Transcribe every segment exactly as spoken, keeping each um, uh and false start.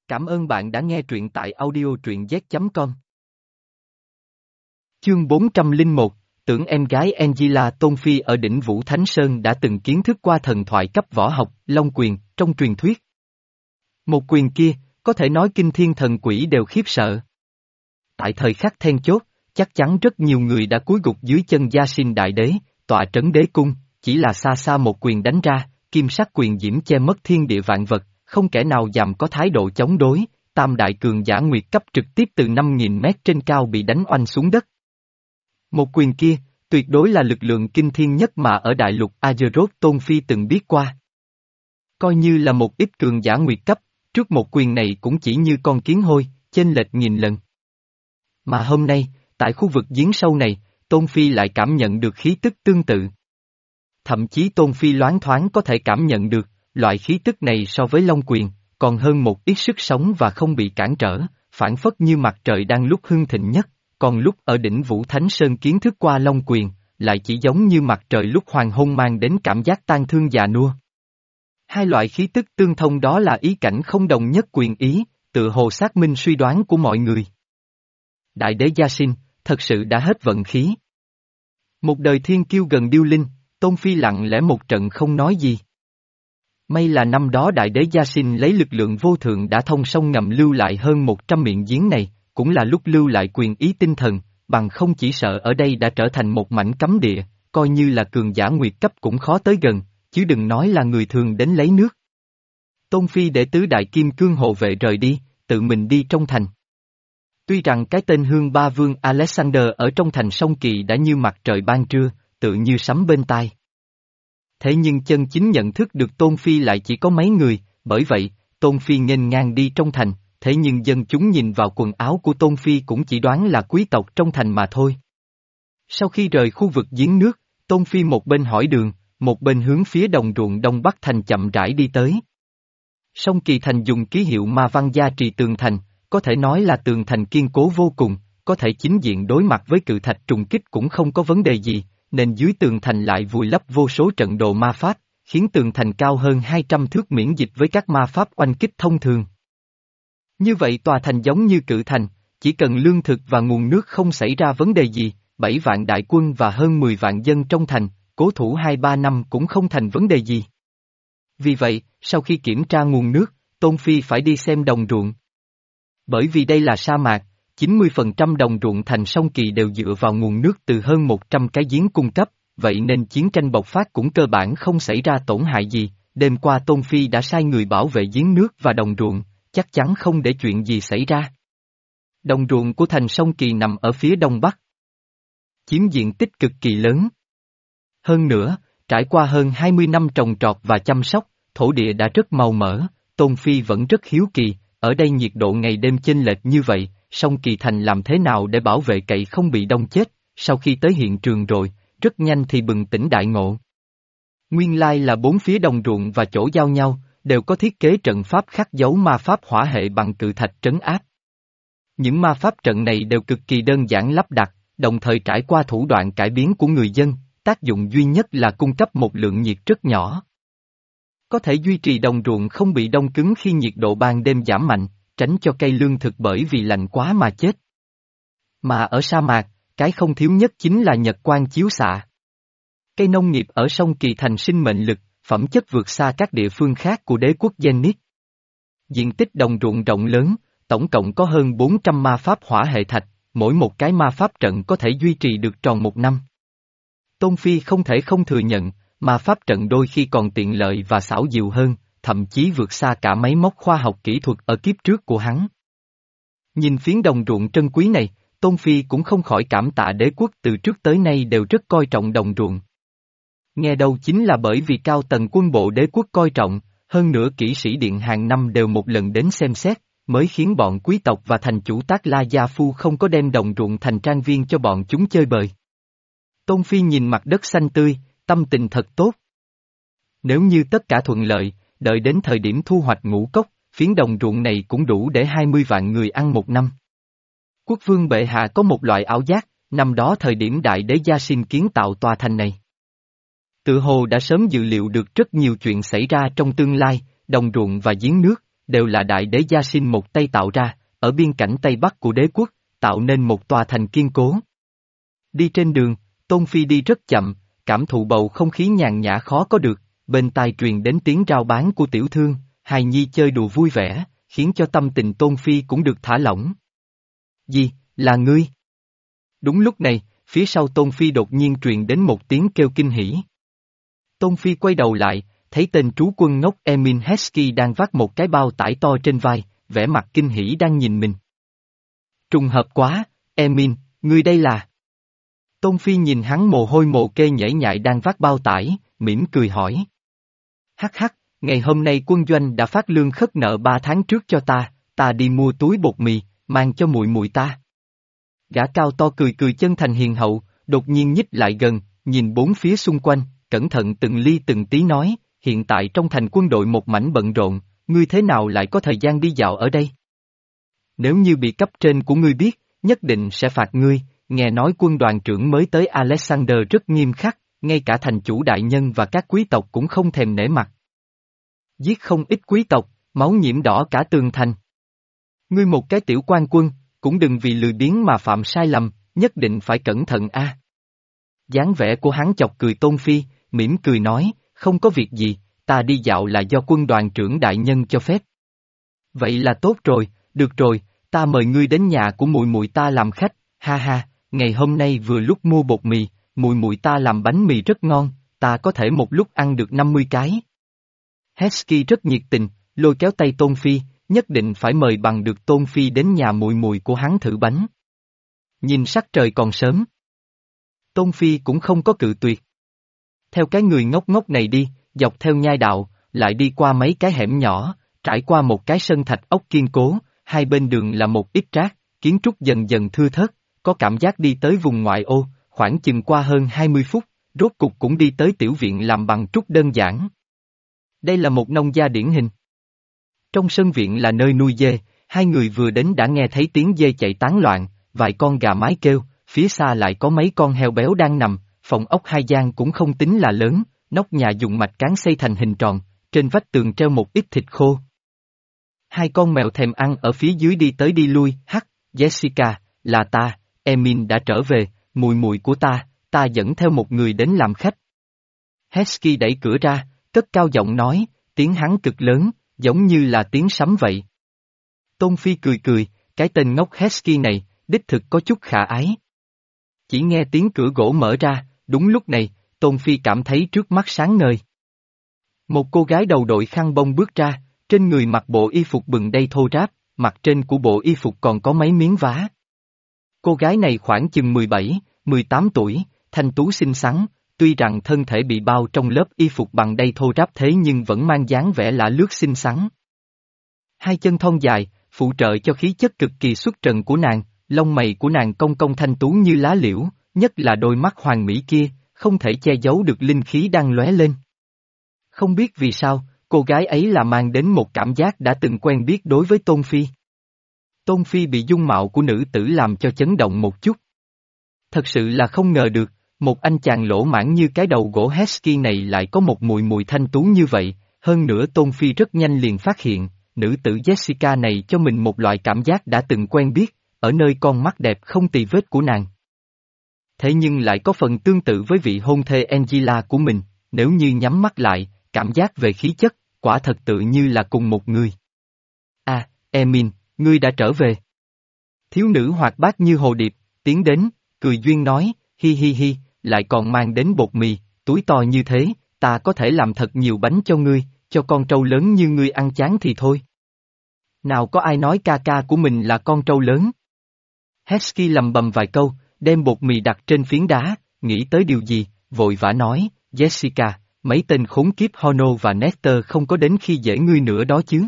Cảm ơn bạn đã nghe truyện tại audio truyện z chấm com. Chương bốn trăm lẻ một, tưởng em gái Angela Tôn Phi ở đỉnh Vũ Thánh Sơn đã từng kiến thức qua thần thoại cấp võ học, Long Quyền, trong truyền thuyết. Một quyền kia, có thể nói kinh thiên thần quỷ đều khiếp sợ. Tại thời khắc then chốt, chắc chắn rất nhiều người đã cúi gục dưới chân Gia Sinh Đại Đế, tọa trấn đế cung, chỉ là xa xa một quyền đánh ra, kim sắc quyền diễm che mất thiên địa vạn vật, không kẻ nào dám có thái độ chống đối, tam đại cường giả nguyệt cấp trực tiếp từ năm nghìn mét trên cao bị đánh oanh xuống đất. Một quyền kia, tuyệt đối là lực lượng kinh thiên nhất mà ở đại lục Azeroth Tôn Phi từng biết qua. Coi như là một ít cường giả nguyệt cấp, trước một quyền này cũng chỉ như con kiến hôi, chênh lệch nghìn lần. Mà hôm nay, tại khu vực giếng sâu này, Tôn Phi lại cảm nhận được khí tức tương tự. Thậm chí Tôn Phi loáng thoáng có thể cảm nhận được, loại khí tức này so với Long Quyền, còn hơn một ít sức sống và không bị cản trở, phản phất như mặt trời đang lúc hưng thịnh nhất, còn lúc ở đỉnh Vũ Thánh Sơn kiến thức qua Long Quyền, lại chỉ giống như mặt trời lúc hoàng hôn mang đến cảm giác tan thương già nua. Hai loại khí tức tương thông đó là ý cảnh không đồng nhất quyền ý, tự hồ xác minh suy đoán của mọi người. Đại đế Gia Sinh, thật sự đã hết vận khí. Một đời thiên kiêu gần điêu linh, Tôn Phi lặng lẽ một trận không nói gì. May là năm đó đại đế Gia Sinh lấy lực lượng vô thượng đã thông sông ngầm lưu lại hơn một trăm miệng giếng này, cũng là lúc lưu lại quyền ý tinh thần, bằng không chỉ sợ ở đây đã trở thành một mảnh cấm địa, coi như là cường giả nguyệt cấp cũng khó tới gần, chứ đừng nói là người thường đến lấy nước. Tôn Phi để tứ đại kim cương hộ vệ rời đi, tự mình đi trong thành. Tuy rằng cái tên Hương Ba Vương Alexander ở trong thành Sông Kỳ đã như mặt trời ban trưa, tự như sấm bên tai. Thế nhưng chân chính nhận thức được Tôn Phi lại chỉ có mấy người, bởi vậy, Tôn Phi nghênh ngang đi trong thành, thế nhưng dân chúng nhìn vào quần áo của Tôn Phi cũng chỉ đoán là quý tộc trong thành mà thôi. Sau khi rời khu vực giếng nước, Tôn Phi một bên hỏi đường, một bên hướng phía đồng ruộng đông bắc thành chậm rãi đi tới. Sông Kỳ thành dùng ký hiệu ma văn gia trì tường thành, có thể nói là tường thành kiên cố vô cùng, có thể chính diện đối mặt với cự thạch trùng kích cũng không có vấn đề gì, nên dưới tường thành lại vùi lấp vô số trận đồ ma pháp, khiến tường thành cao hơn hai trăm thước miễn dịch với các ma pháp oanh kích thông thường. Như vậy tòa thành giống như cự thành, chỉ cần lương thực và nguồn nước không xảy ra vấn đề gì, bảy vạn đại quân và hơn mười vạn dân trong thành, cố thủ hai ba năm cũng không thành vấn đề gì. Vì vậy, sau khi kiểm tra nguồn nước, Tôn Phi phải đi xem đồng ruộng. Bởi vì đây là sa mạc, chín mươi phần trăm đồng ruộng thành Sông Kỳ đều dựa vào nguồn nước từ hơn một trăm cái giếng cung cấp, vậy nên chiến tranh bộc phát cũng cơ bản không xảy ra tổn hại gì. Đêm qua Tôn Phi đã sai người bảo vệ giếng nước và đồng ruộng, chắc chắn không để chuyện gì xảy ra. Đồng ruộng của thành Sông Kỳ nằm ở phía đông bắc, chiếm diện tích cực kỳ lớn. Hơn nữa, trải qua hơn hai mươi năm trồng trọt và chăm sóc, thổ địa đã rất màu mỡ, Tôn Phi vẫn rất hiếu kỳ, ở đây nhiệt độ ngày đêm chênh lệch như vậy, Sông Kỳ thành làm thế nào để bảo vệ cậy không bị đông chết, sau khi tới hiện trường rồi, rất nhanh thì bừng tỉnh đại ngộ. Nguyên lai là bốn phía đồng ruộng và chỗ giao nhau, đều có thiết kế trận pháp khắc dấu ma pháp hỏa hệ bằng cự thạch trấn áp. Những ma pháp trận này đều cực kỳ đơn giản lắp đặt, đồng thời trải qua thủ đoạn cải biến của người dân, tác dụng duy nhất là cung cấp một lượng nhiệt rất nhỏ. Có thể duy trì đồng ruộng không bị đông cứng khi nhiệt độ ban đêm giảm mạnh, tránh cho cây lương thực bởi vì lạnh quá mà chết. Mà ở sa mạc, cái không thiếu nhất chính là nhật quang chiếu xạ. Cây nông nghiệp ở Sông Kỳ thành sinh mệnh lực, phẩm chất vượt xa các địa phương khác của đế quốc Zenith. Diện tích đồng ruộng rộng lớn, tổng cộng có hơn bốn trăm ma pháp hỏa hệ thạch, mỗi một cái ma pháp trận có thể duy trì được tròn một năm. Tôn Phi không thể không thừa nhận, ma pháp trận đôi khi còn tiện lợi và xảo diệu hơn, thậm chí vượt xa cả máy móc khoa học kỹ thuật ở kiếp trước của hắn. Nhìn phiến đồng ruộng trân quý này, Tôn Phi cũng không khỏi cảm tạ đế quốc từ trước tới nay đều rất coi trọng đồng ruộng. Nghe đâu chính là bởi vì cao tầng quân bộ đế quốc coi trọng, hơn nữa kỹ sĩ điện hàng năm đều một lần đến xem xét, mới khiến bọn quý tộc và thành chủ Tác La Gia Phu không có đem đồng ruộng thành trang viên cho bọn chúng chơi bời. Tôn Phi nhìn mặt đất xanh tươi, tâm tình thật tốt. Nếu như tất cả thuận lợi, đợi đến thời điểm thu hoạch ngũ cốc, phiến đồng ruộng này cũng đủ để hai mươi vạn người ăn một năm. Quốc vương bệ hạ có một loại ảo giác, năm đó thời điểm đại đế Gia Sinh kiến tạo tòa thành này. Tự hồ đã sớm dự liệu được rất nhiều chuyện xảy ra trong tương lai, đồng ruộng và giếng nước, đều là đại đế Gia Sinh một tay tạo ra, ở biên cảnh Tây Bắc của đế quốc, tạo nên một tòa thành kiên cố. Đi trên đường, Tôn Phi đi rất chậm, cảm thụ bầu không khí nhàn nhã khó có được, bên tai truyền đến tiếng rao bán của tiểu thương, hài nhi chơi đùa vui vẻ, khiến cho tâm tình Tôn Phi cũng được thả lỏng. Gì, là ngươi? Đúng lúc này, phía sau Tôn Phi đột nhiên truyền đến một tiếng kêu kinh hỉ. Tôn Phi quay đầu lại, thấy tên trú quân ngốc Emin Heskey đang vác một cái bao tải to trên vai, vẻ mặt kinh hỉ đang nhìn mình. Trùng hợp quá, Emin, ngươi đây là... Tôn Phi nhìn hắn mồ hôi mồ kê nhễ nhại đang vác bao tải, mỉm cười hỏi. Hắc hắc, ngày hôm nay quân doanh đã phát lương khất nợ ba tháng trước cho ta, ta đi mua túi bột mì, mang cho muội muội ta. Gã cao to cười cười chân thành hiền hậu, đột nhiên nhích lại gần, nhìn bốn phía xung quanh, cẩn thận từng ly từng tí nói, hiện tại trong thành quân đội một mảnh bận rộn, ngươi thế nào lại có thời gian đi dạo ở đây? Nếu như bị cấp trên của ngươi biết, nhất định sẽ phạt ngươi, nghe nói quân đoàn trưởng mới tới Alexander rất nghiêm khắc, ngay cả thành chủ đại nhân và các quý tộc cũng không thèm nể mặt. Giết không ít quý tộc, máu nhiễm đỏ cả tường thành. Ngươi một cái tiểu quan quân, cũng đừng vì lười biếng mà phạm sai lầm, nhất định phải cẩn thận a. Dáng vẻ của hắn chọc cười Tôn Phi, mỉm cười nói, không có việc gì, ta đi dạo là do quân đoàn trưởng đại nhân cho phép. Vậy là tốt rồi, được rồi, ta mời ngươi đến nhà của muội muội ta làm khách, ha ha, ngày hôm nay vừa lúc mua bột mì, muội muội ta làm bánh mì rất ngon, ta có thể một lúc ăn được năm mươi cái. Heskey rất nhiệt tình, lôi kéo tay Tôn Phi, nhất định phải mời bằng được Tôn Phi đến nhà muội muội của hắn thử bánh. Nhìn sắc trời còn sớm. Tôn Phi cũng không có cự tuyệt. Theo cái người ngốc ngốc này đi, dọc theo nhai đạo, lại đi qua mấy cái hẻm nhỏ, trải qua một cái sân thạch ốc kiên cố, hai bên đường là một ít rác, kiến trúc dần dần thưa thớt, có cảm giác đi tới vùng ngoại ô, khoảng chừng qua hơn hai mươi phút, rốt cục cũng đi tới tiểu viện làm bằng trúc đơn giản. Đây là một nông gia điển hình. Trong sân viện là nơi nuôi dê, hai người vừa đến đã nghe thấy tiếng dê chạy tán loạn, vài con gà mái kêu, phía xa lại có mấy con heo béo đang nằm, phòng ốc hai gian cũng không tính là lớn, nóc nhà dùng mạch cán xây thành hình tròn, trên vách tường treo một ít thịt khô. Hai con mèo thèm ăn ở phía dưới đi tới đi lui, hắc, Jessica, là ta, Emin đã trở về, mùi mùi của ta, ta dẫn theo một người đến làm khách. Heskey đẩy cửa ra, cất cao giọng nói, tiếng hắn cực lớn, giống như là tiếng sấm vậy. Tôn Phi cười cười, cái tên ngốc Heskey này, đích thực có chút khả ái. Chỉ nghe tiếng cửa gỗ mở ra, đúng lúc này, Tôn Phi cảm thấy trước mắt sáng ngời. Một cô gái đầu đội khăn bông bước ra, trên người mặc bộ y phục bừng đầy thô ráp, mặt trên của bộ y phục còn có mấy miếng vá. Cô gái này khoảng chừng mười bảy, mười tám tuổi, thanh tú xinh xắn, tuy rằng thân thể bị bao trong lớp y phục bằng đầy thô ráp thế nhưng vẫn mang dáng vẻ lạ lướt xinh xắn. Hai chân thon dài, phụ trợ cho khí chất cực kỳ xuất trần của nàng, lông mày của nàng cong cong thanh tú như lá liễu, nhất là đôi mắt hoàng mỹ kia, không thể che giấu được linh khí đang lóe lên. Không biết vì sao, cô gái ấy là mang đến một cảm giác đã từng quen biết đối với Tôn Phi. Tôn Phi bị dung mạo của nữ tử làm cho chấn động một chút. Thật sự là không ngờ được, một anh chàng lỗ mãng như cái đầu gỗ Heskey này lại có một mùi mùi thanh tú như vậy, hơn nữa Tôn Phi rất nhanh liền phát hiện, nữ tử Jessica này cho mình một loại cảm giác đã từng quen biết, ở nơi con mắt đẹp không tì vết của nàng. Thế nhưng lại có phần tương tự với vị hôn thê Angela của mình, nếu như nhắm mắt lại, cảm giác về khí chất, quả thật tự như là cùng một người. À, Emin, ngươi đã trở về. Thiếu nữ hoạt bát như hồ điệp, tiến đến, cười duyên nói, hi hi hi, lại còn mang đến bột mì, túi to như thế, ta có thể làm thật nhiều bánh cho ngươi, cho con trâu lớn như ngươi ăn chán thì thôi. Nào có ai nói ca ca của mình là con trâu lớn? Heskey lầm bầm vài câu, đem bột mì đặt trên phiến đá, nghĩ tới điều gì, vội vã nói, Jessica, mấy tên khốn kiếp Hono và Nestor không có đến khi dễ ngươi nữa đó chứ.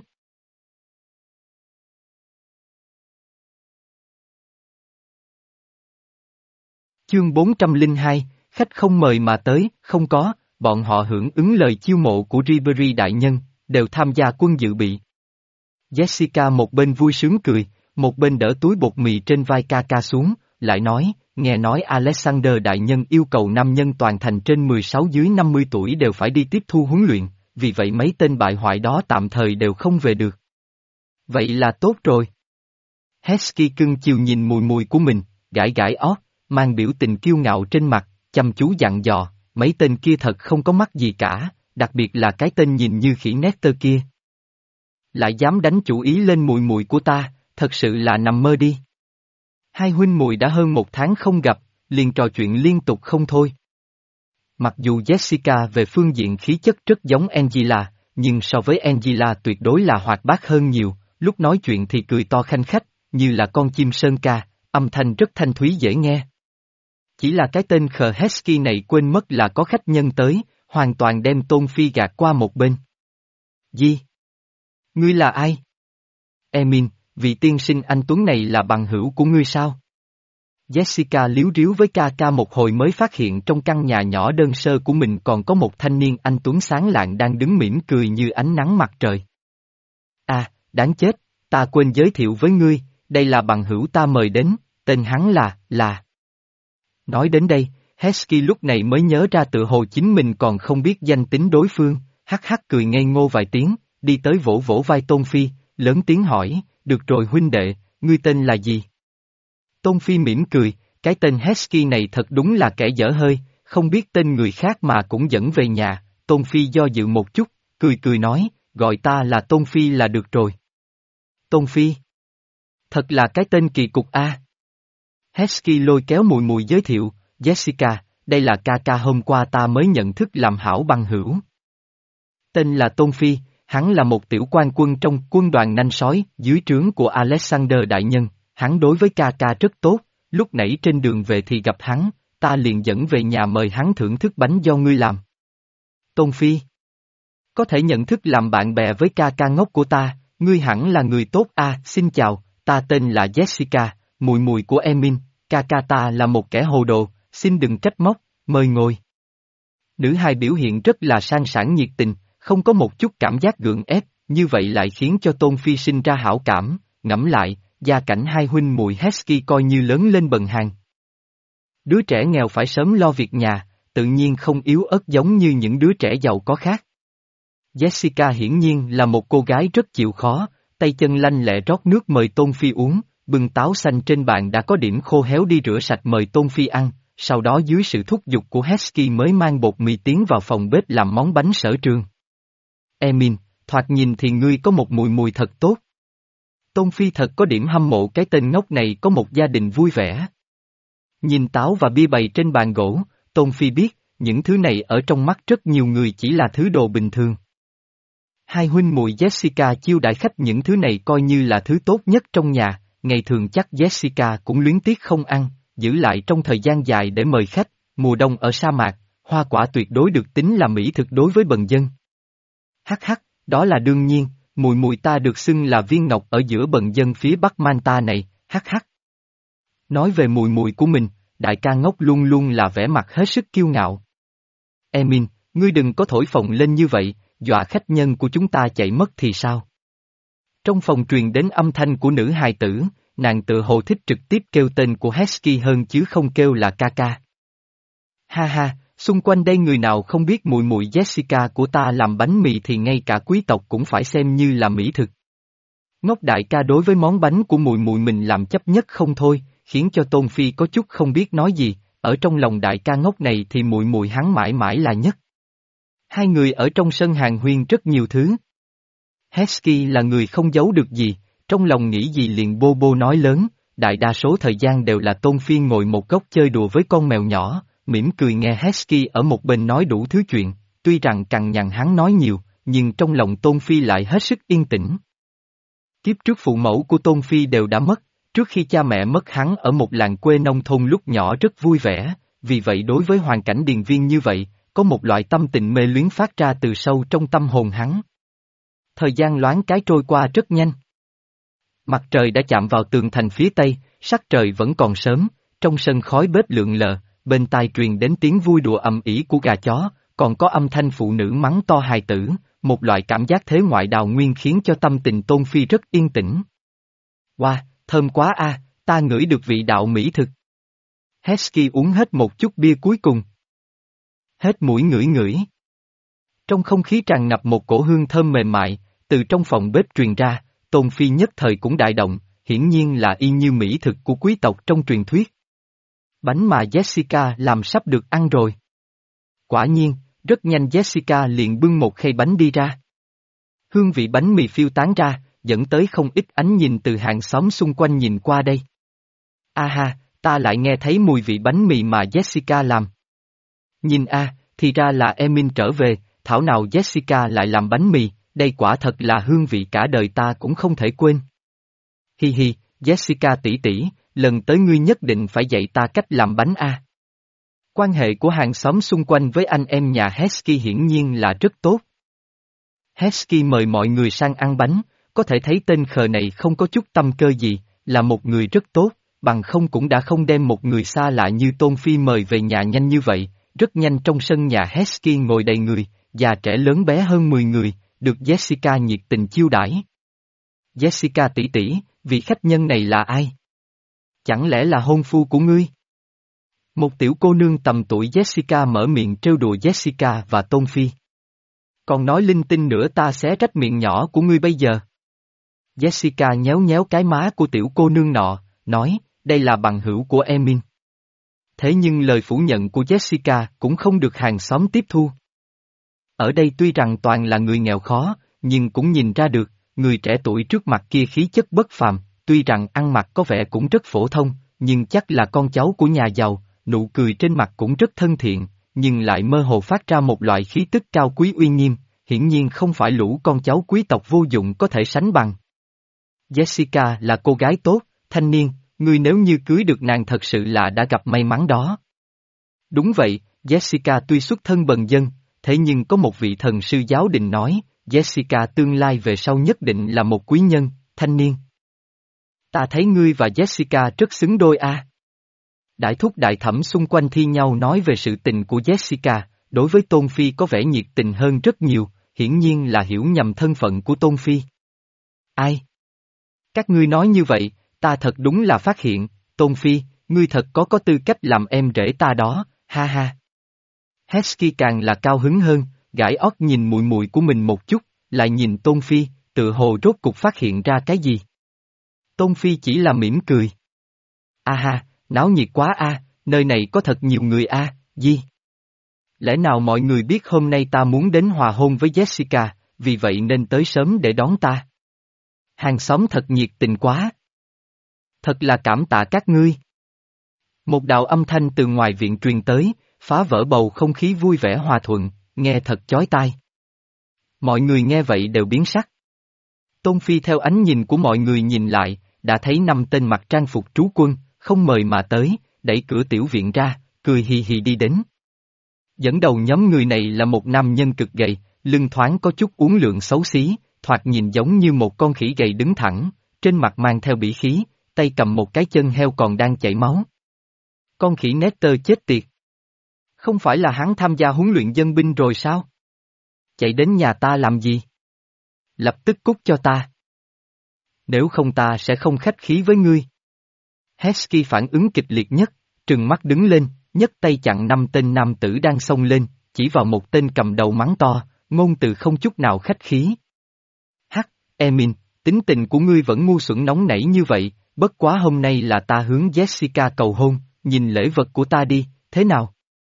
Chương bốn trăm lẻ hai, khách không mời mà tới, không có, bọn họ hưởng ứng lời chiêu mộ của Ribery đại nhân, đều tham gia quân dự bị. Jessica một bên vui sướng cười, một bên đỡ túi bột mì trên vai ca ca xuống, lại nói, nghe nói Alexander đại nhân yêu cầu nam nhân toàn thành trên mười sáu dưới năm mươi tuổi đều phải đi tiếp thu huấn luyện, vì vậy mấy tên bại hoại đó tạm thời đều không về được. Vậy là tốt rồi. Hesky cưng chiều nhìn mùi mùi của mình, gãi gãi ót, mang biểu tình kiêu ngạo trên mặt, chăm chú dặn dò, mấy tên kia thật không có mắt gì cả, đặc biệt là cái tên nhìn như khỉ Nectar kia. Lại dám đánh chủ ý lên mùi mùi của ta, thật sự là nằm mơ đi. Hai huynh muội đã hơn một tháng không gặp, liền trò chuyện liên tục không thôi. Mặc dù Jessica về phương diện khí chất rất giống Angela, nhưng so với Angela tuyệt đối là hoạt bát hơn nhiều, lúc nói chuyện thì cười to khanh khách, như là con chim sơn ca, âm thanh rất thanh thúy dễ nghe. Chỉ là cái tên khờ Hesky này quên mất là có khách nhân tới, hoàn toàn đem Tôn Phi gạt qua một bên. Gì? Ngươi là ai? Emin, vị tiên sinh anh Tuấn này là bằng hữu của ngươi sao? Jessica líu ríu với ca ca một hồi mới phát hiện trong căn nhà nhỏ đơn sơ của mình còn có một thanh niên anh Tuấn sáng lạng đang đứng mỉm cười như ánh nắng mặt trời. À, đáng chết, ta quên giới thiệu với ngươi, đây là bằng hữu ta mời đến, tên hắn là, là. Nói đến đây, Hesky lúc này mới nhớ ra tự hồ chính mình còn không biết danh tính đối phương, hắc hắc cười ngây ngô vài tiếng, đi tới vỗ vỗ vai Tôn Phi, lớn tiếng hỏi, được rồi huynh đệ, ngươi tên là gì? Tôn Phi mỉm cười, cái tên Hesky này thật đúng là kẻ dở hơi, không biết tên người khác mà cũng dẫn về nhà, Tôn Phi do dự một chút, cười cười nói, gọi ta là Tôn Phi là được rồi. Tôn Phi? Thật là cái tên kỳ cục a. Hesky lôi kéo mùi mùi giới thiệu, Jessica, đây là ca ca hôm qua ta mới nhận thức làm hảo bằng hữu. Tên là Tôn Phi, hắn là một tiểu quan quân trong quân đoàn nanh sói, dưới trướng của Alexander Đại Nhân, hắn đối với ca ca rất tốt, lúc nãy trên đường về thì gặp hắn, ta liền dẫn về nhà mời hắn thưởng thức bánh do ngươi làm. Tôn Phi, có thể nhận thức làm bạn bè với ca ca ngốc của ta, ngươi hẳn là người tốt a. Xin chào, ta tên là Jessica, mùi mùi của Emin, ca ca ta là một kẻ hồ đồ, xin đừng trách móc, mời ngồi. Nữ hài biểu hiện rất là sang sảng nhiệt tình, không có một chút cảm giác gượng ép, như vậy lại khiến cho Tôn Phi sinh ra hảo cảm, ngẫm lại, gia cảnh hai huynh muội Hesky coi như lớn lên bần hàng. Đứa trẻ nghèo phải sớm lo việc nhà, tự nhiên không yếu ớt giống như những đứa trẻ giàu có khác. Jessica hiển nhiên là một cô gái rất chịu khó, tay chân lanh lẹ rót nước mời Tôn Phi uống, bưng táo xanh trên bàn đã có điểm khô héo đi rửa sạch mời Tôn Phi ăn, sau đó dưới sự thúc giục của Hesky mới mang bột mì tiến vào phòng bếp làm món bánh sở trường. Emin, thoạt nhìn thì ngươi có một mùi mùi thật tốt. Tôn Phi thật có điểm hâm mộ cái tên ngốc này có một gia đình vui vẻ. Nhìn táo và bia bày trên bàn gỗ, Tôn Phi biết, những thứ này ở trong mắt rất nhiều người chỉ là thứ đồ bình thường. Hai huynh muội Jessica chiêu đãi khách những thứ này coi như là thứ tốt nhất trong nhà, ngày thường chắc Jessica cũng luyến tiếc không ăn, giữ lại trong thời gian dài để mời khách, mùa đông ở sa mạc, hoa quả tuyệt đối được tính là mỹ thực đối với bần dân. Hắc hắc, đó là đương nhiên, mùi mùi ta được xưng là viên ngọc ở giữa bần dân phía Bắc Manta này, hắc hắc. Nói về mùi mùi của mình, đại ca ngốc luôn luôn là vẻ mặt hết sức kiêu ngạo. Emin, ngươi đừng có thổi phồng lên như vậy, dọa khách nhân của chúng ta chạy mất thì sao? Trong phòng truyền đến âm thanh của nữ hài tử, nàng tự hồ thích trực tiếp kêu tên của Hesky hơn chứ không kêu là ca ca. Ha ha, xung quanh đây người nào không biết mùi mùi Jessica của ta làm bánh mì thì ngay cả quý tộc cũng phải xem như là mỹ thực. Ngốc đại ca đối với món bánh của mùi mùi mình làm chấp nhất không thôi, khiến cho Tôn Phi có chút không biết nói gì, ở trong lòng đại ca ngốc này thì mùi mùi hắn mãi mãi là nhất. Hai người ở trong sân hàng huyên rất nhiều thứ. Hesky là người không giấu được gì, trong lòng nghĩ gì liền bô bô nói lớn, đại đa số thời gian đều là Tôn Phi ngồi một góc chơi đùa với con mèo nhỏ, mỉm cười nghe Hesky ở một bên nói đủ thứ chuyện, tuy rằng cằn nhằn hắn nói nhiều, nhưng trong lòng Tôn Phi lại hết sức yên tĩnh. Kiếp trước phụ mẫu của Tôn Phi đều đã mất, trước khi cha mẹ mất hắn ở một làng quê nông thôn lúc nhỏ rất vui vẻ, vì vậy đối với hoàn cảnh điền viên như vậy, có một loại tâm tình mê luyến phát ra từ sâu trong tâm hồn hắn. Thời gian loáng cái trôi qua rất nhanh. Mặt trời đã chạm vào tường thành phía tây, sắc trời vẫn còn sớm, trong sân khói bếp lượn lờ, bên tai truyền đến tiếng vui đùa ầm ĩ của gà chó, còn có âm thanh phụ nữ mắng to hài tử, một loại cảm giác thế ngoại đào nguyên khiến cho tâm tình Tôn Phi rất yên tĩnh. Wow, thơm quá a, ta ngửi được vị đạo mỹ thực. Hesky uống hết một chút bia cuối cùng. Hết mũi ngửi ngửi. Trong không khí tràn ngập một cổ hương thơm mềm mại, từ trong phòng bếp truyền ra, Tôn Phi nhất thời cũng đại động, hiển nhiên là y như mỹ thực của quý tộc trong truyền thuyết. Bánh mà Jessica làm sắp được ăn rồi. Quả nhiên, rất nhanh Jessica liền bưng một khay bánh đi ra. Hương vị bánh mì phiêu tán ra, dẫn tới không ít ánh nhìn từ hàng xóm xung quanh nhìn qua đây. A ha, ta lại nghe thấy mùi vị bánh mì mà Jessica làm. Nhìn a, thì ra là Emin trở về, thảo nào Jessica lại làm bánh mì, đây quả thật là hương vị cả đời ta cũng không thể quên. Hi hi, Jessica tỷ tỷ, lần tới ngươi nhất định phải dạy ta cách làm bánh a. Quan hệ của hàng xóm xung quanh với anh em nhà Hesky hiển nhiên là rất tốt. Hesky mời mọi người sang ăn bánh, có thể thấy tên khờ này không có chút tâm cơ gì, là một người rất tốt, bằng không cũng đã không đem một người xa lạ như Tôn Phi mời về nhà nhanh như vậy. Rất nhanh trong sân nhà Hesky ngồi đầy người, già trẻ lớn bé hơn mười người, được Jessica nhiệt tình chiêu đãi. Jessica tỷ tỷ, vị khách nhân này là ai? Chẳng lẽ là hôn phu của ngươi? Một tiểu cô nương tầm tuổi Jessica mở miệng trêu đùa Jessica và Tôn Phi. Còn nói linh tinh nữa ta xé rách miệng nhỏ của ngươi bây giờ. Jessica nhéo nhéo cái má của tiểu cô nương nọ, nói, đây là bằng hữu của Emin. Thế nhưng lời phủ nhận của Jessica cũng không được hàng xóm tiếp thu. Ở đây tuy rằng toàn là người nghèo khó, nhưng cũng nhìn ra được, người trẻ tuổi trước mặt kia khí chất bất phàm, tuy rằng ăn mặc có vẻ cũng rất phổ thông, nhưng chắc là con cháu của nhà giàu, nụ cười trên mặt cũng rất thân thiện, nhưng lại mơ hồ phát ra một loại khí tức cao quý uy nghiêm, hiển nhiên không phải lũ con cháu quý tộc vô dụng có thể sánh bằng. Jessica là cô gái tốt, thanh niên, ngươi nếu như cưới được nàng thật sự là đã gặp may mắn đó. Đúng vậy, Jessica tuy xuất thân bần dân, thế nhưng có một vị thần sư giáo đình nói, Jessica tương lai về sau nhất định là một quý nhân, thanh niên. Ta thấy ngươi và Jessica rất xứng đôi a. Đại thúc đại thẩm xung quanh thi nhau nói về sự tình của Jessica, đối với Tôn Phi có vẻ nhiệt tình hơn rất nhiều, hiển nhiên là hiểu nhầm thân phận của Tôn Phi. Ai? Các ngươi nói như vậy, ta thật đúng là phát hiện, Tôn Phi, ngươi thật có có tư cách làm em rể ta đó, ha ha. Hesky càng là cao hứng hơn, gãi ót nhìn mùi mùi của mình một chút, lại nhìn Tôn Phi, tự hồ rốt cục phát hiện ra cái gì. Tôn Phi chỉ là mỉm cười. A ha, náo nhiệt quá a, nơi này có thật nhiều người a, gì? Lẽ nào mọi người biết hôm nay ta muốn đến hòa hôn với Jessica, vì vậy nên tới sớm để đón ta? Hàng xóm thật nhiệt tình quá. Thật là cảm tạ các ngươi. Một đạo âm thanh từ ngoài viện truyền tới, phá vỡ bầu không khí vui vẻ hòa thuận, nghe thật chói tai. Mọi người nghe vậy đều biến sắc. Tôn Phi theo ánh nhìn của mọi người nhìn lại, đã thấy năm tên mặc trang phục trú quân, không mời mà tới, đẩy cửa tiểu viện ra, cười hì hì đi đến. Dẫn đầu nhóm người này là một nam nhân cực gầy, lưng thoáng có chút uốn lượn xấu xí, thoạt nhìn giống như một con khỉ gầy đứng thẳng, trên mặt mang theo bỉ khí, tay cầm một cái chân heo còn đang chảy máu. Con khỉ Nester chết tiệt. Không phải là hắn tham gia huấn luyện dân binh rồi sao? Chạy đến nhà ta làm gì? Lập tức cút cho ta. Nếu không ta sẽ không khách khí với ngươi. Hesky phản ứng kịch liệt nhất, trừng mắt đứng lên, nhấc tay chặn năm tên nam tử đang xông lên, chỉ vào một tên cầm đầu mắng to, ngôn từ không chút nào khách khí. Hắc, Emin, tính tình của ngươi vẫn ngu xuẩn nóng nảy như vậy, bất quá hôm nay là ta hướng Jessica cầu hôn, nhìn lễ vật của ta đi, thế nào?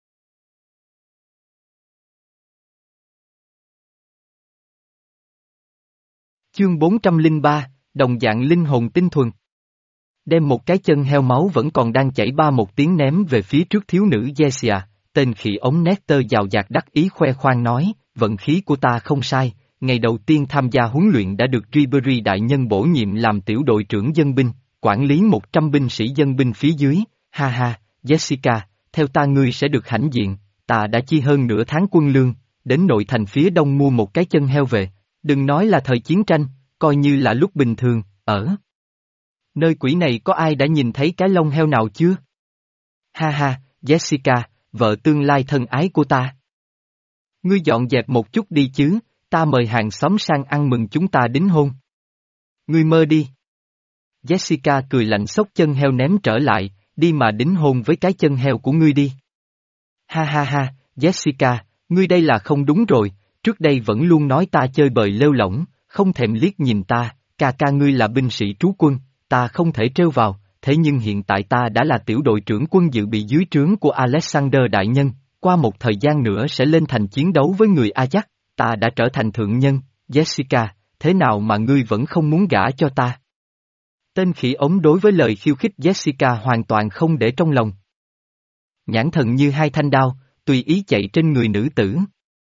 Chương bốn trăm lẻ ba, đồng dạng linh hồn tinh thuần. Đem một cái chân heo máu vẫn còn đang chảy ba một tiếng ném về phía trước thiếu nữ Jessia, tên khỉ ống Nester giàu dạt đắc ý khoe khoang nói, vận khí của ta không sai, ngày đầu tiên tham gia huấn luyện đã được Ribery đại nhân bổ nhiệm làm tiểu đội trưởng dân binh, quản lý một trăm binh sĩ dân binh phía dưới, ha ha, Jessica, theo ta ngươi sẽ được hãnh diện, ta đã chi hơn nửa tháng quân lương, đến nội thành phía đông mua một cái chân heo về, đừng nói là thời chiến tranh, coi như là lúc bình thường, ở nơi quỷ này có ai đã nhìn thấy cái lông heo nào chưa? Ha ha, Jessica, vợ tương lai thân ái của ta. Ngươi dọn dẹp một chút đi chứ, ta mời hàng xóm sang ăn mừng chúng ta đính hôn. Ngươi mơ đi. Jessica cười lạnh xốc chân heo ném trở lại, đi mà đính hôn với cái chân heo của ngươi đi. Ha ha ha, Jessica, ngươi đây là không đúng rồi, trước đây vẫn luôn nói ta chơi bời lêu lỏng, không thèm liếc nhìn ta, ca ca ngươi là binh sĩ trú quân, ta không thể trêu vào, thế nhưng hiện tại ta đã là tiểu đội trưởng quân dự bị dưới trướng của Alexander Đại Nhân, qua một thời gian nữa sẽ lên thành chiến đấu với người Ajax, ta đã trở thành thượng nhân, Jessica, thế nào mà ngươi vẫn không muốn gả cho ta? Tên khỉ ống đối với lời khiêu khích Jessica hoàn toàn không để trong lòng. Nhãn thần như hai thanh đao, tùy ý chạy trên người nữ tử.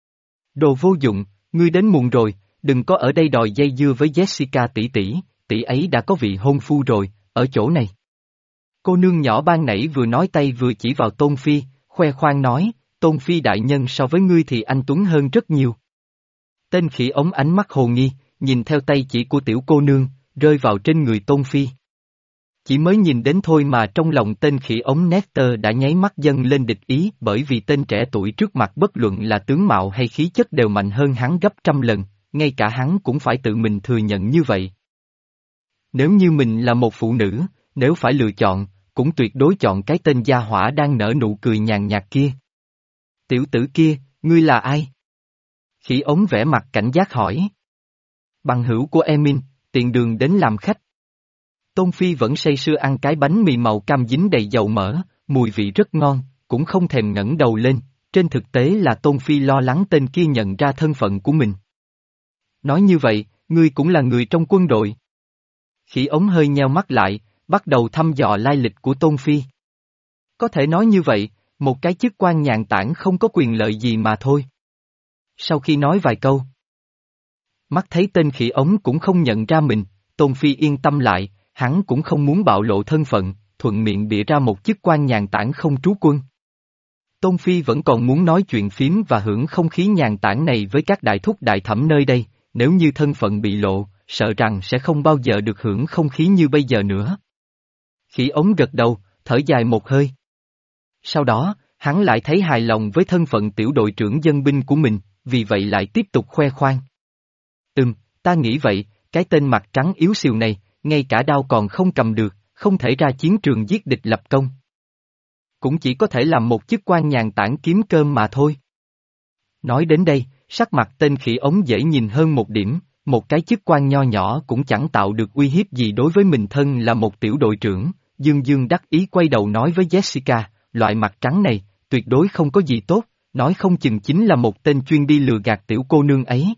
Đồ vô dụng, ngươi đến muộn rồi, đừng có ở đây đòi dây dưa với Jessica tỷ tỷ, tỷ ấy đã có vị hôn phu rồi, ở chỗ này. Cô nương nhỏ ban nãy vừa nói tay vừa chỉ vào Tôn Phi, khoe khoang nói, Tôn Phi đại nhân so với ngươi thì anh tuấn hơn rất nhiều. Tên khỉ ống ánh mắt hồ nghi, nhìn theo tay chỉ của tiểu cô nương, rơi vào trên người Tôn Phi. Chỉ mới nhìn đến thôi mà trong lòng tên khỉ ống Nestor đã nháy mắt dâng lên địch ý bởi vì tên trẻ tuổi trước mặt bất luận là tướng mạo hay khí chất đều mạnh hơn hắn gấp trăm lần, ngay cả hắn cũng phải tự mình thừa nhận như vậy. Nếu như mình là một phụ nữ, nếu phải lựa chọn, cũng tuyệt đối chọn cái tên gia hỏa đang nở nụ cười nhàn nhạt kia. Tiểu tử kia, ngươi là ai? Khỉ ống vẽ mặt cảnh giác hỏi. Bằng hữu của Emin, tiện đường đến làm khách. Tôn Phi vẫn say sưa ăn cái bánh mì màu cam dính đầy dầu mỡ, mùi vị rất ngon, cũng không thèm ngẩng đầu lên, trên thực tế là Tôn Phi lo lắng tên kia nhận ra thân phận của mình. Nói như vậy, ngươi cũng là người trong quân đội. Khỉ ống hơi nheo mắt lại, bắt đầu thăm dò lai lịch của Tôn Phi. Có thể nói như vậy, một cái chức quan nhàn tản không có quyền lợi gì mà thôi. Sau khi nói vài câu, mắt thấy tên khỉ ống cũng không nhận ra mình, Tôn Phi yên tâm lại, hắn cũng không muốn bạo lộ thân phận, thuận miệng bịa ra một chức quan nhàn tản không trú quân. Tôn Phi vẫn còn muốn nói chuyện phím và hưởng không khí nhàn tản này với các đại thúc đại thẩm nơi đây, nếu như thân phận bị lộ, sợ rằng sẽ không bao giờ được hưởng không khí như bây giờ nữa. Khỉ ống gật đầu, thở dài một hơi. Sau đó, hắn lại thấy hài lòng với thân phận tiểu đội trưởng dân binh của mình, vì vậy lại tiếp tục khoe khoang. Ừm, ta nghĩ vậy, cái tên mặt trắng yếu xìu này, ngay cả đao còn không cầm được, không thể ra chiến trường giết địch lập công. Cũng chỉ có thể làm một chức quan nhàn tản kiếm cơm mà thôi. Nói đến đây, sắc mặt tên khỉ ống dễ nhìn hơn một điểm, một cái chức quan nho nhỏ cũng chẳng tạo được uy hiếp gì đối với mình thân là một tiểu đội trưởng, dương dương đắc ý quay đầu nói với Jessica, loại mặt trắng này, tuyệt đối không có gì tốt, nói không chừng chính là một tên chuyên đi lừa gạt tiểu cô nương ấy.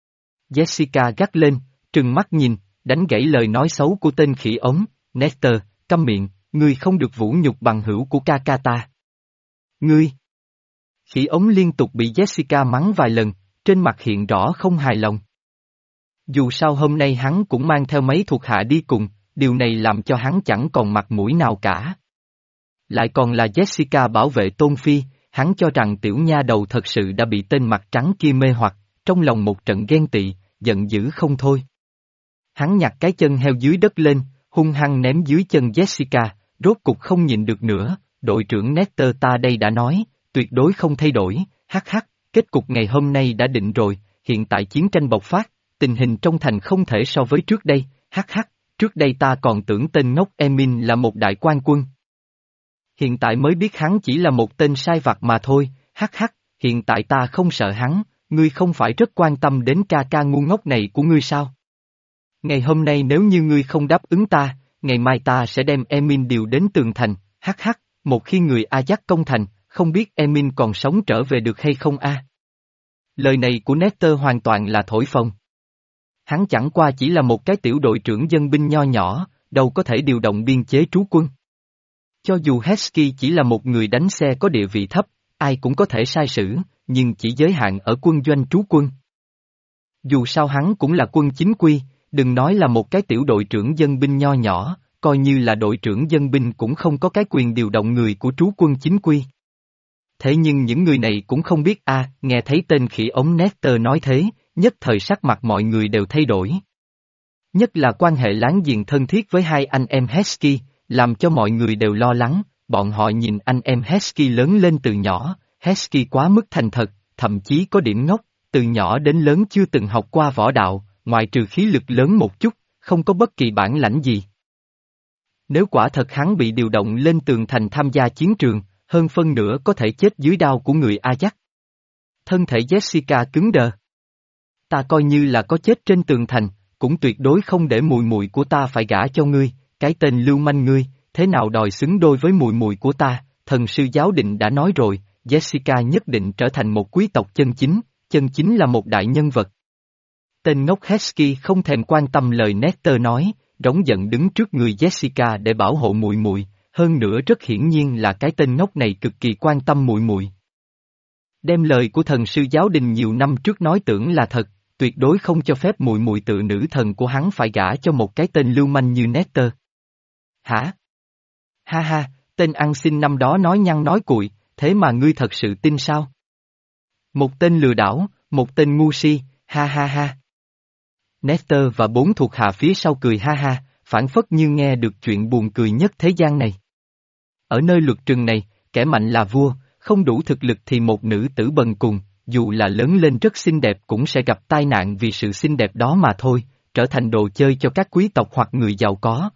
Jessica gắt lên, trừng mắt nhìn, đánh gãy lời nói xấu của tên khỉ ống, Nestor, câm miệng, ngươi không được vũ nhục bằng hữu của ca ca ta. Ngươi! Khỉ ống liên tục bị Jessica mắng vài lần, trên mặt hiện rõ không hài lòng. Dù sao hôm nay hắn cũng mang theo mấy thuộc hạ đi cùng, điều này làm cho hắn chẳng còn mặt mũi nào cả. Lại còn là Jessica bảo vệ Tôn Phi, hắn cho rằng tiểu nha đầu thật sự đã bị tên mặt trắng kia mê hoặc, trong lòng một trận ghen tị, giận dữ không thôi. Hắn nhặt cái chân heo dưới đất lên, hung hăng ném dưới chân Jessica, rốt cục không nhịn được nữa, đội trưởng Nestor ta đây đã nói, tuyệt đối không thay đổi, hắc hắc, kết cục ngày hôm nay đã định rồi, hiện tại chiến tranh bộc phát, tình hình trong thành không thể so với trước đây, hắc hắc, trước đây ta còn tưởng tên ngốc Emin là một đại quan quân. Hiện tại mới biết hắn chỉ là một tên sai vặt mà thôi, hắc hắc, hiện tại ta không sợ hắn, ngươi không phải rất quan tâm đến ca ca ngu ngốc này của ngươi sao? Ngày hôm nay nếu như ngươi không đáp ứng ta, ngày mai ta sẽ đem Emin điều đến tường thành, hắc hắc, một khi người Ajax công thành, không biết Emin còn sống trở về được hay không a? Lời này của Nestor hoàn toàn là thổi phồng. Hắn chẳng qua chỉ là một cái tiểu đội trưởng dân binh nho nhỏ, đâu có thể điều động biên chế trú quân. Cho dù Hesky chỉ là một người đánh xe có địa vị thấp, ai cũng có thể sai sử, nhưng chỉ giới hạn ở quân doanh trú quân. Dù sao hắn cũng là quân chính quy, đừng nói là một cái tiểu đội trưởng dân binh nho nhỏ, coi như là đội trưởng dân binh cũng không có cái quyền điều động người của trú quân chính quy. Thế nhưng những người này cũng không biết a, à, nghe thấy tên khỉ ống Nestor nói thế, nhất thời sắc mặt mọi người đều thay đổi. Nhất là quan hệ láng giềng thân thiết với hai anh em Hesky, làm cho mọi người đều lo lắng, bọn họ nhìn anh em Hesky lớn lên từ nhỏ, Hesky quá mức thành thật, thậm chí có điểm ngốc, từ nhỏ đến lớn chưa từng học qua võ đạo, ngoại trừ khí lực lớn một chút, không có bất kỳ bản lãnh gì. Nếu quả thật hắn bị điều động lên tường thành tham gia chiến trường, hơn phân nửa có thể chết dưới đao của người Ajax. Thân thể Jessica cứng đờ. Ta coi như là có chết trên tường thành, cũng tuyệt đối không để mùi mùi của ta phải gả cho ngươi, cái tên lưu manh ngươi, thế nào đòi xứng đôi với mùi mùi của ta, thần sư giáo định đã nói rồi, Jessica nhất định trở thành một quý tộc chân chính, chân chính là một đại nhân vật. Tên ngốc Hesky không thèm quan tâm lời Nestor nói, rống giận đứng trước người Jessica để bảo hộ mùi mùi, hơn nữa rất hiển nhiên là cái tên ngốc này cực kỳ quan tâm mùi mùi. Đem lời của thần sư giáo đình nhiều năm trước nói tưởng là thật, tuyệt đối không cho phép mùi mùi tự nữ thần của hắn phải gả cho một cái tên lưu manh như Nestor. Hả? Ha ha, tên ăn xin năm đó nói nhăng nói cuội, thế mà ngươi thật sự tin sao? Một tên lừa đảo, một tên ngu si, ha ha ha. Nestor và bốn thuộc hạ phía sau cười ha ha, phảng phất như nghe được chuyện buồn cười nhất thế gian này. Ở nơi luật trừng này, kẻ mạnh là vua, không đủ thực lực thì một nữ tử bần cùng, dù là lớn lên rất xinh đẹp cũng sẽ gặp tai nạn vì sự xinh đẹp đó mà thôi, trở thành đồ chơi cho các quý tộc hoặc người giàu có.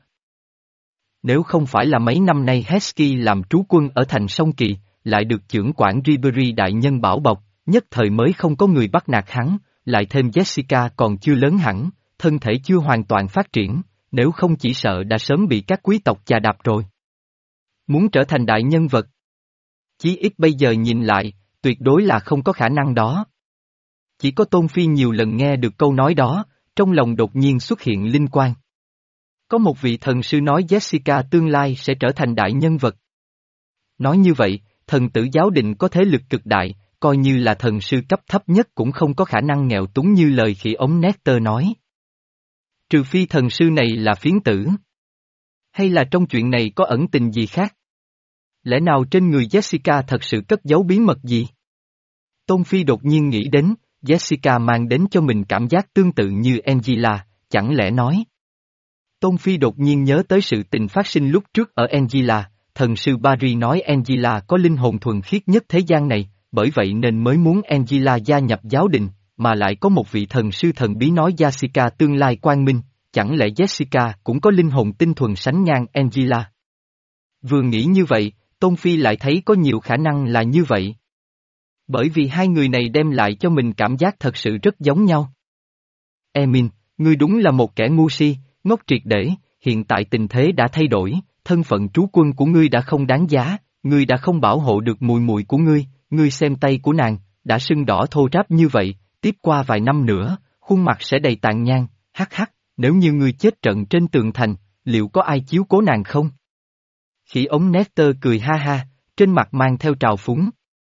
Nếu không phải là mấy năm nay Hesky làm trú quân ở thành Sông Kỳ, lại được chưởng quản Ribery đại nhân bảo bọc, nhất thời mới không có người bắt nạt hắn, lại thêm Jessica còn chưa lớn hẳn, thân thể chưa hoàn toàn phát triển, nếu không chỉ sợ đã sớm bị các quý tộc chà đạp rồi. Muốn trở thành đại nhân vật, chí ít bây giờ nhìn lại, tuyệt đối là không có khả năng đó. Chỉ có Tôn Phi nhiều lần nghe được câu nói đó, trong lòng đột nhiên xuất hiện linh quang. Có một vị thần sư nói Jessica tương lai sẽ trở thành đại nhân vật. Nói như vậy, thần tử giáo định có thế lực cực đại, coi như là thần sư cấp thấp nhất cũng không có khả năng nghèo túng như lời khỉ ống Nestor nói. Trừ phi thần sư này là phiến tử. Hay là trong chuyện này có ẩn tình gì khác? Lẽ nào trên người Jessica thật sự cất giấu bí mật gì? Tôn Phi đột nhiên nghĩ đến, Jessica mang đến cho mình cảm giác tương tự như Angela, chẳng lẽ nói? Tôn Phi đột nhiên nhớ tới sự tình phát sinh lúc trước ở Angela, thần sư Barry nói Angela có linh hồn thuần khiết nhất thế gian này, bởi vậy nên mới muốn Angela gia nhập giáo đình, mà lại có một vị thần sư thần bí nói Jessica tương lai quang minh, chẳng lẽ Jessica cũng có linh hồn tinh thuần sánh ngang Angela? Vừa nghĩ như vậy, Tôn Phi lại thấy có nhiều khả năng là như vậy. Bởi vì hai người này đem lại cho mình cảm giác thật sự rất giống nhau. Emin, ngươi đúng là một kẻ ngu si, ngốc triệt để, hiện tại tình thế đã thay đổi, thân phận trú quân của ngươi đã không đáng giá, ngươi đã không bảo hộ được mùi mùi của ngươi, ngươi xem tay của nàng, đã sưng đỏ thô ráp như vậy, tiếp qua vài năm nữa, khuôn mặt sẽ đầy tàn nhang, hắc hắc, nếu như ngươi chết trận trên tường thành, liệu có ai chiếu cố nàng không? Khỉ ống Nestor cười ha ha, trên mặt mang theo trào phúng.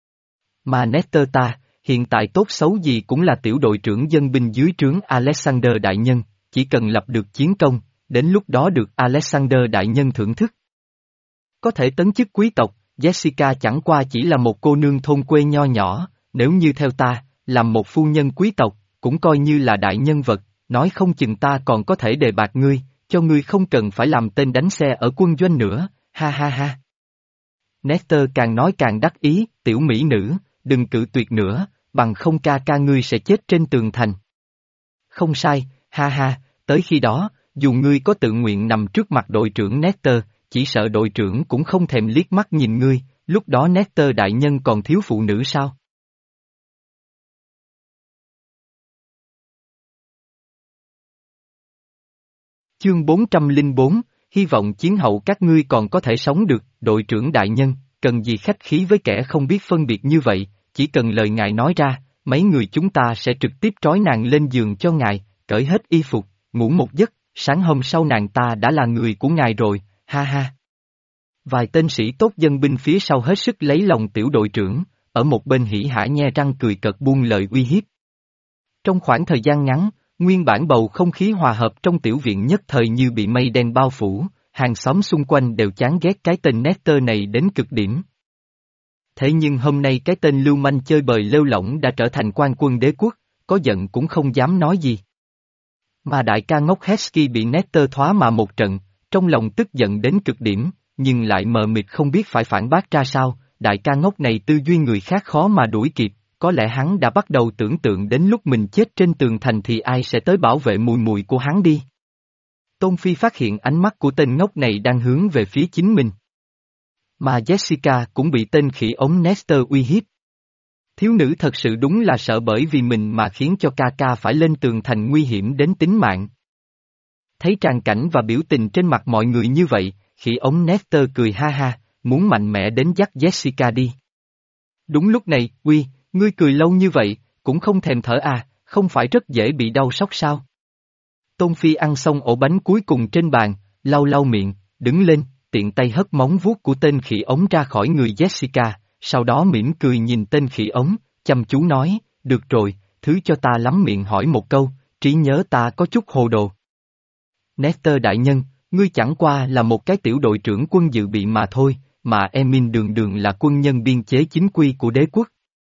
Mà Nestor ta, hiện tại tốt xấu gì cũng là tiểu đội trưởng dân binh dưới trướng Alexander Đại Nhân, chỉ cần lập được chiến công, đến lúc đó được Alexander Đại Nhân thưởng thức. Có thể tấn chức quý tộc, Jessica chẳng qua chỉ là một cô nương thôn quê nho nhỏ, nếu như theo ta, làm một phu nhân quý tộc, cũng coi như là đại nhân vật, nói không chừng ta còn có thể đề bạt ngươi, cho ngươi không cần phải làm tên đánh xe ở quân doanh nữa, ha ha ha. Nestor càng nói càng đắc ý, tiểu mỹ nữ, đừng cự tuyệt nữa, bằng không ca ca ngươi sẽ chết trên tường thành. Không sai, ha ha, tới khi đó, dù ngươi có tự nguyện nằm trước mặt đội trưởng Nestor, chỉ sợ đội trưởng cũng không thèm liếc mắt nhìn ngươi, lúc đó Nestor đại nhân còn thiếu phụ nữ sao? Chương bốn trăm lẻ bốn, hy vọng chiến hậu các ngươi còn có thể sống được, đội trưởng đại nhân, cần gì khách khí với kẻ không biết phân biệt như vậy, chỉ cần lời ngài nói ra, mấy người chúng ta sẽ trực tiếp trói nàng lên giường cho ngài, cởi hết y phục, ngủ một giấc, sáng hôm sau nàng ta đã là người của ngài rồi, ha ha. Vài tên sĩ tốt dân binh phía sau hết sức lấy lòng tiểu đội trưởng, ở một bên hỉ hả nhe răng cười cợt buông lời uy hiếp. Trong khoảng thời gian ngắn, nguyên bản bầu không khí hòa hợp trong tiểu viện nhất thời như bị mây đen bao phủ, hàng xóm xung quanh đều chán ghét cái tên Nestor này đến cực điểm. Thế nhưng hôm nay cái tên lưu manh chơi bời lêu lỏng đã trở thành quan quân đế quốc, có giận cũng không dám nói gì. Mà đại ca ngốc Hesky bị Nestor thoá mà một trận, trong lòng tức giận đến cực điểm, nhưng lại mờ mịt không biết phải phản bác ra sao, đại ca ngốc này tư duy người khác khó mà đuổi kịp, có lẽ hắn đã bắt đầu tưởng tượng đến lúc mình chết trên tường thành thì ai sẽ tới bảo vệ mùi mùi của hắn đi. Tôn Phi phát hiện ánh mắt của tên ngốc này đang hướng về phía chính mình. Mà Jessica cũng bị tên khỉ ống Nestor uy hiếp. Thiếu nữ thật sự đúng là sợ bởi vì mình mà khiến cho ca ca phải lên tường thành nguy hiểm đến tính mạng. Thấy tràng cảnh và biểu tình trên mặt mọi người như vậy, khỉ ống Nestor cười ha ha, muốn mạnh mẽ đến dắt Jessica đi. Đúng lúc này, uy, ngươi cười lâu như vậy, cũng không thèm thở à, không phải rất dễ bị đau sốc sao? Tôn Phi ăn xong ổ bánh cuối cùng trên bàn, lau lau miệng, đứng lên, tiện tay hất móng vuốt của tên khỉ ống ra khỏi người Jessica, sau đó mỉm cười nhìn tên khỉ ống, chăm chú nói, được rồi, thứ cho ta lắm miệng hỏi một câu, trí nhớ ta có chút hồ đồ. Nestor đại nhân, ngươi chẳng qua là một cái tiểu đội trưởng quân dự bị mà thôi, mà Emin đường đường là quân nhân biên chế chính quy của đế quốc.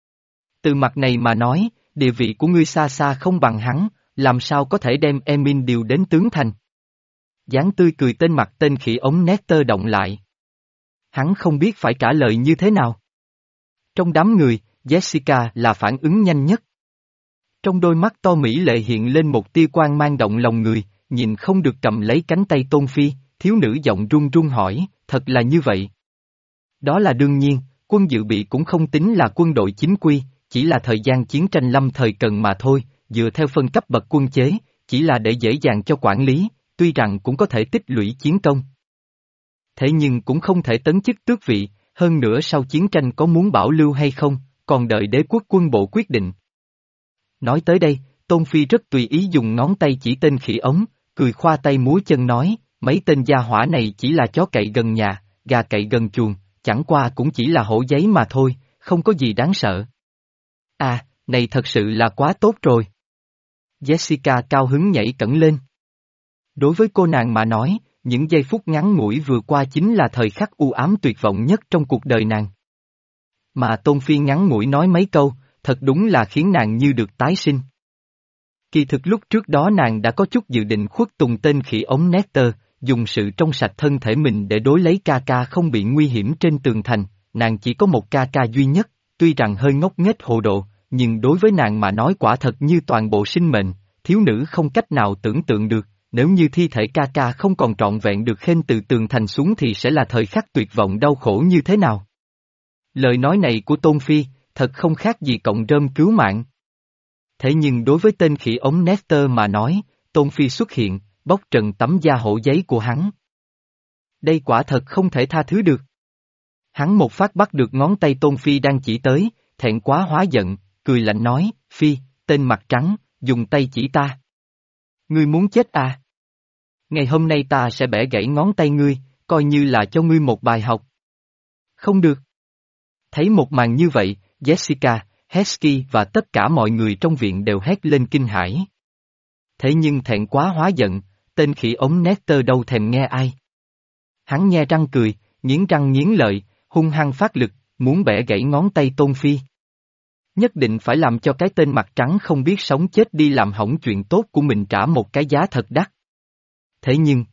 Từ mặt này mà nói, địa vị của ngươi xa xa không bằng hắn, làm sao có thể đem Emin điều đến tướng thành. Dáng tươi cười tên mặt tên khỉ ống Nestor động lại. Hắn không biết phải trả lời như thế nào. Trong đám người, Jessica là phản ứng nhanh nhất. Trong đôi mắt to mỹ lệ hiện lên một tia quang mang động lòng người, nhìn không được cầm lấy cánh tay Tôn Phi, thiếu nữ giọng run run hỏi, thật là như vậy. Đó là đương nhiên, quân dự bị cũng không tính là quân đội chính quy, chỉ là thời gian chiến tranh lâm thời cần mà thôi, dựa theo phân cấp bậc quân chế, chỉ là để dễ dàng cho quản lý, tuy rằng cũng có thể tích lũy chiến công. Thế nhưng cũng không thể tấn chức tước vị, hơn nữa sau chiến tranh có muốn bảo lưu hay không, còn đợi đế quốc quân bộ quyết định. Nói tới đây, Tôn Phi rất tùy ý dùng ngón tay chỉ tên khỉ ống, cười khoa tay múa chân nói, mấy tên gia hỏa này chỉ là chó cậy gần nhà, gà cậy gần chuồng, chẳng qua cũng chỉ là hổ giấy mà thôi, không có gì đáng sợ. À, này thật sự là quá tốt rồi. Jessica cao hứng nhảy cẫng lên. Đối với cô nàng mà nói, những giây phút ngắn ngủi vừa qua chính là thời khắc u ám tuyệt vọng nhất trong cuộc đời nàng. Mà Tôn Phi ngắn ngủi nói mấy câu, thật đúng là khiến nàng như được tái sinh. Kỳ thực lúc trước đó nàng đã có chút dự định khuất tùng tên khỉ ống Nestor, dùng sự trong sạch thân thể mình để đối lấy ca ca không bị nguy hiểm trên tường thành, nàng chỉ có một ca ca duy nhất, tuy rằng hơi ngốc nghếch hồ độ, nhưng đối với nàng mà nói quả thật như toàn bộ sinh mệnh, thiếu nữ không cách nào tưởng tượng được, nếu như thi thể ca ca không còn trọn vẹn được khênh từ tường thành xuống thì sẽ là thời khắc tuyệt vọng đau khổ như thế nào. Lời nói này của Tôn Phi, thật không khác gì cọng rơm cứu mạng. Thế nhưng đối với tên khỉ ống Nestor mà nói, Tôn Phi xuất hiện, bóc trần tấm da hổ giấy của hắn. Đây quả thật không thể tha thứ được. Hắn một phát bắt được ngón tay Tôn Phi đang chỉ tới, thẹn quá hóa giận, cười lạnh nói, Phi, tên mặt trắng, dùng tay chỉ ta. Ngươi muốn chết à? Ngày hôm nay ta sẽ bẻ gãy ngón tay ngươi, coi như là cho ngươi một bài học. Không được. Thấy một màn như vậy, Jessica, Hesky và tất cả mọi người trong viện đều hét lên kinh hãi. Thế nhưng thẹn quá hóa giận, tên khỉ ống Nestor đâu thèm nghe ai. Hắn nhe răng cười, nghiến răng nghiến lợi, hung hăng phát lực, muốn bẻ gãy ngón tay Tôn Phi. Nhất định phải làm cho cái tên mặt trắng không biết sống chết đi làm hỏng chuyện tốt của mình trả một cái giá thật đắt. Thế nhưng,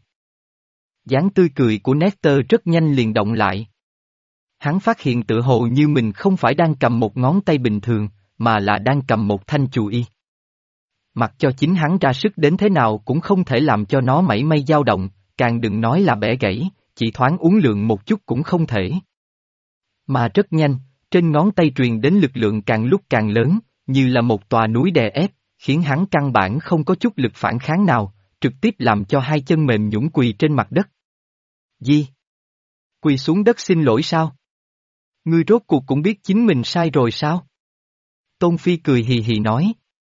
dáng tươi cười của Nestor rất nhanh liền động lại. Hắn phát hiện tự hồ như mình không phải đang cầm một ngón tay bình thường, mà là đang cầm một thanh chùy y. Mặc cho chính hắn ra sức đến thế nào cũng không thể làm cho nó mảy may dao động, càng đừng nói là bẻ gãy, chỉ thoáng uốn lượn một chút cũng không thể. Mà rất nhanh, trên ngón tay truyền đến lực lượng càng lúc càng lớn, như là một tòa núi đè ép, khiến hắn căn bản không có chút lực phản kháng nào, trực tiếp làm cho hai chân mềm nhũn quỳ trên mặt đất. Gì? Quỳ xuống đất xin lỗi sao? Ngươi rốt cuộc cũng biết chính mình sai rồi sao? Tôn Phi cười hì hì nói.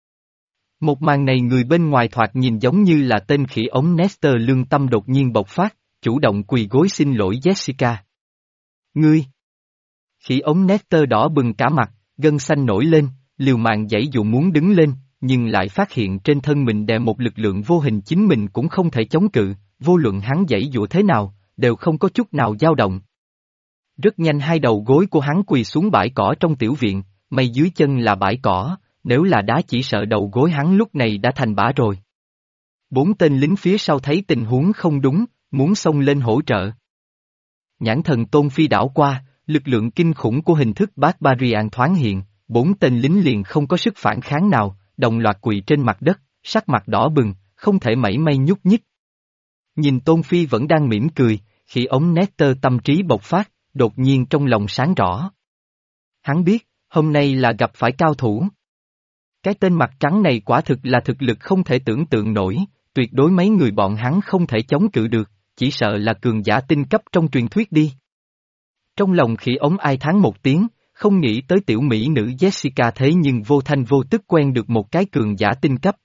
Một màn này người bên ngoài thoạt nhìn giống như là tên khỉ ống Nestor lương tâm đột nhiên bộc phát, chủ động quỳ gối xin lỗi Jessica. Ngươi! Khỉ ống Nestor đỏ bừng cả mặt, gân xanh nổi lên, liều mạng giãy dụ muốn đứng lên, nhưng lại phát hiện trên thân mình đè một lực lượng vô hình chính mình cũng không thể chống cự, vô luận hắn giãy dụ thế nào, đều không có chút nào dao động. Rất nhanh hai đầu gối của hắn quỳ xuống bãi cỏ trong tiểu viện, may dưới chân là bãi cỏ, nếu là đá chỉ sợ đầu gối hắn lúc này đã thành bã rồi. Bốn tên lính phía sau thấy tình huống không đúng, muốn xông lên hỗ trợ. Nhãn thần Tôn Phi đảo qua, lực lượng kinh khủng của hình thức Barbarian thoáng hiện, bốn tên lính liền không có sức phản kháng nào, đồng loạt quỳ trên mặt đất, sắc mặt đỏ bừng, không thể mảy may nhúc nhích. Nhìn Tôn Phi vẫn đang mỉm cười, khi ống Nestor tâm trí bộc phát, đột nhiên trong lòng sáng rõ. Hắn biết, hôm nay là gặp phải cao thủ. Cái tên mặt trắng này quả thực là thực lực không thể tưởng tượng nổi, tuyệt đối mấy người bọn hắn không thể chống cự được, chỉ sợ là cường giả tinh cấp trong truyền thuyết đi. Trong lòng khỉ ống ai thán một tiếng, không nghĩ tới tiểu mỹ nữ Jessica thế nhưng vô thanh vô tức quen được một cái cường giả tinh cấp.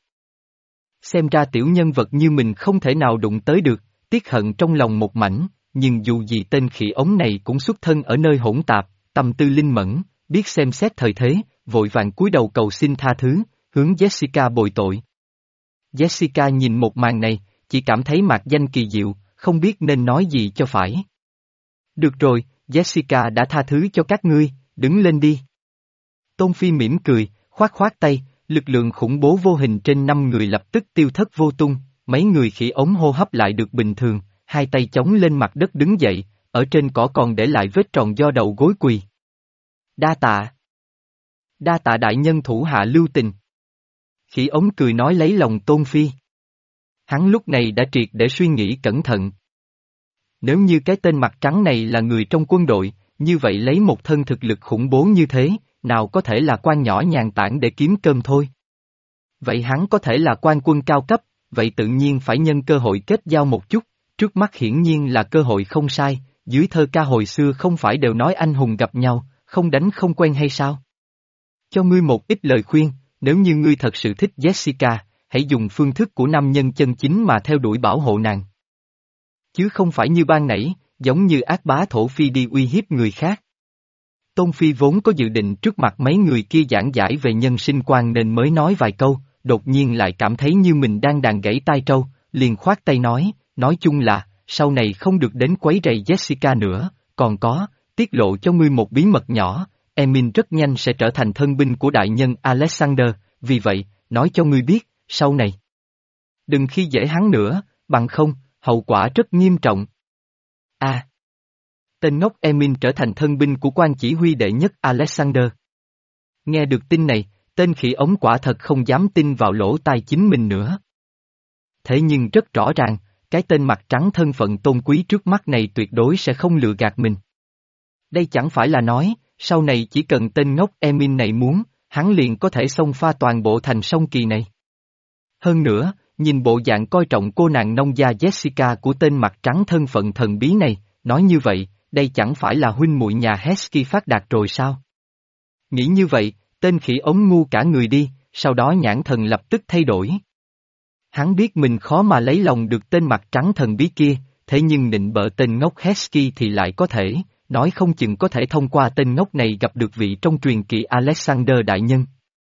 Xem ra tiểu nhân vật như mình không thể nào đụng tới được, tiếc hận trong lòng một mảnh, nhưng dù gì tên khỉ ống này cũng xuất thân ở nơi hỗn tạp, tâm tư linh mẫn, biết xem xét thời thế, vội vàng cúi đầu cầu xin tha thứ, hướng Jessica bồi tội. Jessica nhìn một màn này, chỉ cảm thấy mạc danh kỳ diệu, không biết nên nói gì cho phải. Được rồi, Jessica đã tha thứ cho các ngươi, đứng lên đi. Tôn Phi mỉm cười, khoát khoát tay, lực lượng khủng bố vô hình trên năm người lập tức tiêu thất vô tung, mấy người khỉ ống hô hấp lại được bình thường, hai tay chống lên mặt đất đứng dậy, ở trên cỏ còn để lại vết tròn do đầu gối quỳ. Đa tạ. Đa tạ đại nhân thủ hạ lưu tình. Khỉ ống cười nói lấy lòng Tôn Phi. Hắn lúc này đã triệt để suy nghĩ cẩn thận. Nếu như cái tên mặt trắng này là người trong quân đội, như vậy lấy một thân thực lực khủng bố như thế, nào có thể là quan nhỏ nhàn tản để kiếm cơm thôi. Vậy hắn có thể là quan quân cao cấp, vậy tự nhiên phải nhân cơ hội kết giao một chút, trước mắt hiển nhiên là cơ hội không sai, dưới thơ ca hồi xưa không phải đều nói anh hùng gặp nhau, không đánh không quen hay sao? Cho ngươi một ít lời khuyên, nếu như ngươi thật sự thích Jessica, hãy dùng phương thức của nam nhân chân chính mà theo đuổi bảo hộ nàng. Chứ không phải như ban nãy, giống như ác bá thổ phi đi uy hiếp người khác. Tôn Phi vốn có dự định trước mặt mấy người kia giảng giải về nhân sinh quan nên mới nói vài câu, đột nhiên lại cảm thấy như mình đang đàn gãy tai trâu, liền khoát tay nói, nói chung là, sau này không được đến quấy rầy Jessica nữa, còn có, tiết lộ cho ngươi một bí mật nhỏ, Emin rất nhanh sẽ trở thành thân binh của đại nhân Alexander, vì vậy, nói cho ngươi biết, sau này. Đừng khi dễ hắn nữa, bằng không, hậu quả rất nghiêm trọng. A. À, tên ngốc Emin trở thành thân binh của quan chỉ huy đệ nhất Alexander. Nghe được tin này, tên khỉ ống quả thật không dám tin vào lỗ tai chính mình nữa. Thế nhưng rất rõ ràng, cái tên mặt trắng thân phận tôn quý trước mắt này tuyệt đối sẽ không lừa gạt mình. Đây chẳng phải là nói, sau này chỉ cần tên ngốc Emin này muốn, hắn liền có thể xông pha toàn bộ thành sông Kỳ này. Hơn nữa, nhìn bộ dạng coi trọng cô nàng nông gia Jessica của tên mặt trắng thân phận thần bí này, nói như vậy, đây chẳng phải là huynh muội nhà Hesky phát đạt rồi sao? Nghĩ như vậy, tên khỉ ống ngu cả người đi, sau đó nhãn thần lập tức thay đổi. Hắn biết mình khó mà lấy lòng được tên mặt trắng thần bí kia, thế nhưng nịnh bợ tên ngốc Hesky thì lại có thể, nói không chừng có thể thông qua tên ngốc này gặp được vị trong truyền kỳ Alexander đại nhân.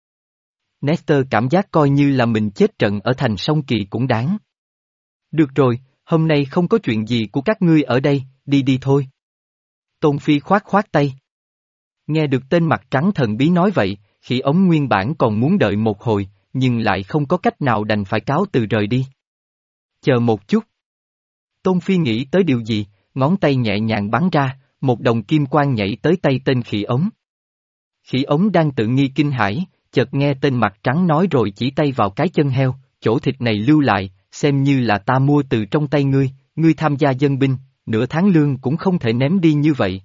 Nestor cảm giác coi như là mình chết trận ở thành sông Kỳ cũng đáng. Được rồi, hôm nay không có chuyện gì của các ngươi ở đây, đi đi thôi. Tôn Phi khoát khoát tay. Nghe được tên mặt trắng thần bí nói vậy, khỉ ống nguyên bản còn muốn đợi một hồi, nhưng lại không có cách nào đành phải cáo từ rời đi. Chờ một chút. Tôn Phi nghĩ tới điều gì, ngón tay nhẹ nhàng bắn ra, một đồng kim quang nhảy tới tay tên khỉ ống. Khỉ ống đang tự nghi kinh hãi, chợt nghe tên mặt trắng nói rồi chỉ tay vào cái chân heo, chỗ thịt này lưu lại, xem như là ta mua từ trong tay ngươi, ngươi tham gia dân binh, nửa tháng lương cũng không thể ném đi như vậy.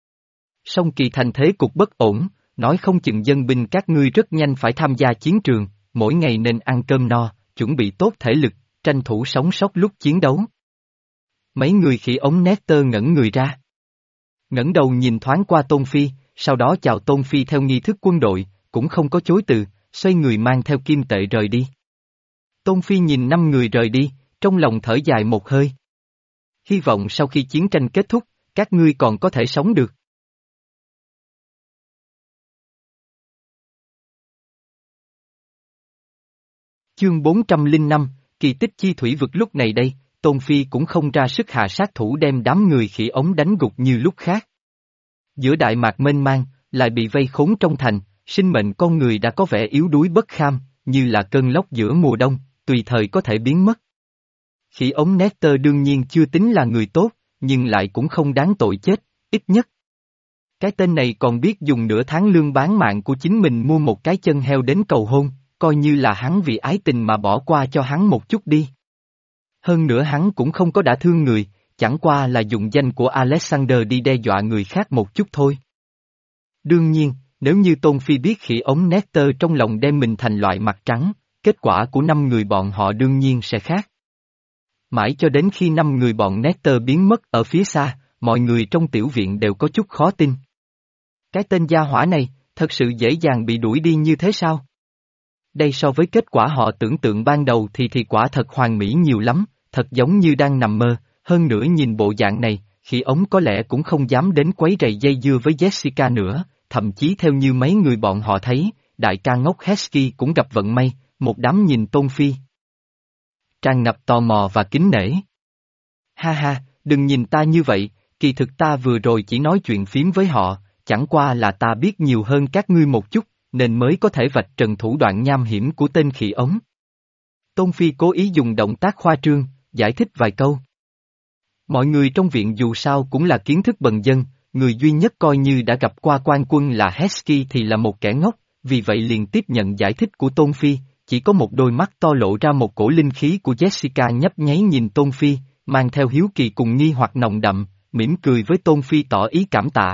Song Kỳ thành thế cục bất ổn, nói không chừng dân binh các ngươi rất nhanh phải tham gia chiến trường, mỗi ngày nên ăn cơm no, chuẩn bị tốt thể lực, tranh thủ sống sót lúc chiến đấu. Mấy người khỉ ống Nestor ngẩn người ra. Ngẩng đầu nhìn thoáng qua Tôn Phi, sau đó chào Tôn Phi theo nghi thức quân đội, cũng không có chối từ, xoay người mang theo kim tệ rời đi. Tôn Phi nhìn năm người rời đi, trong lòng thở dài một hơi. Hy vọng sau khi chiến tranh kết thúc, các ngươi còn có thể sống được. Chương bốn trăm lẻ năm, kỳ tích chi thủy vực lúc này đây, Tôn Phi cũng không ra sức hạ sát thủ đem đám người khỉ ống đánh gục như lúc khác. Giữa đại mạc mênh mang, lại bị vây khốn trong thành, sinh mệnh con người đã có vẻ yếu đuối bất kham, như là cơn lốc giữa mùa đông, tùy thời có thể biến mất. Khỉ ống Nestor đương nhiên chưa tính là người tốt, nhưng lại cũng không đáng tội chết, ít nhất. Cái tên này còn biết dùng nửa tháng lương bán mạng của chính mình mua một cái chân heo đến cầu hôn, coi như là hắn vì ái tình mà bỏ qua cho hắn một chút đi. Hơn nữa hắn cũng không có đã thương người, chẳng qua là dùng danh của Alexander đi đe dọa người khác một chút thôi. Đương nhiên, nếu như Tôn Phi biết khỉ ống Nestor trong lòng đem mình thành loại mặt trắng, kết quả của năm người bọn họ đương nhiên sẽ khác. Mãi cho đến khi năm người bọn Nectar biến mất ở phía xa, mọi người trong tiểu viện đều có chút khó tin. Cái tên gia hỏa này, thật sự dễ dàng bị đuổi đi như thế sao? Đây so với kết quả họ tưởng tượng ban đầu thì thì quả thật hoàn mỹ nhiều lắm, thật giống như đang nằm mơ, hơn nữa nhìn bộ dạng này, khi ống có lẽ cũng không dám đến quấy rầy dây dưa với Jessica nữa, thậm chí theo như mấy người bọn họ thấy, đại ca ngốc Hesky cũng gặp vận may, một đám nhìn Tôn Phi. Tràn ngập tò mò và kính nể. Ha ha, đừng nhìn ta như vậy, kỳ thực ta vừa rồi chỉ nói chuyện phím với họ, chẳng qua là ta biết nhiều hơn các ngươi một chút, nên mới có thể vạch trần thủ đoạn nham hiểm của tên khỉ ống. Tôn Phi cố ý dùng động tác khoa trương, giải thích vài câu. Mọi người trong viện dù sao cũng là kiến thức bần dân, người duy nhất coi như đã gặp qua quan quân là Hesky thì là một kẻ ngốc, vì vậy liền tiếp nhận giải thích của Tôn Phi, chỉ có một đôi mắt to lộ ra một cổ linh khí của Jessica nhấp nháy nhìn Tôn Phi, mang theo hiếu kỳ cùng nghi hoặc nồng đậm, mỉm cười với Tôn Phi tỏ ý cảm tạ.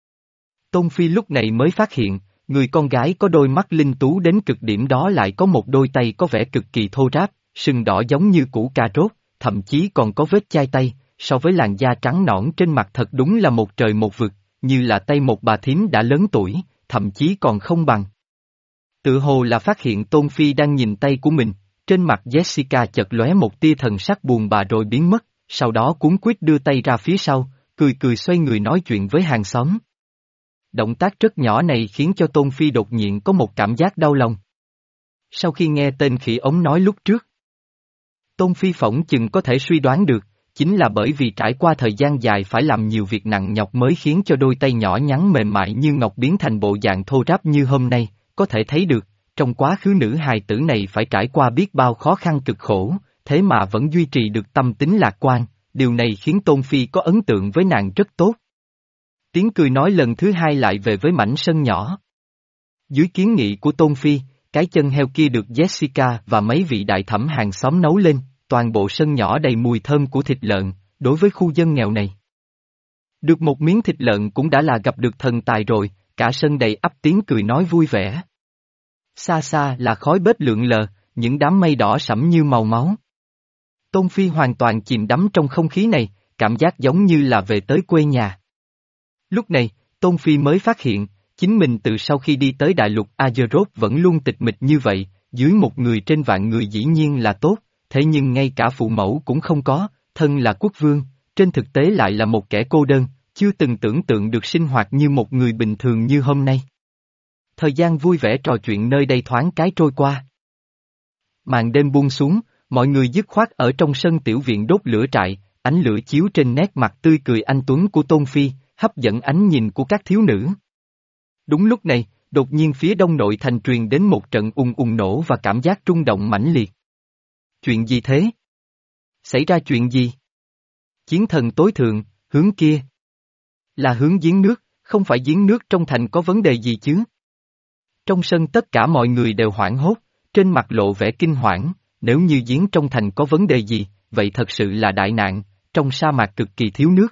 Tôn Phi lúc này mới phát hiện, người con gái có đôi mắt linh tú đến cực điểm đó lại có một đôi tay có vẻ cực kỳ thô ráp, sừng đỏ giống như củ cà rốt, thậm chí còn có vết chai tay, so với làn da trắng nõn trên mặt thật đúng là một trời một vực, như là tay một bà thím đã lớn tuổi, thậm chí còn không bằng. Tự hồ là phát hiện Tôn Phi đang nhìn tay của mình, trên mặt Jessica chợt lóe một tia thần sắc buồn bã rồi biến mất, sau đó cuống quýt đưa tay ra phía sau, cười cười xoay người nói chuyện với hàng xóm. Động tác rất nhỏ này khiến cho Tôn Phi đột nhiên có một cảm giác đau lòng. Sau khi nghe tên khỉ ống nói lúc trước, Tôn Phi phỏng chừng có thể suy đoán được, chính là bởi vì trải qua thời gian dài phải làm nhiều việc nặng nhọc mới khiến cho đôi tay nhỏ nhắn mềm mại như ngọc biến thành bộ dạng thô ráp như hôm nay, có thể thấy được, trong quá khứ nữ hài tử này phải trải qua biết bao khó khăn cực khổ, thế mà vẫn duy trì được tâm tính lạc quan, điều này khiến Tôn Phi có ấn tượng với nàng rất tốt. Tiếng cười nói lần thứ hai lại về với mảnh sân nhỏ. Dưới kiến nghị của Tôn Phi, cái chân heo kia được Jessica và mấy vị đại thẩm hàng xóm nấu lên, toàn bộ sân nhỏ đầy mùi thơm của thịt lợn, đối với khu dân nghèo này. Được một miếng thịt lợn cũng đã là gặp được thần tài rồi, cả sân đầy ắp tiếng cười nói vui vẻ. Xa xa là khói bếp lượn lờ, những đám mây đỏ sẫm như màu máu. Tôn Phi hoàn toàn chìm đắm trong không khí này, cảm giác giống như là về tới quê nhà. Lúc này, Tôn Phi mới phát hiện, chính mình từ sau khi đi tới đại lục Azeroth vẫn luôn tịch mịch như vậy, dưới một người trên vạn người dĩ nhiên là tốt, thế nhưng ngay cả phụ mẫu cũng không có, thân là quốc vương, trên thực tế lại là một kẻ cô đơn, chưa từng tưởng tượng được sinh hoạt như một người bình thường như hôm nay. Thời gian vui vẻ trò chuyện nơi đây thoáng cái trôi qua. Màn đêm buông xuống, mọi người dứt khoát ở trong sân tiểu viện đốt lửa trại, ánh lửa chiếu trên nét mặt tươi cười anh tuấn của Tôn Phi, hấp dẫn ánh nhìn của các thiếu nữ. Đúng lúc này, đột nhiên phía đông nội thành truyền đến một trận ùng ùng nổ và cảm giác rung động mãnh liệt. Chuyện gì thế? Xảy ra chuyện gì? Chiến thần tối thượng, hướng kia. Là hướng giếng nước, không phải giếng nước trong thành có vấn đề gì chứ? Trong sân tất cả mọi người đều hoảng hốt, trên mặt lộ vẻ kinh hoảng, nếu như giếng trong thành có vấn đề gì, vậy thật sự là đại nạn, trong sa mạc cực kỳ thiếu nước.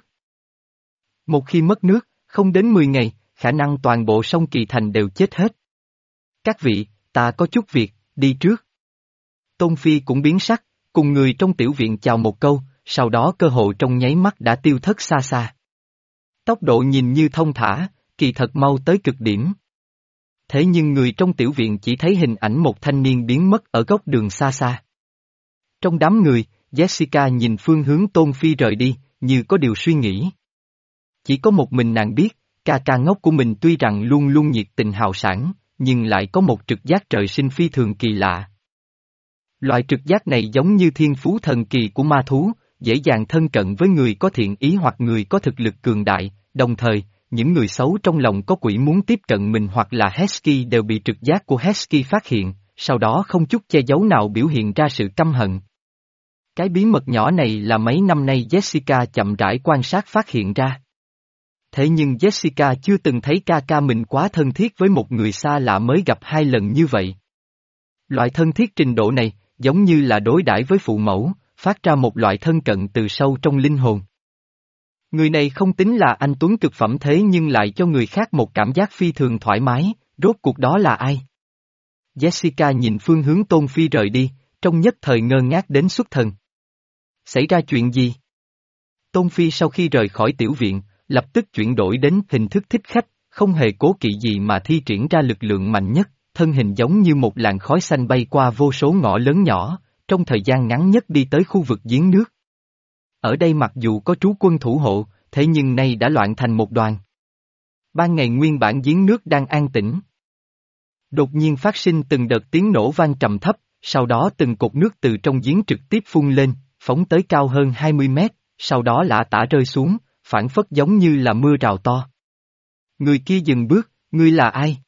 Một khi mất nước, không đến mười ngày, khả năng toàn bộ sông Kỳ Thành đều chết hết. Các vị, ta có chút việc, đi trước. Tôn Phi cũng biến sắc, cùng người trong tiểu viện chào một câu, sau đó cơ hội trong nháy mắt đã tiêu thất xa xa. Tốc độ nhìn như thông thả, kỳ thật mau tới cực điểm. Thế nhưng người trong tiểu viện chỉ thấy hình ảnh một thanh niên biến mất ở góc đường xa xa. Trong đám người, Jessica nhìn phương hướng Tôn Phi rời đi, như có điều suy nghĩ. Chỉ có một mình nàng biết, ca ca ngốc của mình tuy rằng luôn luôn nhiệt tình hào sảng, nhưng lại có một trực giác trời sinh phi thường kỳ lạ. Loại trực giác này giống như thiên phú thần kỳ của ma thú, dễ dàng thân cận với người có thiện ý hoặc người có thực lực cường đại, đồng thời, những người xấu trong lòng có quỷ muốn tiếp cận mình hoặc là Hesky đều bị trực giác của Hesky phát hiện, sau đó không chút che giấu nào biểu hiện ra sự căm hận. Cái bí mật nhỏ này là mấy năm nay Jessica chậm rãi quan sát phát hiện ra. Thế nhưng Jessica chưa từng thấy ca ca mình quá thân thiết với một người xa lạ mới gặp hai lần như vậy. Loại thân thiết trình độ này, giống như là đối đãi với phụ mẫu, phát ra một loại thân cận từ sâu trong linh hồn. Người này không tính là anh tuấn cực phẩm thế nhưng lại cho người khác một cảm giác phi thường thoải mái, rốt cuộc đó là ai? Jessica nhìn phương hướng Tôn Phi rời đi, trong nhất thời ngơ ngác đến xuất thần. Xảy ra chuyện gì? Tôn Phi sau khi rời khỏi tiểu viện, lập tức chuyển đổi đến hình thức thích khách, không hề cố kỵ gì mà thi triển ra lực lượng mạnh nhất, thân hình giống như một làn khói xanh bay qua vô số ngõ lớn nhỏ, trong thời gian ngắn nhất đi tới khu vực giếng nước. Ở đây mặc dù có trú quân thủ hộ, thế nhưng nay đã loạn thành một đoàn. Ban ngày nguyên bản giếng nước đang an tĩnh. Đột nhiên phát sinh từng đợt tiếng nổ vang trầm thấp, sau đó từng cột nước từ trong giếng trực tiếp phun lên, phóng tới cao hơn hai mươi mét, sau đó lả tả rơi xuống, phản phất giống như là mưa rào to. Người kia dừng bước, ngươi là ai?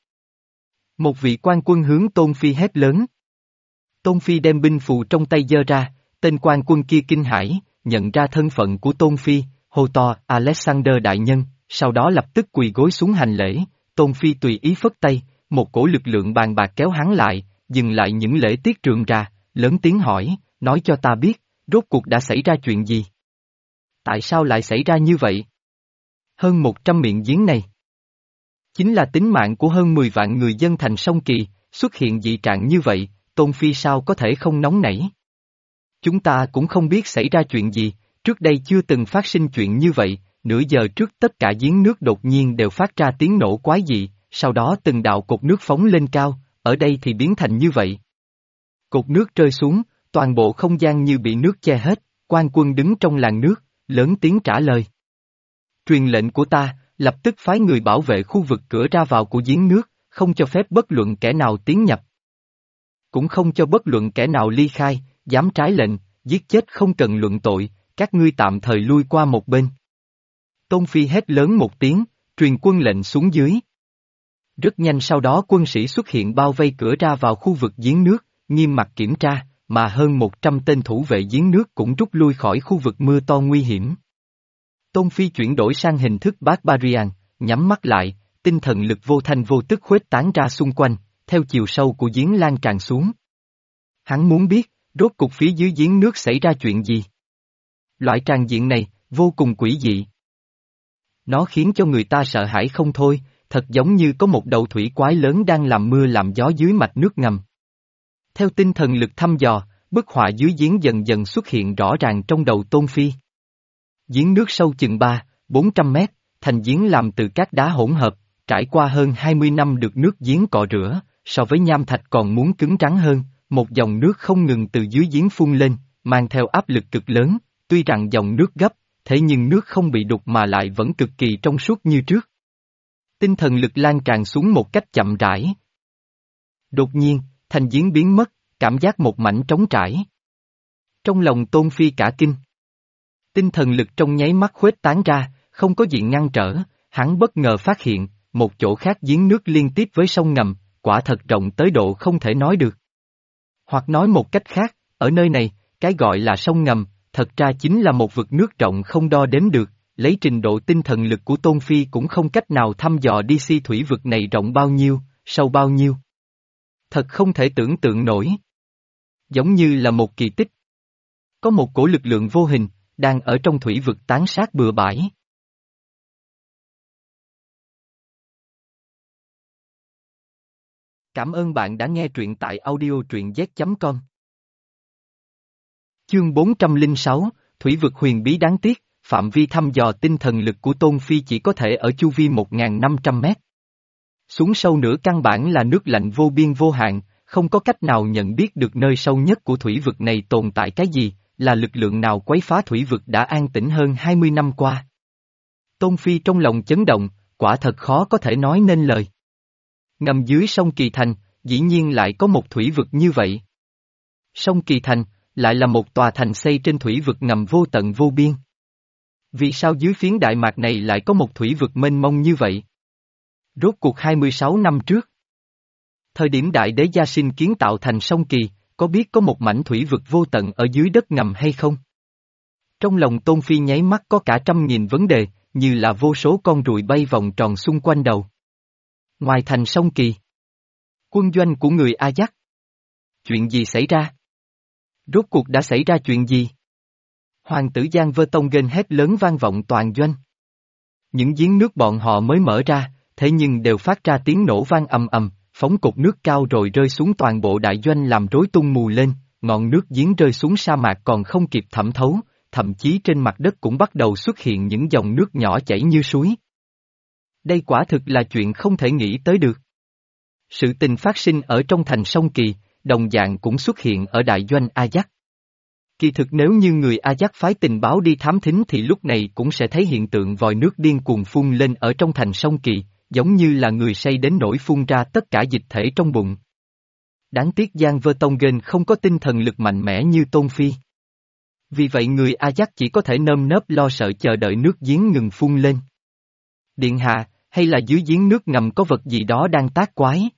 Một vị quan quân hướng Tôn Phi hét lớn. Tôn Phi đem binh phù trong tay giơ ra, tên quan quân kia kinh hãi, nhận ra thân phận của Tôn Phi, hô to Alexander đại nhân, sau đó lập tức quỳ gối xuống hành lễ. Tôn Phi tùy ý phất tay, một cổ lực lượng bàn bạc kéo hắn lại, dừng lại những lễ tiết rườm rà, lớn tiếng hỏi, nói cho ta biết, rốt cuộc đã xảy ra chuyện gì? Tại sao lại xảy ra như vậy? Hơn một trăm miệng giếng này chính là tính mạng của hơn mười vạn người dân thành Sông Kỳ, xuất hiện dị trạng như vậy, Tôn Phi sao có thể không nóng nảy? Chúng ta cũng không biết xảy ra chuyện gì, trước đây chưa từng phát sinh chuyện như vậy, nửa giờ trước tất cả giếng nước đột nhiên đều phát ra tiếng nổ quái dị, sau đó từng đạo cột nước phóng lên cao, ở đây thì biến thành như vậy. Cột nước rơi xuống, toàn bộ không gian như bị nước che hết, quan quân đứng trong làn nước, lớn tiếng trả lời. Truyền lệnh của ta, lập tức phái người bảo vệ khu vực cửa ra vào của giếng nước, không cho phép bất luận kẻ nào tiến nhập. Cũng không cho bất luận kẻ nào ly khai, dám trái lệnh, giết chết không cần luận tội, các ngươi tạm thời lui qua một bên. Tôn Phi hét lớn một tiếng, truyền quân lệnh xuống dưới. Rất nhanh sau đó quân sĩ xuất hiện bao vây cửa ra vào khu vực giếng nước, nghiêm mặt kiểm tra, mà hơn một trăm tên thủ vệ giếng nước cũng rút lui khỏi khu vực mưa to nguy hiểm. Tôn Phi chuyển đổi sang hình thức Barbarian, nhắm mắt lại, tinh thần lực vô thanh vô tức khuếch tán ra xung quanh, theo chiều sâu của giếng lan tràn xuống. Hắn muốn biết, rốt cục phía dưới giếng nước xảy ra chuyện gì? Loại tràn diện này, vô cùng quỷ dị. Nó khiến cho người ta sợ hãi không thôi, thật giống như có một đầu thủy quái lớn đang làm mưa làm gió dưới mạch nước ngầm. Theo tinh thần lực thăm dò, bức họa dưới giếng dần dần xuất hiện rõ ràng trong đầu Tôn Phi. Giếng nước sâu chừng ba, bốn trăm mét, thành giếng làm từ các đá hỗn hợp, trải qua hơn hai mươi năm được nước giếng cọ rửa, so với nham thạch còn muốn cứng rắn hơn, một dòng nước không ngừng từ dưới giếng phun lên, mang theo áp lực cực lớn, tuy rằng dòng nước gấp, thế nhưng nước không bị đục mà lại vẫn cực kỳ trong suốt như trước. Tinh thần lực lan tràn xuống một cách chậm rãi. Đột nhiên, thành giếng biến mất, cảm giác một mảnh trống trải. Trong lòng Tôn Phi cả kinh. Tinh thần lực trong nháy mắt khuếch tán ra, không có diện ngăn trở, hắn bất ngờ phát hiện, một chỗ khác giếng nước liên tiếp với sông ngầm, quả thật rộng tới độ không thể nói được. Hoặc nói một cách khác, ở nơi này, cái gọi là sông ngầm, thật ra chính là một vực nước rộng không đo đếm được, lấy trình độ tinh thần lực của Tôn Phi cũng không cách nào thăm dò đi si thủy vực này rộng bao nhiêu, sâu bao nhiêu. Thật không thể tưởng tượng nổi. Giống như là một kỳ tích. Có một cổ lực lượng vô hình, đang ở trong thủy vực tán sát bừa bãi. Cảm ơn bạn đã nghe truyện tại audio truyện z chấm com. Chương bốn trăm lẻ sáu, Thủy vực huyền bí đáng tiếc, phạm vi thăm dò tinh thần lực của Tôn Phi chỉ có thể ở chu vi một nghìn năm trăm mét. Xuống sâu nữa căn bản là nước lạnh vô biên vô hạn, không có cách nào nhận biết được nơi sâu nhất của thủy vực này tồn tại cái gì, là lực lượng nào quấy phá thủy vực đã an tĩnh hơn hai mươi năm qua. Tôn Phi trong lòng chấn động, quả thật khó có thể nói nên lời. Ngầm dưới sông Kỳ Thành, dĩ nhiên lại có một thủy vực như vậy. Sông Kỳ Thành, lại là một tòa thành xây trên thủy vực ngầm vô tận vô biên. Vì sao dưới phiến Đại Mạc này lại có một thủy vực mênh mông như vậy? Rốt cuộc hai mươi sáu năm trước. Thời điểm Đại Đế Gia Sinh kiến tạo thành sông Kỳ, có biết có một mảnh thủy vực vô tận ở dưới đất ngầm hay không? Trong lòng Tôn Phi nháy mắt có cả trăm nghìn vấn đề, như là vô số con ruồi bay vòng tròn xung quanh đầu. Ngoài thành sông Kỳ, quân doanh của người A Dắc. Chuyện gì xảy ra? Rốt cuộc đã xảy ra chuyện gì? Hoàng tử Giang Vơ Tông gên hét lớn vang vọng toàn doanh. Những giếng nước bọn họ mới mở ra, thế nhưng đều phát ra tiếng nổ vang ầm ầm, phóng cột nước cao rồi rơi xuống toàn bộ đại doanh làm rối tung mù lên, ngọn nước giếng rơi xuống sa mạc còn không kịp thẩm thấu, thậm chí trên mặt đất cũng bắt đầu xuất hiện những dòng nước nhỏ chảy như suối. Đây quả thực là chuyện không thể nghĩ tới được. Sự tình phát sinh ở trong thành Sông Kỳ, đồng dạng cũng xuất hiện ở đại doanh Ajax. Kỳ thực nếu như người Ajax phái tình báo đi thám thính thì lúc này cũng sẽ thấy hiện tượng vòi nước điên cuồng phun lên ở trong thành Sông Kỳ, giống như là người say đến nỗi phun ra tất cả dịch thể trong bụng. Đáng tiếc Giang Vertonghen không có tinh thần lực mạnh mẽ như Tôn Phi. Vì vậy người Ajax chỉ có thể nơm nớp lo sợ chờ đợi nước giếng ngừng phun lên. Điện hạ, hay là dưới giếng nước ngầm có vật gì đó đang tác quái?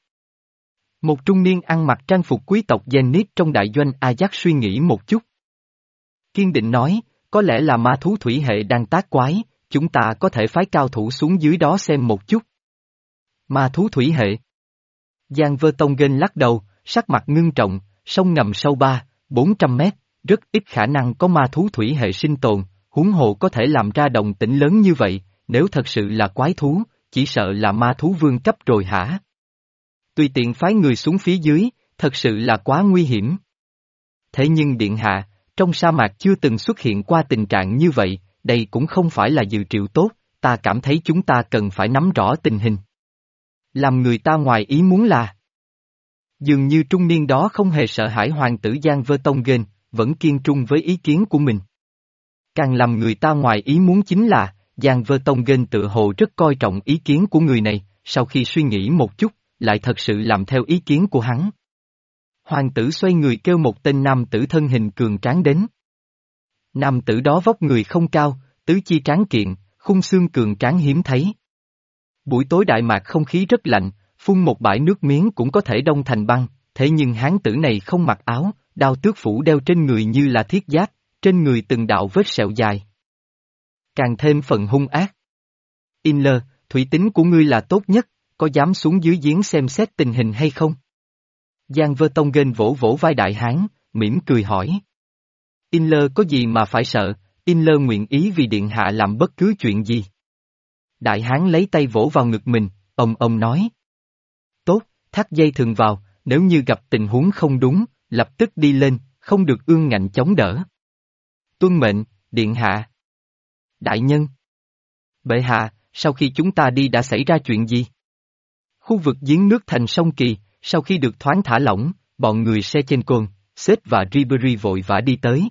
Một trung niên ăn mặc trang phục quý tộc Zenith trong đại doanh Ajax suy nghĩ một chút. Kiên định nói, có lẽ là ma thú thủy hệ đang tác quái, chúng ta có thể phái cao thủ xuống dưới đó xem một chút. Ma thú thủy hệ. Giang Vertonghen lắc đầu, sắc mặt ngưng trọng, sông ngầm sâu ba, bốn trăm mét, rất ít khả năng có ma thú thủy hệ sinh tồn, huống hồ có thể làm ra động tĩnh lớn như vậy, nếu thật sự là quái thú, chỉ sợ là ma thú vương cấp rồi hả? Tùy tiện phái người xuống phía dưới, thật sự là quá nguy hiểm. Thế nhưng điện hạ, trong sa mạc chưa từng xuất hiện qua tình trạng như vậy, đây cũng không phải là dự triệu tốt, ta cảm thấy chúng ta cần phải nắm rõ tình hình. Làm người ta ngoài ý muốn là dường như trung niên đó không hề sợ hãi hoàng tử Giang Vertonghen, vẫn kiên trung với ý kiến của mình. Càng làm người ta ngoài ý muốn chính là, Giang Vertonghen tự hồ rất coi trọng ý kiến của người này, sau khi suy nghĩ một chút, lại thật sự làm theo ý kiến của hắn. Hoàng tử xoay người kêu một tên nam tử thân hình cường tráng đến. Nam tử đó vóc người không cao, tứ chi tráng kiện, khung xương cường tráng hiếm thấy. Buổi tối Đại Mạc không khí rất lạnh, phun một bãi nước miếng cũng có thể đông thành băng, thế nhưng hán tử này không mặc áo, đao tước phủ đeo trên người như là thiết giáp, trên người từng đạo vết sẹo dài. Càng thêm phần hung ác. Inler, thủy tính của ngươi là tốt nhất, có dám xuống dưới giếng xem xét tình hình hay không? Giang Vertonghen vỗ vỗ vai đại hán, mỉm cười hỏi. Inler có gì mà phải sợ, Inler nguyện ý vì điện hạ làm bất cứ chuyện gì. Đại hán lấy tay vỗ vào ngực mình, ông ông nói. Tốt, thắt dây thừng vào, nếu như gặp tình huống không đúng, lập tức đi lên, không được ương ngạnh chống đỡ. Tuân mệnh, điện hạ. Đại nhân. Bệ hạ, sau khi chúng ta đi đã xảy ra chuyện gì? Khu vực giếng nước thành Sông Kỳ, sau khi được thoáng thả lỏng, bọn người Sechenko, Seth và Ribery vội vã đi tới.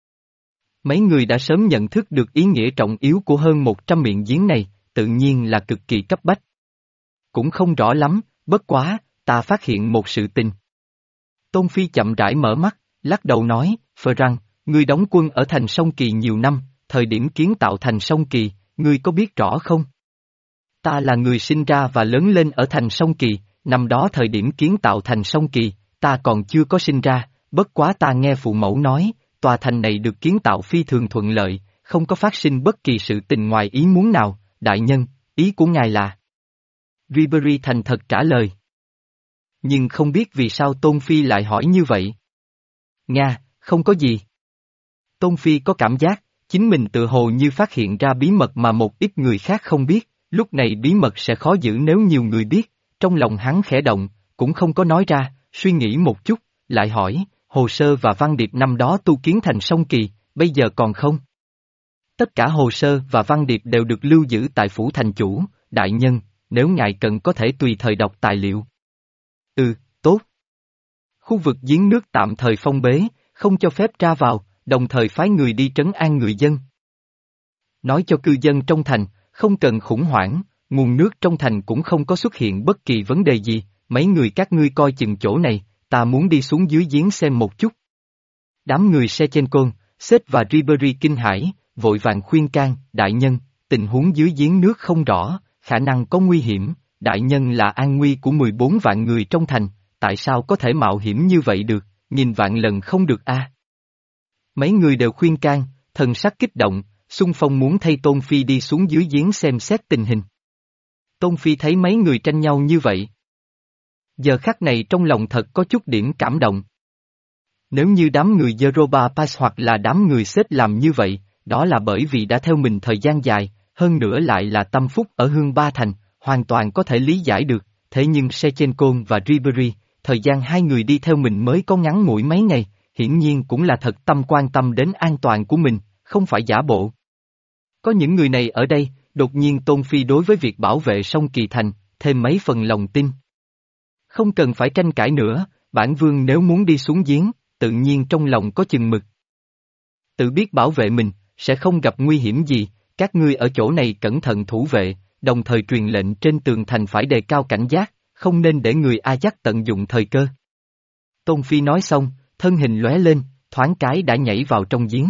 Mấy người đã sớm nhận thức được ý nghĩa trọng yếu của hơn một trăm miệng giếng này, tự nhiên là cực kỳ cấp bách. Cũng không rõ lắm, bất quá, ta phát hiện một sự tình. Tôn Phi chậm rãi mở mắt, lắc đầu nói, Phờ rằng, ngươi đóng quân ở thành Sông Kỳ nhiều năm, thời điểm kiến tạo thành Sông Kỳ, ngươi có biết rõ không? Ta là người sinh ra và lớn lên ở thành Sông Kỳ, năm đó thời điểm kiến tạo thành Sông Kỳ, ta còn chưa có sinh ra, bất quá ta nghe phụ mẫu nói, tòa thành này được kiến tạo phi thường thuận lợi, không có phát sinh bất kỳ sự tình ngoài ý muốn nào, đại nhân, ý của ngài là. Ribery thành thật trả lời. Nhưng không biết vì sao Tôn Phi lại hỏi như vậy. Nga, không có gì. Tôn Phi có cảm giác, chính mình tự hồ như phát hiện ra bí mật mà một ít người khác không biết, lúc này bí mật sẽ khó giữ nếu nhiều người biết, trong lòng hắn khẽ động, cũng không có nói ra, suy nghĩ một chút, lại hỏi, hồ sơ và văn điệp năm đó tu kiến thành Sông Kỳ, bây giờ còn không? Tất cả hồ sơ và văn điệp đều được lưu giữ tại phủ thành chủ, đại nhân, nếu ngài cần có thể tùy thời đọc tài liệu. Ừ, tốt. Khu vực giếng nước tạm thời phong bế, không cho phép ra vào, đồng thời phái người đi trấn an người dân. Nói cho cư dân trong thành, không cần khủng hoảng, nguồn nước trong thành cũng không có xuất hiện bất kỳ vấn đề gì, mấy người các ngươi coi chừng chỗ này, ta muốn đi xuống dưới giếng xem một chút. Đám người Sechenko, Seth và Ribery kinh hãi, vội vàng khuyên can, đại nhân, tình huống dưới giếng nước không rõ, khả năng có nguy hiểm, đại nhân là an nguy của mười bốn vạn người trong thành, tại sao có thể mạo hiểm như vậy được, nghìn vạn lần không được a. Mấy người đều khuyên can, thần sắc kích động, xung phong muốn thay Tôn Phi đi xuống dưới giếng xem xét tình hình. Tôn Phi thấy mấy người tranh nhau như vậy. Giờ khắc này trong lòng thật có chút điểm cảm động. Nếu như đám người Yoruba Pass hoặc là đám người Seth làm như vậy, đó là bởi vì đã theo mình thời gian dài, hơn nữa lại là tâm phúc ở Hương Ba Thành, hoàn toàn có thể lý giải được, thế nhưng Sechenko và Ribery, thời gian hai người đi theo mình mới có ngắn ngủi mấy ngày, hiển nhiên cũng là thật tâm quan tâm đến an toàn của mình, không phải giả bộ. Có những người này ở đây, đột nhiên Tôn Phi đối với việc bảo vệ sông Kỳ Thành, thêm mấy phần lòng tin. Không cần phải tranh cãi nữa, bản vương nếu muốn đi xuống giếng, tự nhiên trong lòng có chừng mực. Tự biết bảo vệ mình, sẽ không gặp nguy hiểm gì, các ngươi ở chỗ này cẩn thận thủ vệ, đồng thời truyền lệnh trên tường thành phải đề cao cảnh giác, không nên để người A Dắc tận dụng thời cơ. Tôn Phi nói xong, thân hình lóe lên, thoáng cái đã nhảy vào trong giếng.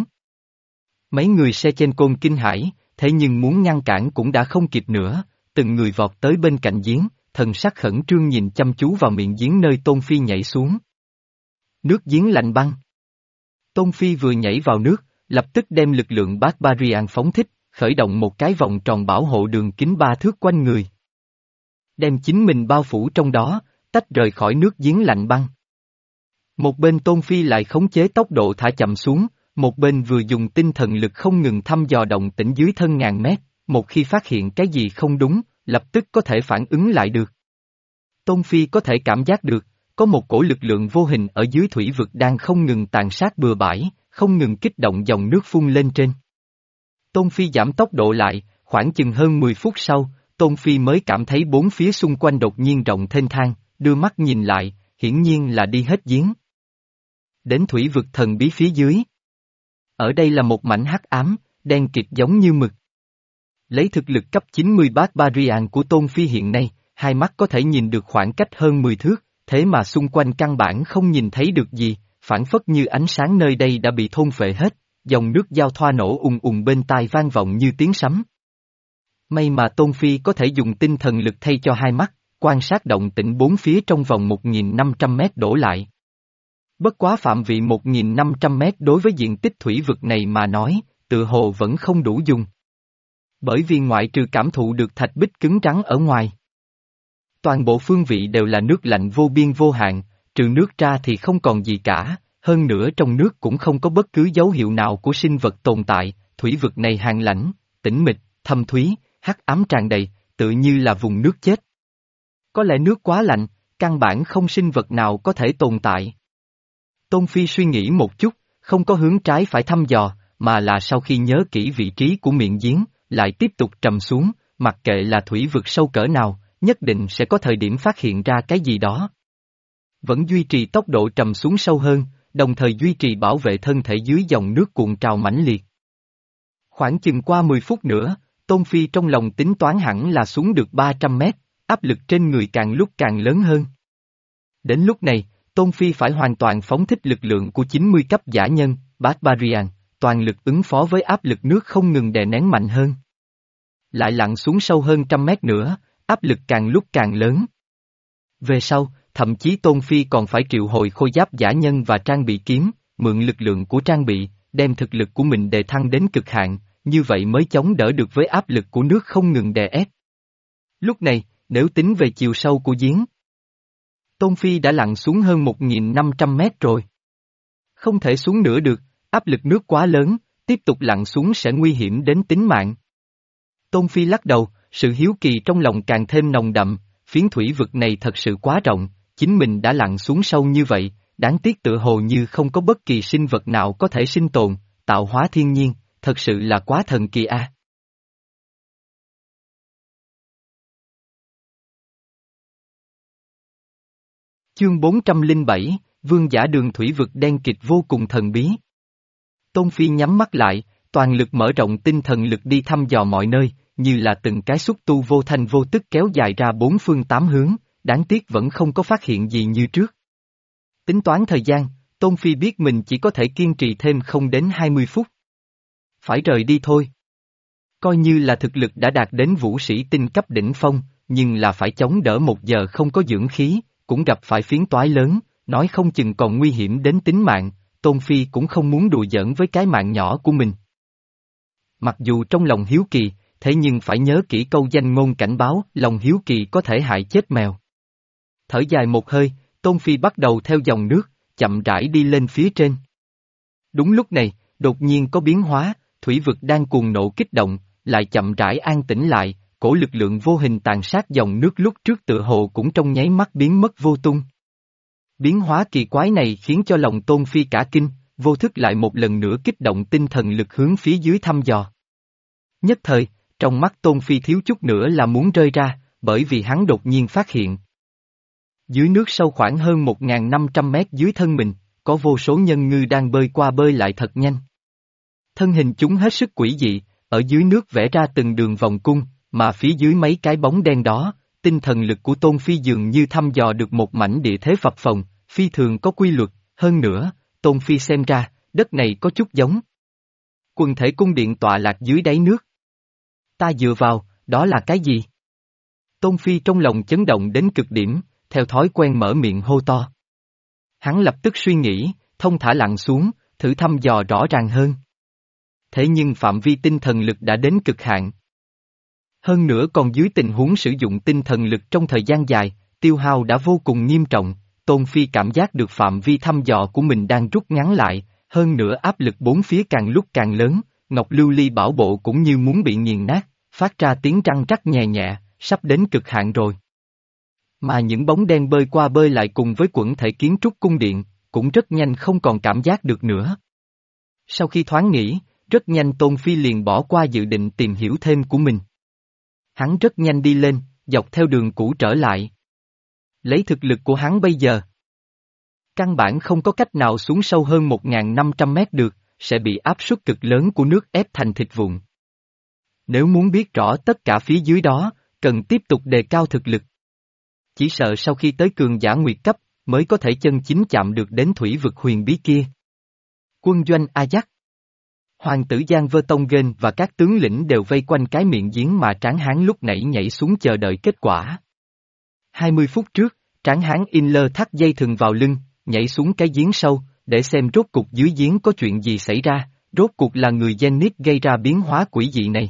Mấy người xe trên côn kinh hãi, thế nhưng muốn ngăn cản cũng đã không kịp nữa, từng người vọt tới bên cạnh giếng, thần sắc khẩn trương nhìn chăm chú vào miệng giếng nơi Tôn Phi nhảy xuống. Nước giếng lạnh băng. Tôn Phi vừa nhảy vào nước, lập tức đem lực lượng Barbarian phóng thích, khởi động một cái vòng tròn bảo hộ đường kính ba thước quanh người. Đem chính mình bao phủ trong đó, tách rời khỏi nước giếng lạnh băng. Một bên Tôn Phi lại khống chế tốc độ thả chậm xuống, một bên vừa dùng tinh thần lực không ngừng thăm dò động tĩnh dưới thân ngàn mét, một khi phát hiện cái gì không đúng, lập tức có thể phản ứng lại được. Tôn Phi có thể cảm giác được, có một cổ lực lượng vô hình ở dưới thủy vực đang không ngừng tàn sát bừa bãi, không ngừng kích động dòng nước phun lên trên. Tôn Phi giảm tốc độ lại, khoảng chừng hơn mười phút sau, Tôn Phi mới cảm thấy bốn phía xung quanh đột nhiên rộng thênh thang, đưa mắt nhìn lại, hiển nhiên là đi hết giếng. Đến thủy vực thần bí phía dưới. Ở đây là một mảnh hắc ám, đen kịt giống như mực. Lấy thực lực cấp chín mươi Barbarian của Tôn Phi hiện nay, hai mắt có thể nhìn được khoảng cách hơn mười thước, thế mà xung quanh căn bản không nhìn thấy được gì, phản phất như ánh sáng nơi đây đã bị thôn phệ hết, dòng nước giao thoa nổ ùng ùng bên tai vang vọng như tiếng sấm. May mà Tôn Phi có thể dùng tinh thần lực thay cho hai mắt, quan sát động tĩnh bốn phía trong vòng một nghìn năm trăm mét đổ lại. Bất quá phạm vị một nghìn năm trăm mét đối với diện tích thủy vực này mà nói, tự hồ vẫn không đủ dùng. Bởi vì ngoại trừ cảm thụ được thạch bích cứng rắn ở ngoài. Toàn bộ phương vị đều là nước lạnh vô biên vô hạn, trừ nước ra thì không còn gì cả, hơn nữa trong nước cũng không có bất cứ dấu hiệu nào của sinh vật tồn tại, thủy vực này hàng lãnh, tĩnh mịch, thâm thúy, hắc ám tràn đầy, tự như là vùng nước chết. Có lẽ nước quá lạnh, căn bản không sinh vật nào có thể tồn tại. Tôn Phi suy nghĩ một chút, không có hướng trái phải thăm dò, mà là sau khi nhớ kỹ vị trí của miệng giếng, lại tiếp tục trầm xuống, mặc kệ là thủy vực sâu cỡ nào, nhất định sẽ có thời điểm phát hiện ra cái gì đó. Vẫn duy trì tốc độ trầm xuống sâu hơn, đồng thời duy trì bảo vệ thân thể dưới dòng nước cuộn trào mãnh liệt. Khoảng chừng qua mười phút nữa, Tôn Phi trong lòng tính toán hẳn là xuống được ba trăm mét, áp lực trên người càng lúc càng lớn hơn. Đến lúc này, Tôn Phi phải hoàn toàn phóng thích lực lượng của chín mươi cấp giả nhân, Barbarian, toàn lực ứng phó với áp lực nước không ngừng đè nén mạnh hơn. Lại lặn xuống sâu hơn trăm mét nữa, áp lực càng lúc càng lớn. Về sau, thậm chí Tôn Phi còn phải triệu hồi khôi giáp giả nhân và trang bị kiếm, mượn lực lượng của trang bị, đem thực lực của mình đề thăng đến cực hạn, như vậy mới chống đỡ được với áp lực của nước không ngừng đè ép. Lúc này, nếu tính về chiều sâu của giếng, Tôn Phi đã lặn xuống hơn một nghìn năm trăm mét rồi. Không thể xuống nữa được, áp lực nước quá lớn, tiếp tục lặn xuống sẽ nguy hiểm đến tính mạng. Tôn Phi lắc đầu, sự hiếu kỳ trong lòng càng thêm nồng đậm, phiến thủy vực này thật sự quá rộng, chính mình đã lặn xuống sâu như vậy, đáng tiếc tựa hồ như không có bất kỳ sinh vật nào có thể sinh tồn, tạo hóa thiên nhiên, thật sự là quá thần kỳ a. À. Chương bốn trăm lẻ bảy, Vương giả đường thủy vực đen kịch vô cùng thần bí. Tôn Phi nhắm mắt lại, toàn lực mở rộng tinh thần lực đi thăm dò mọi nơi, như là từng cái xúc tu vô thanh vô tức kéo dài ra bốn phương tám hướng, đáng tiếc vẫn không có phát hiện gì như trước. Tính toán thời gian, Tôn Phi biết mình chỉ có thể kiên trì thêm không đến hai mươi phút. Phải rời đi thôi. Coi như là thực lực đã đạt đến vũ sĩ tinh cấp đỉnh phong, nhưng là phải chống đỡ một giờ không có dưỡng khí, cũng gặp phải phiến toái lớn, nói không chừng còn nguy hiểm đến tính mạng, Tôn Phi cũng không muốn đùa giỡn với cái mạng nhỏ của mình. Mặc dù trong lòng hiếu kỳ, thế nhưng phải nhớ kỹ câu danh ngôn cảnh báo, lòng hiếu kỳ có thể hại chết mèo. Thở dài một hơi, Tôn Phi bắt đầu theo dòng nước, chậm rãi đi lên phía trên. Đúng lúc này, đột nhiên có biến hóa, thủy vực đang cuồng nộ kích động, lại chậm rãi an tĩnh lại, cổ lực lượng vô hình tàn sát dòng nước lúc trước tựa hồ cũng trong nháy mắt biến mất vô tung. Biến hóa kỳ quái này khiến cho lòng Tôn Phi cả kinh, vô thức lại một lần nữa kích động tinh thần lực hướng phía dưới thăm dò. Nhất thời, trong mắt Tôn Phi thiếu chút nữa là muốn rơi ra, bởi vì hắn đột nhiên phát hiện. Dưới nước sâu khoảng hơn một nghìn năm trăm mét dưới thân mình, có vô số nhân ngư đang bơi qua bơi lại thật nhanh. Thân hình chúng hết sức quỷ dị, ở dưới nước vẽ ra từng đường vòng cung, mà phía dưới mấy cái bóng đen đó, tinh thần lực của Tôn Phi dường như thăm dò được một mảnh địa thế phập phồng, phi thường có quy luật, hơn nữa, Tôn Phi xem ra, đất này có chút giống quần thể cung điện tọa lạc dưới đáy nước. Ta dựa vào, đó là cái gì? Tôn Phi trong lòng chấn động đến cực điểm, theo thói quen mở miệng hô to. Hắn lập tức suy nghĩ, thông thả lặn xuống, thử thăm dò rõ ràng hơn. Thế nhưng phạm vi tinh thần lực đã đến cực hạn. Hơn nữa còn dưới tình huống sử dụng tinh thần lực trong thời gian dài, tiêu hao đã vô cùng nghiêm trọng, Tôn Phi cảm giác được phạm vi thăm dò của mình đang rút ngắn lại, hơn nữa áp lực bốn phía càng lúc càng lớn, ngọc lưu ly bảo bộ cũng như muốn bị nghiền nát, phát ra tiếng răng rắc nhẹ nhẹ, sắp đến cực hạn rồi. Mà những bóng đen bơi qua bơi lại cùng với quần thể kiến trúc cung điện, cũng rất nhanh không còn cảm giác được nữa. Sau khi thoáng nghĩ, rất nhanh Tôn Phi liền bỏ qua dự định tìm hiểu thêm của mình. Hắn rất nhanh đi lên, dọc theo đường cũ trở lại. Lấy thực lực của hắn bây giờ, căn bản không có cách nào xuống sâu hơn một nghìn năm trăm mét được, sẽ bị áp suất cực lớn của nước ép thành thịt vụn. Nếu muốn biết rõ tất cả phía dưới đó, cần tiếp tục đề cao thực lực. Chỉ sợ sau khi tới cường giả nguyệt cấp, mới có thể chân chính chạm được đến thủy vực huyền bí kia. Quân doanh Ajax, Hoàng tử Giang Vơ Tông Gên và các tướng lĩnh đều vây quanh cái miệng giếng mà Tráng Hán lúc nãy nhảy xuống chờ đợi kết quả. hai mươi phút trước, Tráng Hán in lơ thắt dây thừng vào lưng, nhảy xuống cái giếng sâu, để xem rốt cuộc dưới giếng có chuyện gì xảy ra, rốt cuộc là người Zenith gây ra biến hóa quỷ dị này.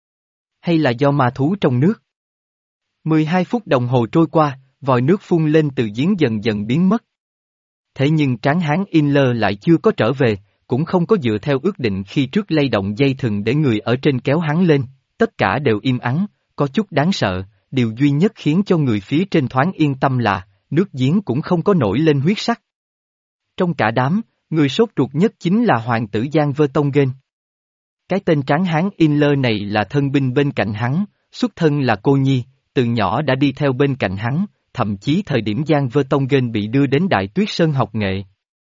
Hay là do ma thú trong nước? mười hai phút đồng hồ trôi qua, vòi nước phun lên từ giếng dần dần biến mất. Thế nhưng Tráng Hán in lơ lại chưa có trở về, cũng không có dựa theo ước định khi trước lay động dây thừng để người ở trên kéo hắn lên, tất cả đều im ắng, có chút đáng sợ, điều duy nhất khiến cho người phía trên thoáng yên tâm là, nước giếng cũng không có nổi lên huyết sắc. Trong cả đám, người sốt ruột nhất chính là Hoàng tử Giang Vơ Tông Gên. Cái tên Tráng Hán in lơ này là thân binh bên cạnh hắn, xuất thân là cô nhi, từ nhỏ đã đi theo bên cạnh hắn, thậm chí thời điểm Giang Vơ Tông Gên bị đưa đến Đại Tuyết Sơn học nghệ.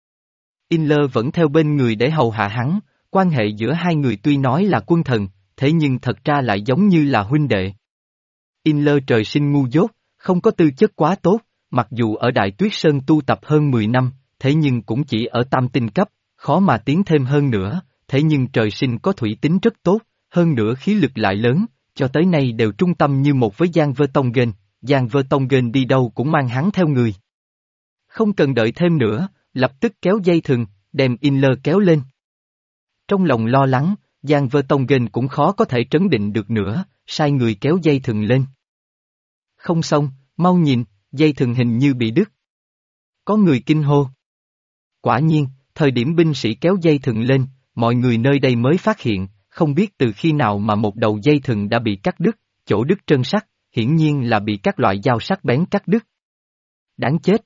In lơ vẫn theo bên người để hầu hạ hắn, quan hệ giữa hai người tuy nói là quân thần, thế nhưng thật ra lại giống như là huynh đệ. In lơ trời sinh ngu dốt, không có tư chất quá tốt, mặc dù ở Đại Tuyết Sơn tu tập hơn mười năm, thế nhưng cũng chỉ ở tam tinh cấp, khó mà tiến thêm hơn nữa, thế nhưng trời sinh có thủy tính rất tốt, hơn nữa khí lực lại lớn, cho tới nay đều trung tâm như một với Giang Vơ Tông Gên, Giang Vơ Tông Gên đi đâu cũng mang hắn theo người. Không cần đợi thêm nữa, lập tức kéo dây thừng, đem in lơ kéo lên. Trong lòng lo lắng, Giang Vơ Tông Gên cũng khó có thể trấn định được nữa, sai người kéo dây thừng lên. Không xong, mau nhìn, dây thừng hình như bị đứt. Có người kinh hô. Quả nhiên, thời điểm binh sĩ kéo dây thừng lên, mọi người nơi đây mới phát hiện, không biết từ khi nào mà một đầu dây thừng đã bị cắt đứt, chỗ đứt trân sắt, hiển nhiên là bị các loại dao sắc bén cắt đứt. Đáng chết!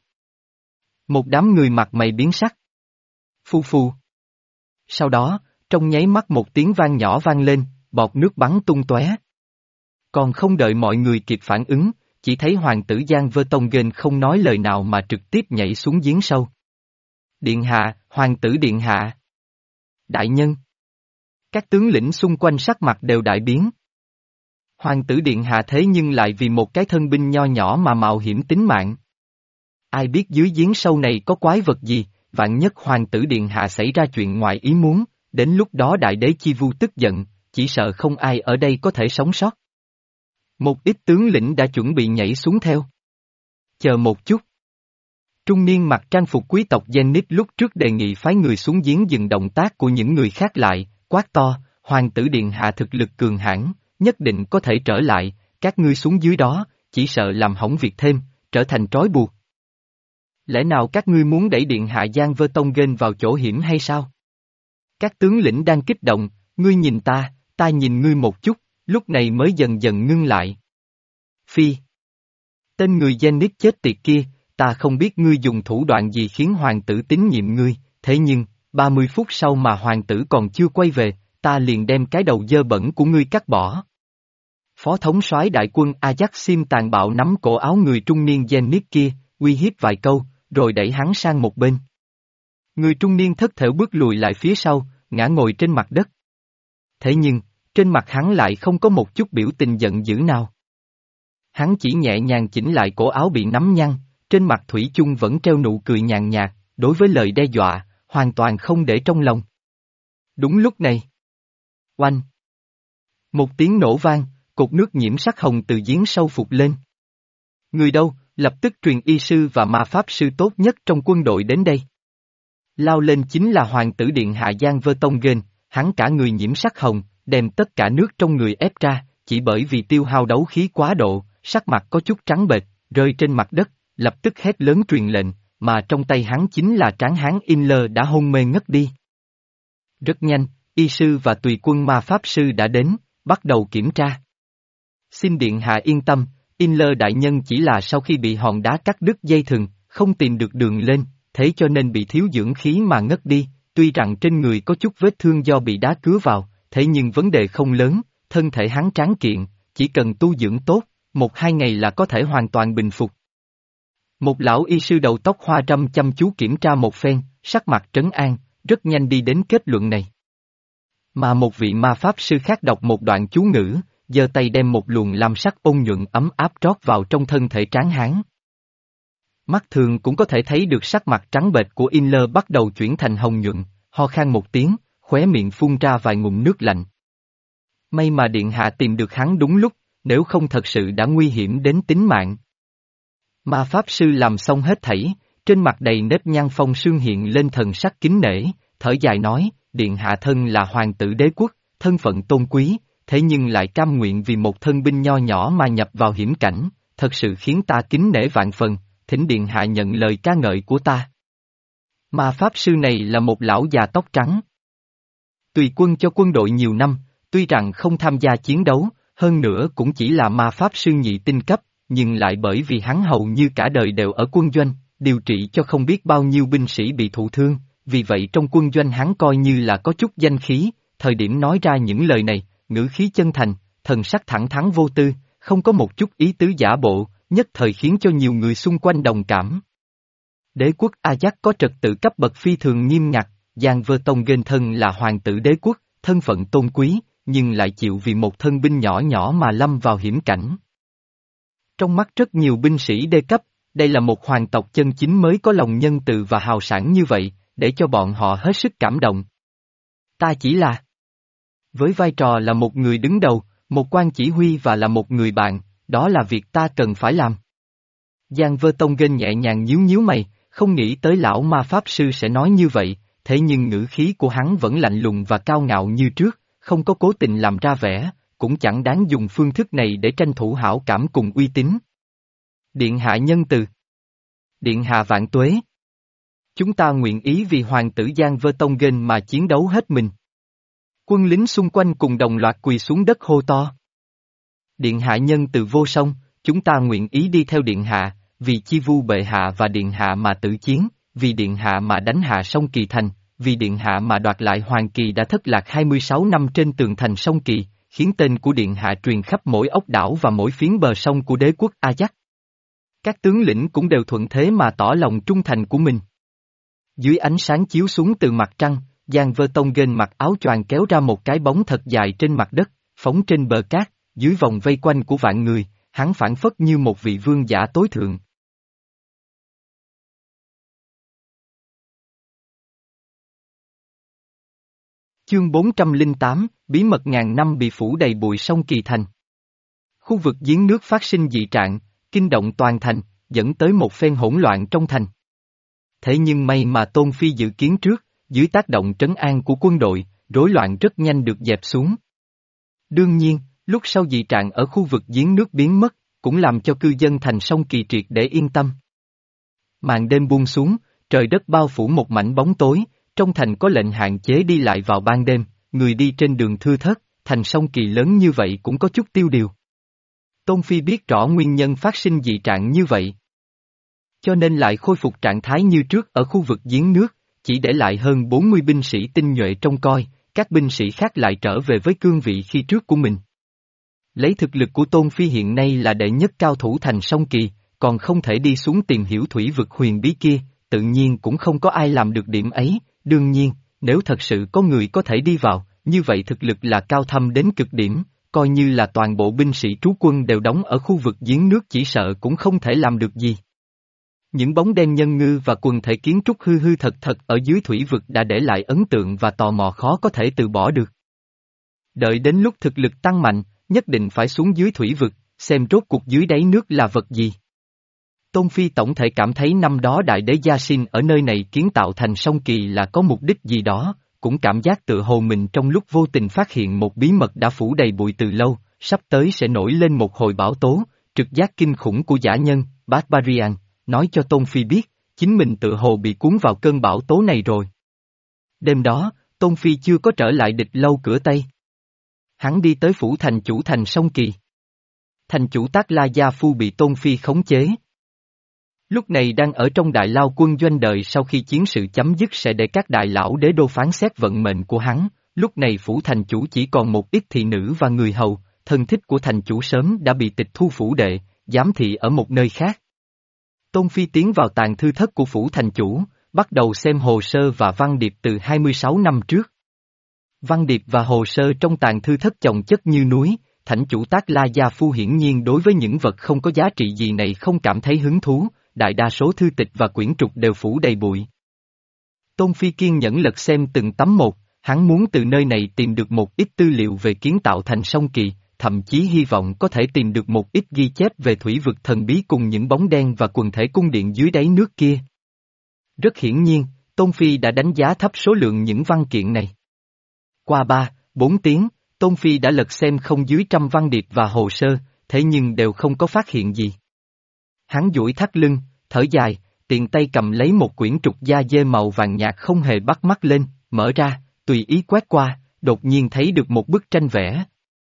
Một đám người mặt mày biến sắc. Phu phu. Sau đó, trong nháy mắt một tiếng vang nhỏ vang lên, bọt nước bắn tung tóe. Còn không đợi mọi người kịp phản ứng, chỉ thấy Hoàng tử Giang Vơ Tông Gên không nói lời nào mà trực tiếp nhảy xuống giếng sâu. Điện hạ, Hoàng tử điện hạ. Đại nhân. Các tướng lĩnh xung quanh sắc mặt đều đại biến. Hoàng tử điện hạ thế nhưng lại vì một cái thân binh nho nhỏ mà mạo hiểm tính mạng. Ai biết dưới giếng sâu này có quái vật gì, vạn nhất Hoàng tử điện hạ xảy ra chuyện ngoài ý muốn, đến lúc đó đại đế Chi Vu tức giận, chỉ sợ không ai ở đây có thể sống sót. Một ít tướng lĩnh đã chuẩn bị nhảy xuống theo. Chờ một chút. Trung niên mặc trang phục quý tộc Zenith lúc trước đề nghị phái người xuống giếng dừng động tác của những người khác lại, quát to, Hoàng tử điện hạ thực lực cường hãn, nhất định có thể trở lại, các ngươi xuống dưới đó, chỉ sợ làm hỏng việc thêm, trở thành trói buộc. Lẽ nào các ngươi muốn đẩy điện hạ Giang Vơ Tông Gên vào chỗ hiểm hay sao? Các tướng lĩnh đang kích động, ngươi nhìn ta, ta nhìn ngươi một chút, lúc này mới dần dần ngưng lại. Phi. Tên người Zenith chết tiệt kia, ta không biết ngươi dùng thủ đoạn gì khiến hoàng tử tín nhiệm ngươi, thế nhưng, ba mươi phút sau mà hoàng tử còn chưa quay về, ta liền đem cái đầu dơ bẩn của ngươi cắt bỏ. Phó thống soái đại quân Ajaxim tàn bạo nắm cổ áo người trung niên Zenit kia, uy hiếp vài câu, rồi đẩy hắn sang một bên. Người trung niên thất thểu bước lùi lại phía sau, ngã ngồi trên mặt đất. Thế nhưng, trên mặt hắn lại không có một chút biểu tình giận dữ nào. Hắn chỉ nhẹ nhàng chỉnh lại cổ áo bị nắm nhăn, trên mặt thủy chung vẫn treo nụ cười nhàn nhạt, đối với lời đe dọa, hoàn toàn không để trong lòng. Đúng lúc này. Oanh! Một tiếng nổ vang, cột nước nhiễm sắc hồng từ giếng sâu phụt lên. Người đâu, lập tức truyền y sư và ma pháp sư tốt nhất trong quân đội đến đây. Lao lên chính là hoàng tử điện hạ Giang Vơ Tông Gên, hắn cả người nhiễm sắc hồng, đem tất cả nước trong người ép ra, chỉ bởi vì tiêu hao đấu khí quá độ, sắc mặt có chút trắng bệch, rơi trên mặt đất, lập tức hét lớn truyền lệnh, mà trong tay hắn chính là tráng hán Inler đã hôn mê ngất đi. Rất nhanh, y sư và tùy quân ma pháp sư đã đến, bắt đầu kiểm tra. Xin điện hạ yên tâm, Inler đại nhân chỉ là sau khi bị hòn đá cắt đứt dây thừng, không tìm được đường lên, thế cho nên bị thiếu dưỡng khí mà ngất đi, tuy rằng trên người có chút vết thương do bị đá cứa vào, thế nhưng vấn đề không lớn, thân thể hắn tráng kiện, chỉ cần tu dưỡng tốt, một hai ngày là có thể hoàn toàn bình phục. Một lão y sư đầu tóc hoa râm chăm chú kiểm tra một phen, sắc mặt trấn an, rất nhanh đi đến kết luận này. Mà một vị ma pháp sư khác đọc một đoạn chú ngữ, giơ tay đem một luồng lam sắc ôn nhuận ấm áp trót vào trong thân thể tráng hán. Mắt thường cũng có thể thấy được sắc mặt trắng bệch của Inler bắt đầu chuyển thành hồng nhuận, ho khan một tiếng, khóe miệng phun ra vài ngụm nước lạnh. May mà điện hạ tìm được hắn đúng lúc, nếu không thật sự đã nguy hiểm đến tính mạng. Ma pháp sư làm xong hết thảy, trên mặt đầy nếp nhăn phong sương hiện lên thần sắc kính nể, thở dài nói, điện hạ thân là hoàng tử đế quốc, thân phận tôn quý, thế nhưng lại cam nguyện vì một thân binh nho nhỏ mà nhập vào hiểm cảnh, thật sự khiến ta kính nể vạn phần, thỉnh điện hạ nhận lời ca ngợi của ta. Ma pháp sư này là một lão già tóc trắng. Tùy quân cho quân đội nhiều năm, tuy rằng không tham gia chiến đấu, hơn nữa cũng chỉ là ma pháp sư nhị tinh cấp, nhưng lại bởi vì hắn hầu như cả đời đều ở quân doanh, điều trị cho không biết bao nhiêu binh sĩ bị thụ thương, vì vậy trong quân doanh hắn coi như là có chút danh khí, thời điểm nói ra những lời này, ngữ khí chân thành, thần sắc thẳng thắn vô tư, không có một chút ý tứ giả bộ, nhất thời khiến cho nhiều người xung quanh đồng cảm. Đế quốc Ajax có trật tự cấp bậc phi thường nghiêm ngặt, Giang Vơ Tông Gên thân là hoàng tử đế quốc, thân phận tôn quý, nhưng lại chịu vì một thân binh nhỏ nhỏ mà lâm vào hiểm cảnh. Trong mắt rất nhiều binh sĩ đê cấp, đây là một hoàng tộc chân chính mới có lòng nhân từ và hào sảng như vậy, để cho bọn họ hết sức cảm động. Ta chỉ là với vai trò là một người đứng đầu, một quan chỉ huy và là một người bạn, đó là việc ta cần phải làm. Giang Vơ Tông Gên nhẹ nhàng nhíu nhíu mày, không nghĩ tới lão ma pháp sư sẽ nói như vậy, thế nhưng ngữ khí của hắn vẫn lạnh lùng và cao ngạo như trước, không có cố tình làm ra vẻ, cũng chẳng đáng dùng phương thức này để tranh thủ hảo cảm cùng uy tín. Điện hạ nhân từ. Điện hạ vạn tuế. Chúng ta nguyện ý vì hoàng tử Giang Vơ Tông Gên mà chiến đấu hết mình. Quân lính xung quanh cùng đồng loạt quỳ xuống đất hô to. Điện hạ nhân từ vô song, chúng ta nguyện ý đi theo điện hạ, vì chi vu bệ hạ và điện hạ mà tử chiến, vì điện hạ mà đánh hạ sông Kỳ Thành, vì điện hạ mà đoạt lại hoàng kỳ đã thất lạc hai mươi sáu năm trên tường thành sông Kỳ, khiến tên của điện hạ truyền khắp mỗi ốc đảo và mỗi phiến bờ sông của đế quốc Ajax. Các tướng lĩnh cũng đều thuận thế mà tỏ lòng trung thành của mình. Dưới ánh sáng chiếu xuống từ mặt trăng, Giang Vơ Tông Gên mặc áo choàng kéo ra một cái bóng thật dài trên mặt đất, phóng trên bờ cát, dưới vòng vây quanh của vạn người, hắn phảng phất như một vị vương giả tối thượng. Chương bốn trăm lẻ tám, Bí mật ngàn năm bị phủ đầy bụi sông Kỳ Thành. Khu vực giếng nước phát sinh dị trạng, kinh động toàn thành, dẫn tới một phen hỗn loạn trong thành. Thế nhưng may mà Tôn Phi dự kiến trước, dưới tác động trấn an của quân đội, rối loạn rất nhanh được dẹp xuống. Đương nhiên, lúc sau dị trạng ở khu vực giếng nước biến mất, cũng làm cho cư dân thành sông Kỳ triệt để yên tâm. Màn đêm buông xuống, trời đất bao phủ một mảnh bóng tối, trong thành có lệnh hạn chế đi lại vào ban đêm, người đi trên đường thưa thớt, thành sông Kỳ lớn như vậy cũng có chút tiêu điều. Tôn Phi biết rõ nguyên nhân phát sinh dị trạng như vậy, cho nên lại khôi phục trạng thái như trước ở khu vực giếng nước, chỉ để lại hơn bốn mươi binh sĩ tinh nhuệ trông coi, các binh sĩ khác lại trở về với cương vị khi trước của mình. Lấy thực lực của Tôn Phi hiện nay là đệ nhất cao thủ thành sông Kỳ, còn không thể đi xuống tìm hiểu thủy vực huyền bí kia, tự nhiên cũng không có ai làm được điểm ấy, đương nhiên, nếu thật sự có người có thể đi vào, như vậy thực lực là cao thâm đến cực điểm, coi như là toàn bộ binh sĩ trú quân đều đóng ở khu vực giếng nước chỉ sợ cũng không thể làm được gì. Những bóng đen nhân ngư và quần thể kiến trúc hư hư thật thật ở dưới thủy vực đã để lại ấn tượng và tò mò khó có thể từ bỏ được. Đợi đến lúc thực lực tăng mạnh, nhất định phải xuống dưới thủy vực, xem rốt cuộc dưới đáy nước là vật gì. Tôn Phi tổng thể cảm thấy năm đó Đại Đế Gia Sinh ở nơi này kiến tạo thành sông Kỳ là có mục đích gì đó, cũng cảm giác tựa hồ mình trong lúc vô tình phát hiện một bí mật đã phủ đầy bụi từ lâu, sắp tới sẽ nổi lên một hồi bão tố, trực giác kinh khủng của dã nhân, Barbarian, nói cho Tôn Phi biết, chính mình tựa hồ bị cuốn vào cơn bão tố này rồi. Đêm đó, Tôn Phi chưa có trở lại Địch Lâu cửa Tây. Hắn đi tới phủ thành chủ thành sông Kỳ. Thành chủ Tác La Gia Phu bị Tôn Phi khống chế. Lúc này đang ở trong đại lao quân doanh đời sau khi chiến sự chấm dứt sẽ để các đại lão đế đô phán xét vận mệnh của hắn, lúc này phủ thành chủ chỉ còn một ít thị nữ và người hầu, thân thích của thành chủ sớm đã bị tịch thu phủ đệ, giám thị ở một nơi khác. Tôn Phi tiến vào tàng thư thất của phủ thành chủ, bắt đầu xem hồ sơ và văn điệp từ hai mươi sáu năm trước. Văn điệp và hồ sơ trong tàng thư thất chồng chất như núi, thành chủ Tác La Gia Phu hiển nhiên đối với những vật không có giá trị gì này không cảm thấy hứng thú, đại đa số thư tịch và quyển trục đều phủ đầy bụi. Tôn Phi kiên nhẫn lật xem từng tấm một, hắn muốn từ nơi này tìm được một ít tư liệu về kiến tạo thành sông Kỳ, thậm chí hy vọng có thể tìm được một ít ghi chép về thủy vực thần bí cùng những bóng đen và quần thể cung điện dưới đáy nước kia. Rất hiển nhiên, Tôn Phi đã đánh giá thấp số lượng những văn kiện này. Qua ba, bốn tiếng, Tôn Phi đã lật xem không dưới trăm văn điệp và hồ sơ, thế nhưng đều không có phát hiện gì. Hắn duỗi thắt lưng, thở dài, tiện tay cầm lấy một quyển trục da dê màu vàng nhạt không hề bắt mắt lên, mở ra, tùy ý quét qua, đột nhiên thấy được một bức tranh vẽ.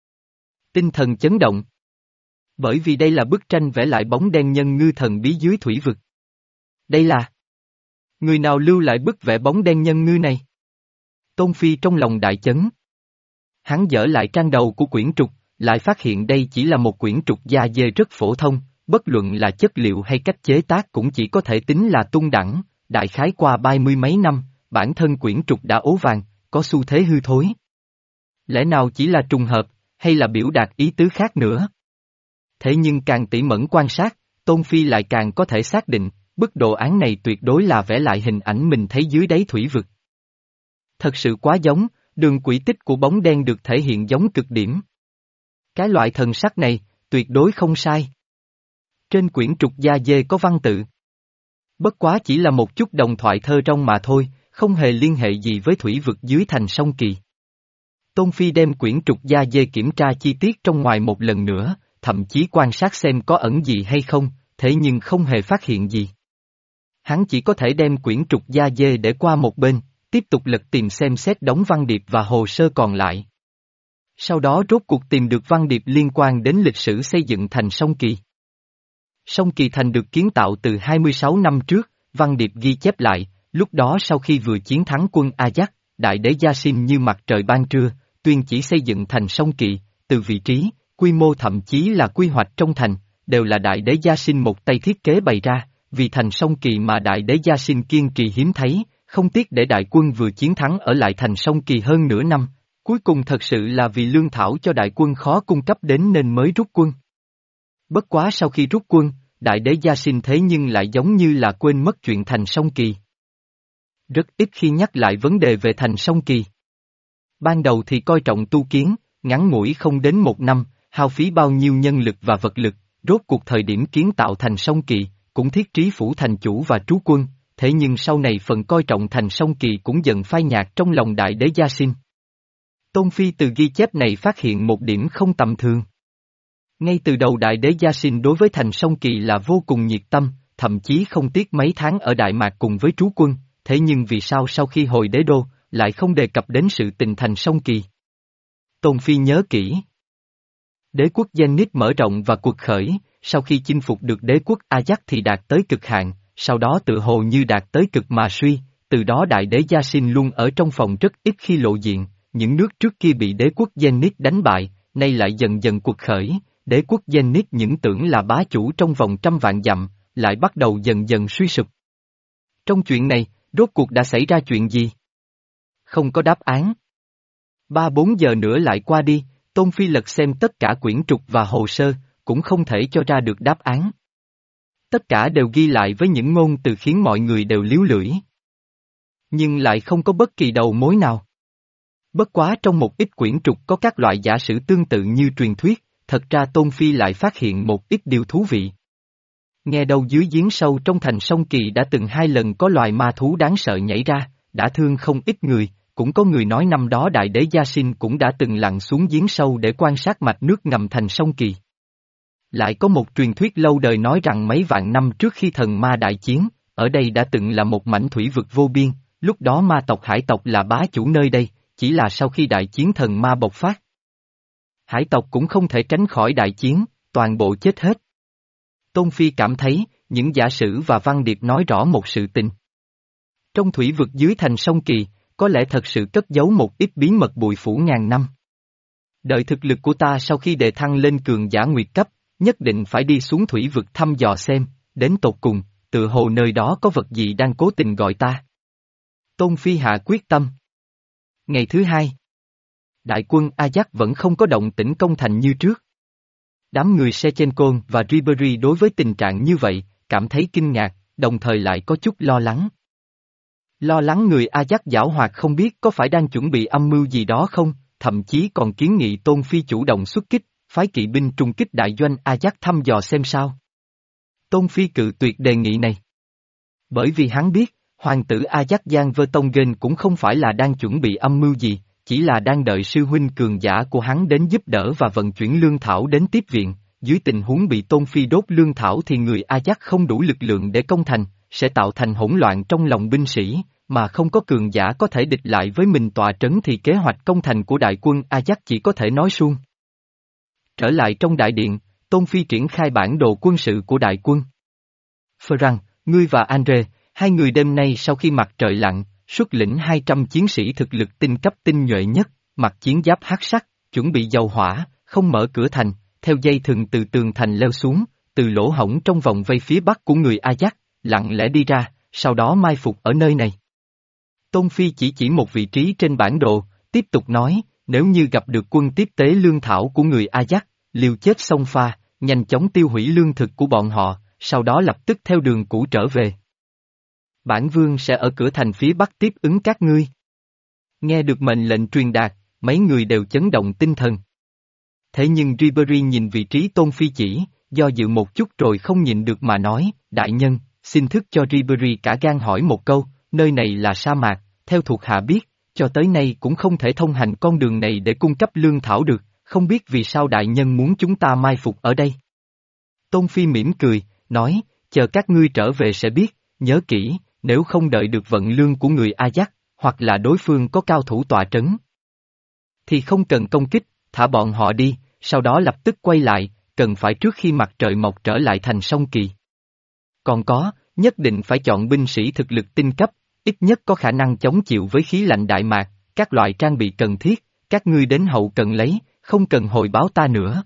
Tinh thần chấn động. Bởi vì đây là bức tranh vẽ lại bóng đen nhân ngư thần bí dưới thủy vực. Đây là... Người nào lưu lại bức vẽ bóng đen nhân ngư này? Tôn Phi trong lòng đại chấn. Hắn dở lại trang đầu của quyển trục, lại phát hiện đây chỉ là một quyển trục da dê rất phổ thông, bất luận là chất liệu hay cách chế tác cũng chỉ có thể tính là tung đẳng, đại khái qua ba mươi mấy năm, bản thân quyển trục đã ố vàng, có xu thế hư thối. Lẽ nào chỉ là trùng hợp, hay là biểu đạt ý tứ khác nữa? Thế nhưng càng tỉ mẩn quan sát, Tôn Phi lại càng có thể xác định, bức đồ án này tuyệt đối là vẽ lại hình ảnh mình thấy dưới đáy thủy vực. Thật sự quá giống, đường quỹ tích của bóng đen được thể hiện giống cực điểm. Cái loại thần sắc này, tuyệt đối không sai. Trên quyển trục da dê có văn tự. Bất quá chỉ là một chút đồng thoại thơ trong mà thôi, không hề liên hệ gì với thủy vực dưới thành sông Kỳ. Tôn Phi đem quyển trục da dê kiểm tra chi tiết trong ngoài một lần nữa, thậm chí quan sát xem có ẩn gì hay không, thế nhưng không hề phát hiện gì. Hắn chỉ có thể đem quyển trục da dê để qua một bên, tiếp tục lật tìm xem xét đống văn điệp và hồ sơ còn lại. Sau đó rốt cuộc tìm được văn điệp liên quan đến lịch sử xây dựng thành sông Kỳ. Sông Kỳ thành được kiến tạo từ hai mươi sáu năm trước, văn điệp ghi chép lại, lúc đó sau khi vừa chiến thắng quân Ajax, Đại Đế Gia Sinh như mặt trời ban trưa, tuyên chỉ xây dựng thành sông Kỳ, từ vị trí, quy mô thậm chí là quy hoạch trong thành, đều là Đại Đế Gia Sinh một tay thiết kế bày ra, vì thành sông Kỳ mà Đại Đế Gia Sinh kiên trì hiếm thấy, không tiếc để đại quân vừa chiến thắng ở lại thành sông Kỳ hơn nửa năm, cuối cùng thật sự là vì lương thảo cho đại quân khó cung cấp đến nên mới rút quân. Bất quá sau khi rút quân, Đại Đế Gia Sinh thế nhưng lại giống như là quên mất chuyện thành sông Kỳ. Rất ít khi nhắc lại vấn đề về thành sông Kỳ. Ban đầu thì coi trọng tu kiến, ngắn ngủi không đến một năm, hao phí bao nhiêu nhân lực và vật lực, rốt cuộc thời điểm kiến tạo thành sông Kỳ, cũng thiết trí phủ thành chủ và trú quân, thế nhưng sau này phần coi trọng thành sông Kỳ cũng dần phai nhạt trong lòng Đại Đế Gia Sinh. Tôn Phi từ ghi chép này phát hiện một điểm không tầm thường. Ngay từ đầu Đại Đế Gia Sinh đối với thành sông Kỳ là vô cùng nhiệt tâm, thậm chí không tiếc mấy tháng ở Đại Mạc cùng với trú quân, thế nhưng vì sao sau khi hồi đế đô, lại không đề cập đến sự tình thành sông Kỳ? Tôn Phi nhớ kỹ. Đế quốc Zenith mở rộng và cuộc khởi, sau khi chinh phục được đế quốc Ajax thì đạt tới cực hạn, sau đó tự hồ như đạt tới cực mà suy, từ đó đại đế Gia Sinh luôn ở trong phòng rất ít khi lộ diện, những nước trước kia bị đế quốc Zenith đánh bại, nay lại dần dần cuộc khởi, đế quốc Zenith những tưởng là bá chủ trong vòng trăm vạn dặm, lại bắt đầu dần dần suy sụp. Trong chuyện này, rốt cuộc đã xảy ra chuyện gì? Không có đáp án. Ba bốn giờ nữa lại qua đi, Tôn Phi lật xem tất cả quyển trục và hồ sơ, cũng không thể cho ra được đáp án. Tất cả đều ghi lại với những ngôn từ khiến mọi người đều líu lưỡi. Nhưng lại không có bất kỳ đầu mối nào. Bất quá trong một ít quyển trục có các loại giả sử tương tự như truyền thuyết, thật ra Tôn Phi lại phát hiện một ít điều thú vị. Nghe đâu dưới giếng sâu trong thành sông Kỳ đã từng hai lần có loài ma thú đáng sợ nhảy ra, đã thương không ít người, cũng có người nói năm đó đại đế Gia Sinh cũng đã từng lặn xuống giếng sâu để quan sát mạch nước ngầm thành sông Kỳ. Lại có một truyền thuyết lâu đời nói rằng mấy vạn năm trước khi thần ma đại chiến, ở đây đã từng là một mảnh thủy vực vô biên, lúc đó ma tộc hải tộc là bá chủ nơi đây, chỉ là sau khi đại chiến thần ma bộc phát. Hải tộc cũng không thể tránh khỏi đại chiến, toàn bộ chết hết. Tôn Phi cảm thấy, những giả sử và văn điệp nói rõ một sự tình. Trong thủy vực dưới thành sông Kỳ, có lẽ thật sự cất giấu một ít bí mật bụi phủ ngàn năm. Đợi thực lực của ta sau khi đề thăng lên cường giả nguyệt cấp, nhất định phải đi xuống thủy vực thăm dò xem, đến tột cùng, tự hồ nơi đó có vật gì đang cố tình gọi ta. Tôn Phi hạ quyết tâm. Ngày thứ hai, đại quân Ajax vẫn không có động tĩnh công thành như trước. Đám người Sechenko và Ribery đối với tình trạng như vậy, cảm thấy kinh ngạc, đồng thời lại có chút lo lắng. Lo lắng người Ajax giảo hoạt không biết có phải đang chuẩn bị âm mưu gì đó không, thậm chí còn kiến nghị Tôn Phi chủ động xuất kích, phái kỵ binh trung kích đại doanh Ajax thăm dò xem sao. Tôn Phi cự tuyệt đề nghị này. Bởi vì hắn biết, hoàng tử Ajax Giang Vơ Tông Gen cũng không phải là đang chuẩn bị âm mưu gì, chỉ là đang đợi sư huynh cường giả của hắn đến giúp đỡ và vận chuyển lương thảo đến tiếp viện, dưới tình huống bị Tôn Phi đốt lương thảo thì người Ajax không đủ lực lượng để công thành, sẽ tạo thành hỗn loạn trong lòng binh sĩ, mà không có cường giả có thể địch lại với mình tọa trấn thì kế hoạch công thành của đại quân Ajax chỉ có thể nói suông. Trở lại trong đại điện, Tôn Phi triển khai bản đồ quân sự của đại quân. Ferrand, ngươi và Andre, hai người đêm nay sau khi mặt trời lặn, xuất lĩnh hai trăm chiến sĩ thực lực tinh cấp tinh nhuệ nhất, mặc chiến giáp hắc sắc, chuẩn bị dầu hỏa, không mở cửa thành, theo dây thừng từ tường thành leo xuống, từ lỗ hổng trong vòng vây phía bắc của người Ajax, lặng lẽ đi ra, sau đó mai phục ở nơi này. Tôn Phi chỉ chỉ một vị trí trên bản đồ, tiếp tục nói, nếu như gặp được quân tiếp tế lương thảo của người Ajax, liều chết xông pha, nhanh chóng tiêu hủy lương thực của bọn họ, sau đó lập tức theo đường cũ trở về. Bản vương sẽ ở cửa thành phía bắc tiếp ứng các ngươi. Nghe được mệnh lệnh truyền đạt, mấy người đều chấn động tinh thần. Thế nhưng Ribery nhìn vị trí Tôn Phi chỉ, do dự một chút rồi không nhìn được mà nói, đại nhân, xin thức cho Ribery cả gan hỏi một câu, nơi này là sa mạc, theo thuộc hạ biết, cho tới nay cũng không thể thông hành con đường này để cung cấp lương thảo được, không biết vì sao đại nhân muốn chúng ta mai phục ở đây. Tôn Phi mỉm cười, nói, chờ các ngươi trở về sẽ biết, nhớ kỹ, nếu không đợi được vận lương của người Ajax, hoặc là đối phương có cao thủ tọa trấn, thì không cần công kích, thả bọn họ đi, sau đó lập tức quay lại, cần phải trước khi mặt trời mọc trở lại thành sông Kỳ. Còn có, nhất định phải chọn binh sĩ thực lực tinh cấp, ít nhất có khả năng chống chịu với khí lạnh Đại Mạc, các loại trang bị cần thiết, các ngươi đến hậu cần lấy, không cần hồi báo ta nữa.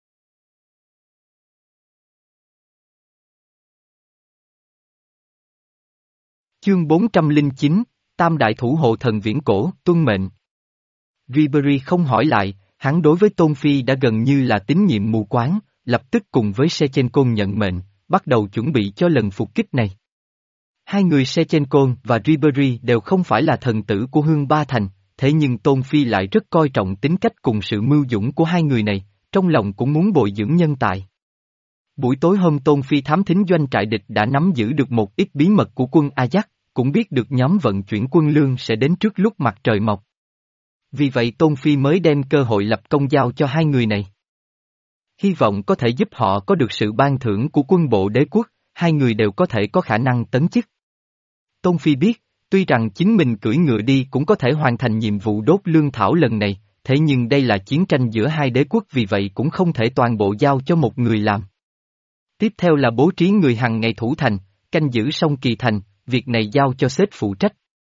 Chương bốn trăm lẻ chín, Tam Đại Thủ Hộ Thần Viễn Cổ, tuân mệnh. Ribery không hỏi lại, hắn đối với Tôn Phi đã gần như là tín nhiệm mù quáng, lập tức cùng với Sechenko nhận mệnh, bắt đầu chuẩn bị cho lần phục kích này. Hai người Sechenko và Ribery đều không phải là thần tử của Hương Ba Thành, thế nhưng Tôn Phi lại rất coi trọng tính cách cùng sự mưu dũng của hai người này, trong lòng cũng muốn bồi dưỡng nhân tài. Buổi tối hôm Tôn Phi thám thính doanh trại địch đã nắm giữ được một ít bí mật của quân Ajax, cũng biết được nhóm vận chuyển quân lương sẽ đến trước lúc mặt trời mọc. Vì vậy Tôn Phi mới đem cơ hội lập công giao cho hai người này. Hy vọng có thể giúp họ có được sự ban thưởng của quân bộ đế quốc, hai người đều có thể có khả năng tấn chức. Tôn Phi biết, tuy rằng chính mình cưỡi ngựa đi cũng có thể hoàn thành nhiệm vụ đốt lương thảo lần này, thế nhưng đây là chiến tranh giữa hai đế quốc vì vậy cũng không thể toàn bộ giao cho một người làm. Tiếp theo là bố trí người hằng ngày thủ thành, canh giữ sông Kỳ thành, việc này giao cho sếp phụ trách.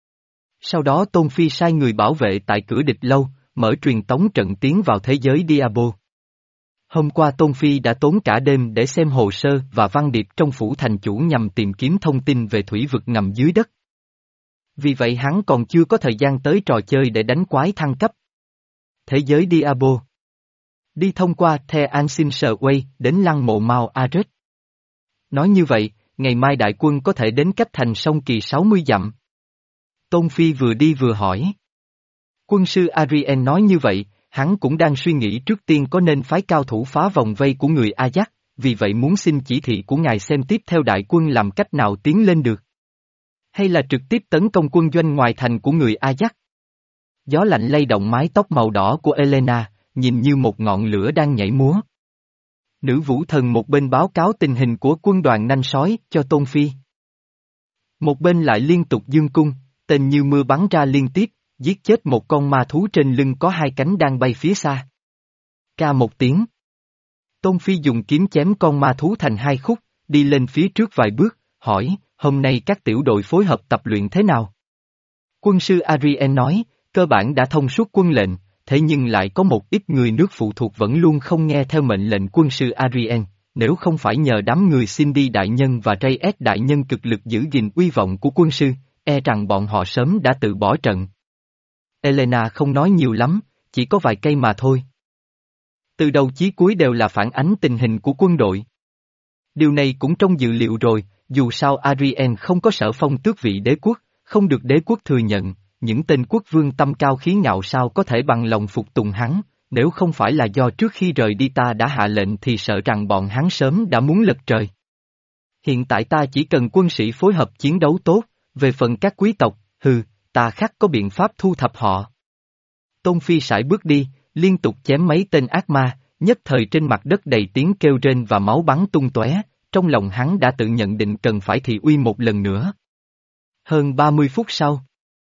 Sau đó Tôn Phi sai người bảo vệ tại cửa địch lâu, mở truyền tống trận tiến vào thế giới Diabo. Hôm qua Tôn Phi đã tốn cả đêm để xem hồ sơ và văn điệp trong phủ thành chủ nhằm tìm kiếm thông tin về thủy vực ngầm dưới đất. Vì vậy hắn còn chưa có thời gian tới trò chơi để đánh quái thăng cấp. Thế giới Diabo. Đi thông qua The Ancient Way đến lăng mộ Mount Arret. Nói như vậy, ngày mai đại quân có thể đến cách thành sông Kỳ sáu mươi dặm. Tôn Phi vừa đi vừa hỏi. Quân sư Arien nói như vậy, hắn cũng đang suy nghĩ trước tiên có nên phái cao thủ phá vòng vây của người Ajax, vì vậy muốn xin chỉ thị của ngài xem tiếp theo đại quân làm cách nào tiến lên được. Hay là trực tiếp tấn công quân doanh ngoài thành của người Ajax. Gió lạnh lay động mái tóc màu đỏ của Elena, nhìn như một ngọn lửa đang nhảy múa. Nữ vũ thần một bên báo cáo tình hình của quân đoàn nanh sói cho Tôn Phi. Một bên lại liên tục dương cung, tên như mưa bắn ra liên tiếp, giết chết một con ma thú trên lưng có hai cánh đang bay phía xa. Ca một tiếng. Tôn Phi dùng kiếm chém con ma thú thành hai khúc, đi lên phía trước vài bước, hỏi, hôm nay các tiểu đội phối hợp tập luyện thế nào? Quân sư Arien nói, cơ bản đã thông suốt quân lệnh, thế nhưng lại có một ít người nước phụ thuộc vẫn luôn không nghe theo mệnh lệnh quân sư Arien, nếu không phải nhờ đám người Cindy đại nhân và J S đại nhân cực lực giữ gìn uy vọng của quân sư, e rằng bọn họ sớm đã tự bỏ trận. Elena không nói nhiều lắm, chỉ có vài cây mà thôi. Từ đầu chí cuối đều là phản ánh tình hình của quân đội. Điều này cũng trong dự liệu rồi, dù sao Arien không có sở phong tước vị đế quốc, không được đế quốc thừa nhận, những tên quốc vương tâm cao khí ngạo sao có thể bằng lòng phục tùng hắn, nếu không phải là do trước khi rời đi ta đã hạ lệnh thì sợ rằng bọn hắn sớm đã muốn lật trời. Hiện tại ta chỉ cần quân sĩ phối hợp chiến đấu tốt, về phần các quý tộc, hừ, ta khắc có biện pháp thu thập họ. Tôn Phi sải bước đi, liên tục chém mấy tên ác ma, nhất thời trên mặt đất đầy tiếng kêu rên và máu bắn tung tóe, trong lòng hắn đã tự nhận định cần phải thị uy một lần nữa. Hơn ba mươi phút sau.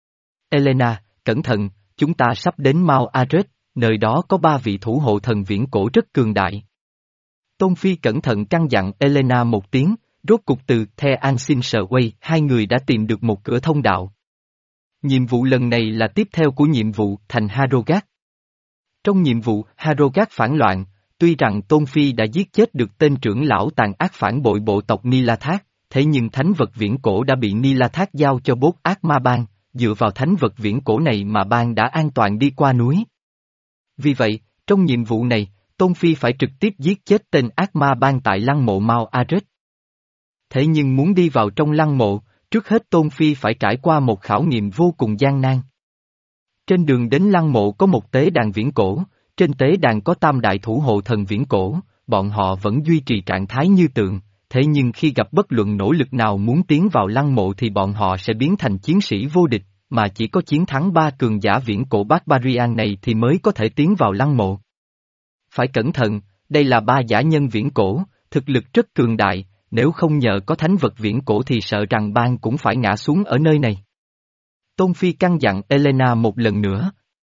Elena, cẩn thận, chúng ta sắp đến Mount Arret, nơi đó có ba vị thủ hộ thần viễn cổ rất cường đại. Tôn Phi cẩn thận căn dặn Elena một tiếng, rốt cục từ The Ancient Way hai người đã tìm được một cửa thông đạo. Nhiệm vụ lần này là tiếp theo của nhiệm vụ thành Harrogat. Trong nhiệm vụ Harrogat phản loạn, tuy rằng Tôn Phi đã giết chết được tên trưởng lão tàn ác phản bội bộ tộc Nilathak, thế nhưng thánh vật viễn cổ đã bị Nilathak giao cho bốt ác ma bang, dựa vào thánh vật viễn cổ này mà bang đã an toàn đi qua núi. Vì vậy, trong nhiệm vụ này, Tôn Phi phải trực tiếp giết chết tên ác ma bang tại lăng mộ Mount Arret. Thế nhưng muốn đi vào trong lăng mộ, trước hết Tôn Phi phải trải qua một khảo nghiệm vô cùng gian nan. Trên đường đến lăng mộ có một tế đàn viễn cổ, trên tế đàn có tam đại thủ hộ thần viễn cổ, bọn họ vẫn duy trì trạng thái như tượng, thế nhưng khi gặp bất luận nỗ lực nào muốn tiến vào lăng mộ thì bọn họ sẽ biến thành chiến sĩ vô địch, mà chỉ có chiến thắng ba cường giả viễn cổ Barbarian này thì mới có thể tiến vào lăng mộ. Phải cẩn thận, đây là ba giả nhân viễn cổ, thực lực rất cường đại, nếu không nhờ có thánh vật viễn cổ thì sợ rằng bang cũng phải ngã xuống ở nơi này. Tôn Phi căn dặn Elena một lần nữa.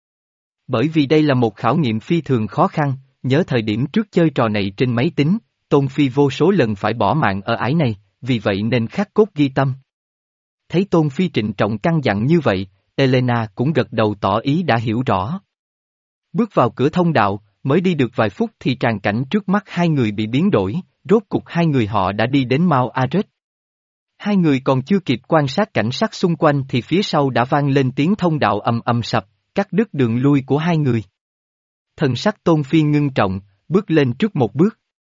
Bởi vì đây là một khảo nghiệm phi thường khó khăn, nhớ thời điểm trước chơi trò này trên máy tính, Tôn Phi vô số lần phải bỏ mạng ở ải này, vì vậy nên khắc cốt ghi tâm. Thấy Tôn Phi trịnh trọng căn dặn như vậy, Elena cũng gật đầu tỏ ý đã hiểu rõ. Bước vào cửa thông đạo, mới đi được vài phút thì tràng cảnh trước mắt hai người bị biến đổi, rốt cục hai người họ đã đi đến Mount Arret. Hai người còn chưa kịp quan sát cảnh sắc xung quanh thì phía sau đã vang lên tiếng thông đạo ầm ầm sập, cắt đứt đường lui của hai người. Thần sắc Tôn Phi ngưng trọng, bước lên trước một bước.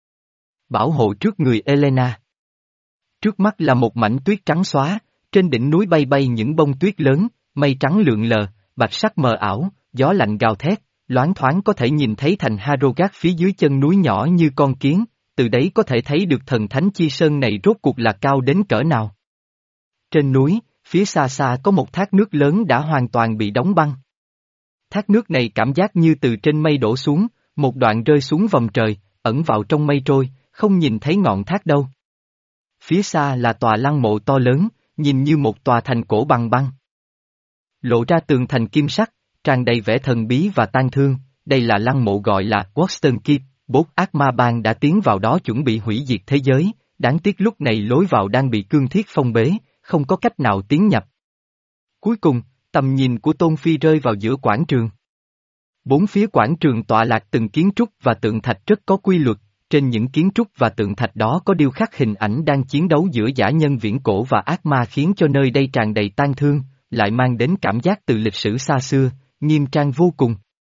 Bảo hộ trước người Elena. Trước mắt là một mảnh tuyết trắng xóa, trên đỉnh núi bay bay những bông tuyết lớn, mây trắng lượn lờ, bạch sắc mờ ảo, gió lạnh gào thét, loáng thoáng có thể nhìn thấy thành Harrogat phía dưới chân núi nhỏ như con kiến, từ đấy có thể thấy được thần thánh chi sơn này rốt cuộc là cao đến cỡ nào. Trên núi, phía xa xa có một thác nước lớn đã hoàn toàn bị đóng băng. Thác nước này cảm giác như từ trên mây đổ xuống, một đoạn rơi xuống vòng trời, ẩn vào trong mây trôi, không nhìn thấy ngọn thác đâu. Phía xa là tòa lăng mộ to lớn, nhìn như một tòa thành cổ bằng băng. Lộ ra tường thành kim sắc, tràn đầy vẻ thần bí và tang thương, đây là lăng mộ gọi là Western Keep, bốt ác ma bang đã tiến vào đó chuẩn bị hủy diệt thế giới, đáng tiếc lúc này lối vào đang bị cương thiết phong bế, không có cách nào tiến nhập. Cuối cùng, tầm nhìn của Tôn Phi rơi vào giữa quảng trường. Bốn phía quảng trường tọa lạc từng kiến trúc và tượng thạch rất có quy luật, trên những kiến trúc và tượng thạch đó có điêu khắc hình ảnh đang chiến đấu giữa dã nhân viễn cổ và ác ma khiến cho nơi đây tràn đầy tang thương, lại mang đến cảm giác từ lịch sử xa xưa, nghiêm trang vô cùng.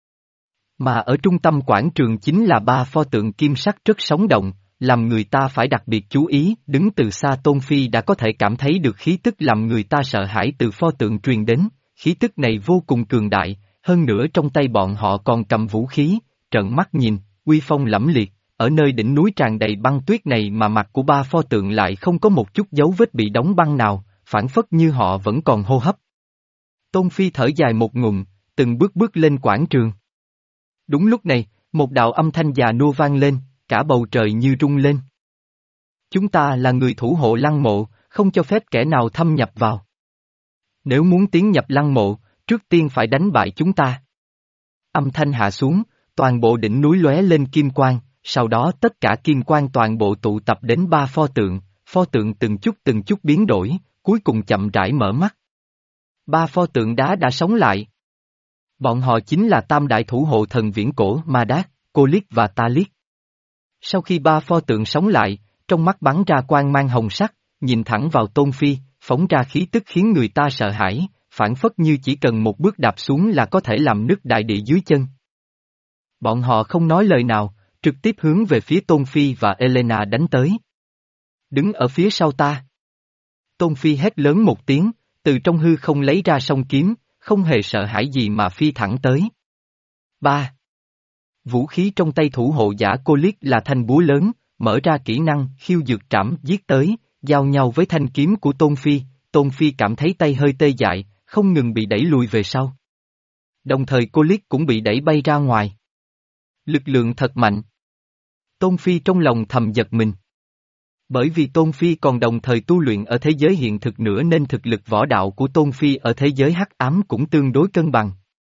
Mà ở trung tâm quảng trường chính là ba pho tượng kim sắc rất sống động, làm người ta phải đặc biệt chú ý, đứng từ xa Tôn Phi đã có thể cảm thấy được khí tức làm người ta sợ hãi từ pho tượng truyền đến, khí tức này vô cùng cường đại, hơn nữa trong tay bọn họ còn cầm vũ khí, trợn mắt nhìn, uy phong lẫm liệt, ở nơi đỉnh núi tràn đầy băng tuyết này mà mặt của ba pho tượng lại không có một chút dấu vết bị đóng băng nào, phản phất như họ vẫn còn hô hấp. Tôn Phi thở dài một ngụm, từng bước bước lên quảng trường. Đúng lúc này, một đạo âm thanh già nua vang lên, cả bầu trời như rung lên. Chúng ta là người thủ hộ lăng mộ, không cho phép kẻ nào thâm nhập vào. Nếu muốn tiến nhập lăng mộ, trước tiên phải đánh bại chúng ta. Âm thanh hạ xuống, toàn bộ đỉnh núi lóe lên kim quang, sau đó tất cả kim quang toàn bộ tụ tập đến ba pho tượng, pho tượng từng chút từng chút biến đổi, cuối cùng chậm rãi mở mắt. Ba pho tượng đá đã sống lại. Bọn họ chính là tam đại thủ hộ thần viễn cổ Ma-đát, Cô-liết và Ta-liết. Sau khi ba pho tượng sống lại, trong mắt bắn ra quang mang hồng sắc, nhìn thẳng vào Tôn Phi, phóng ra khí tức khiến người ta sợ hãi, phản phất như chỉ cần một bước đạp xuống là có thể làm nứt đại địa dưới chân. Bọn họ không nói lời nào, trực tiếp hướng về phía Tôn Phi và Elena đánh tới. Đứng ở phía sau ta. Tôn Phi hét lớn một tiếng, từ trong hư không lấy ra song kiếm, không hề sợ hãi gì mà phi thẳng tới. Ba. Vũ khí trong tay thủ hộ giả Cô-liết là thanh búa lớn, mở ra kỹ năng khiêu dược trảm giết tới, giao nhau với thanh kiếm của Tôn Phi, Tôn Phi cảm thấy tay hơi tê dại, không ngừng bị đẩy lùi về sau. Đồng thời Cô-liết cũng bị đẩy bay ra ngoài. Lực lượng thật mạnh. Tôn Phi trong lòng thầm giật mình. Bởi vì Tôn Phi còn đồng thời tu luyện ở thế giới hiện thực nữa nên thực lực võ đạo của Tôn Phi ở thế giới hắc ám cũng tương đối cân bằng.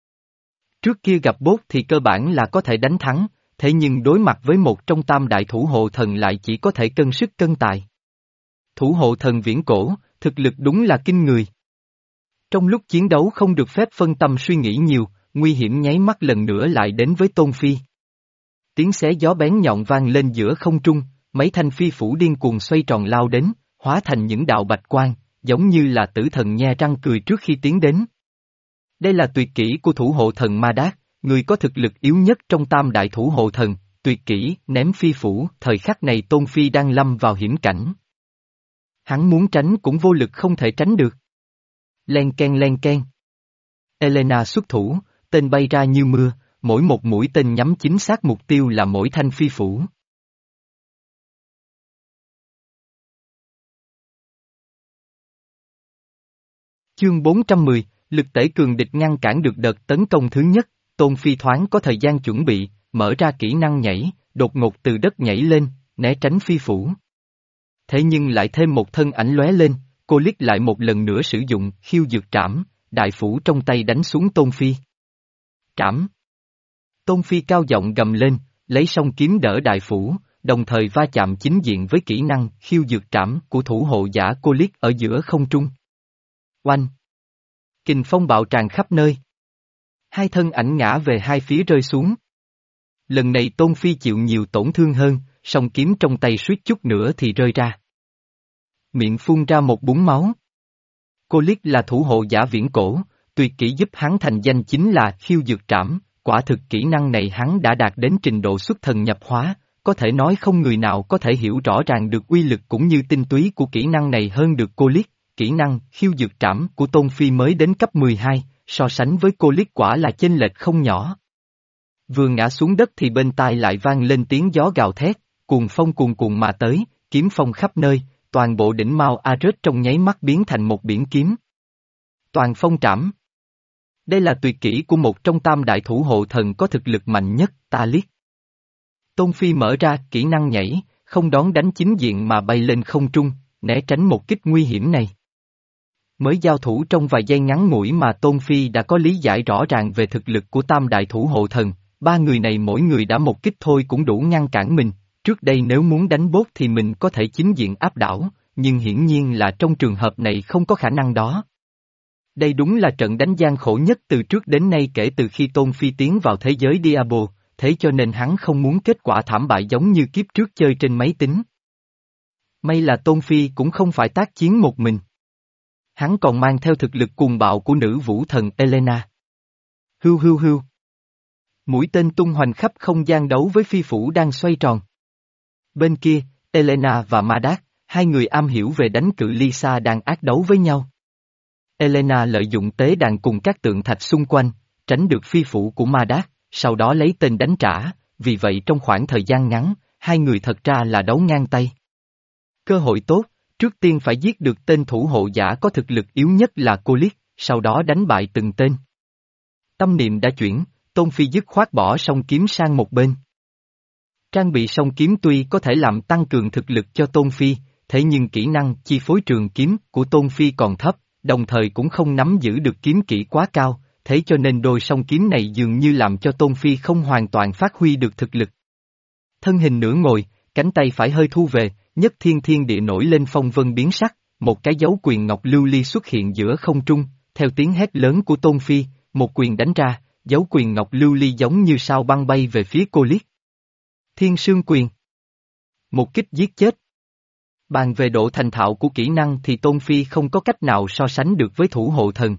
Trước kia gặp bốt thì cơ bản là có thể đánh thắng, thế nhưng đối mặt với một trong tam đại thủ hộ thần lại chỉ có thể cân sức cân tài. Thủ hộ thần viễn cổ, thực lực đúng là kinh người. Trong lúc chiến đấu không được phép phân tâm suy nghĩ nhiều, nguy hiểm nháy mắt lần nữa lại đến với Tôn Phi. Tiếng xé gió bén nhọn vang lên giữa không trung, mấy thanh phi phủ điên cuồng xoay tròn lao đến, hóa thành những đạo bạch quang, giống như là tử thần nhe răng cười trước khi tiến đến. Đây là tuyệt kỹ của thủ hộ thần Ma-đát, người có thực lực yếu nhất trong tam đại thủ hộ thần, tuyệt kỹ, ném phi phủ, thời khắc này Tôn Phi đang lâm vào hiểm cảnh. Hắn muốn tránh cũng vô lực không thể tránh được. Len ken len ken. Elena xuất thủ, tên bay ra như mưa, mỗi một mũi tên nhắm chính xác mục tiêu là mỗi thanh phi phủ. Chương bốn trăm mười, lực tẩy cường địch ngăn cản được đợt tấn công thứ nhất, Tôn Phi thoáng có thời gian chuẩn bị, mở ra kỹ năng nhảy, đột ngột từ đất nhảy lên, né tránh phi phủ. Thế nhưng lại thêm một thân ảnh lóe lên, Cô-liết lại một lần nữa sử dụng khiêu dược trảm, đại phủ trong tay đánh xuống Tôn Phi. Trảm. Tôn Phi cao giọng gầm lên, lấy song kiếm đỡ đại phủ, đồng thời va chạm chính diện với kỹ năng khiêu dược trảm của thủ hộ giả Cô-liết ở giữa không trung. Oanh! Kình phong bạo tràn khắp nơi. Hai thân ảnh ngã về hai phía rơi xuống. Lần này Tôn Phi chịu nhiều tổn thương hơn, song kiếm trong tay suýt chút nữa thì rơi ra. Miệng phun ra một búng máu. Cô-liết là thủ hộ giả viễn cổ, tuyệt kỹ giúp hắn thành danh chính là khiêu dược trảm, quả thực kỹ năng này hắn đã đạt đến trình độ xuất thần nhập hóa, có thể nói không người nào có thể hiểu rõ ràng được uy lực cũng như tinh túy của kỹ năng này hơn được Cô-liết. Kỹ năng khiêu dược trảm của Tôn Phi mới đến cấp mười hai, so sánh với Cô-liết quả là chênh lệch không nhỏ. Vừa ngã xuống đất thì bên tai lại vang lên tiếng gió gào thét, cuồng phong cuồn cuộn mà tới, kiếm phong khắp nơi, toàn bộ đỉnh Mao A Rết trong nháy mắt biến thành một biển kiếm. Toàn phong trảm. Đây là tuyệt kỹ của một trong tam đại thủ hộ thần có thực lực mạnh nhất, Ta-liết. Tôn Phi mở ra kỹ năng nhảy, không đón đánh chính diện mà bay lên không trung, né tránh một kích nguy hiểm này. Mới giao thủ trong vài giây ngắn ngủi mà Tôn Phi đã có lý giải rõ ràng về thực lực của tam đại thủ hộ thần, ba người này mỗi người đã một kích thôi cũng đủ ngăn cản mình, trước đây nếu muốn đánh bốt thì mình có thể chính diện áp đảo, nhưng hiển nhiên là trong trường hợp này không có khả năng đó. Đây đúng là trận đánh gian khổ nhất từ trước đến nay kể từ khi Tôn Phi tiến vào thế giới Diablo, thế cho nên hắn không muốn kết quả thảm bại giống như kiếp trước chơi trên máy tính. May là Tôn Phi cũng không phải tác chiến một mình. Hắn còn mang theo thực lực cuồng bạo của nữ vũ thần Elena. Hưu hưu hưu. Mũi tên tung hoành khắp không gian đấu với phi phủ đang xoay tròn. Bên kia, Elena và Madak, hai người am hiểu về đánh cự ly xa đang ác đấu với nhau. Elena lợi dụng tế đàn cùng các tượng thạch xung quanh, tránh được phi phủ của Madak, sau đó lấy tên đánh trả, vì vậy trong khoảng thời gian ngắn, hai người thật ra là đấu ngang tay. Cơ hội tốt, trước tiên phải giết được tên thủ hộ giả có thực lực yếu nhất là cô Liết, sau đó đánh bại từng tên. Tâm niệm đã chuyển, Tôn Phi dứt khoát bỏ song kiếm sang một bên. Trang bị song kiếm tuy có thể làm tăng cường thực lực cho Tôn Phi, thế nhưng kỹ năng chi phối trường kiếm của Tôn Phi còn thấp, đồng thời cũng không nắm giữ được kiếm kỹ quá cao, thế cho nên đôi song kiếm này dường như làm cho Tôn Phi không hoàn toàn phát huy được thực lực. Thân hình nửa ngồi, cánh tay phải hơi thu về, nhất thiên thiên địa nổi lên phong vân biến sắc, một cái dấu quyền ngọc lưu ly xuất hiện giữa không trung, theo tiếng hét lớn của Tôn Phi, một quyền đánh ra, dấu quyền ngọc lưu ly giống như sao băng bay về phía cô Liết. Thiên sương quyền. Một kích giết chết. Bàn về độ thành thạo của kỹ năng thì Tôn Phi không có cách nào so sánh được với thủ hộ thần.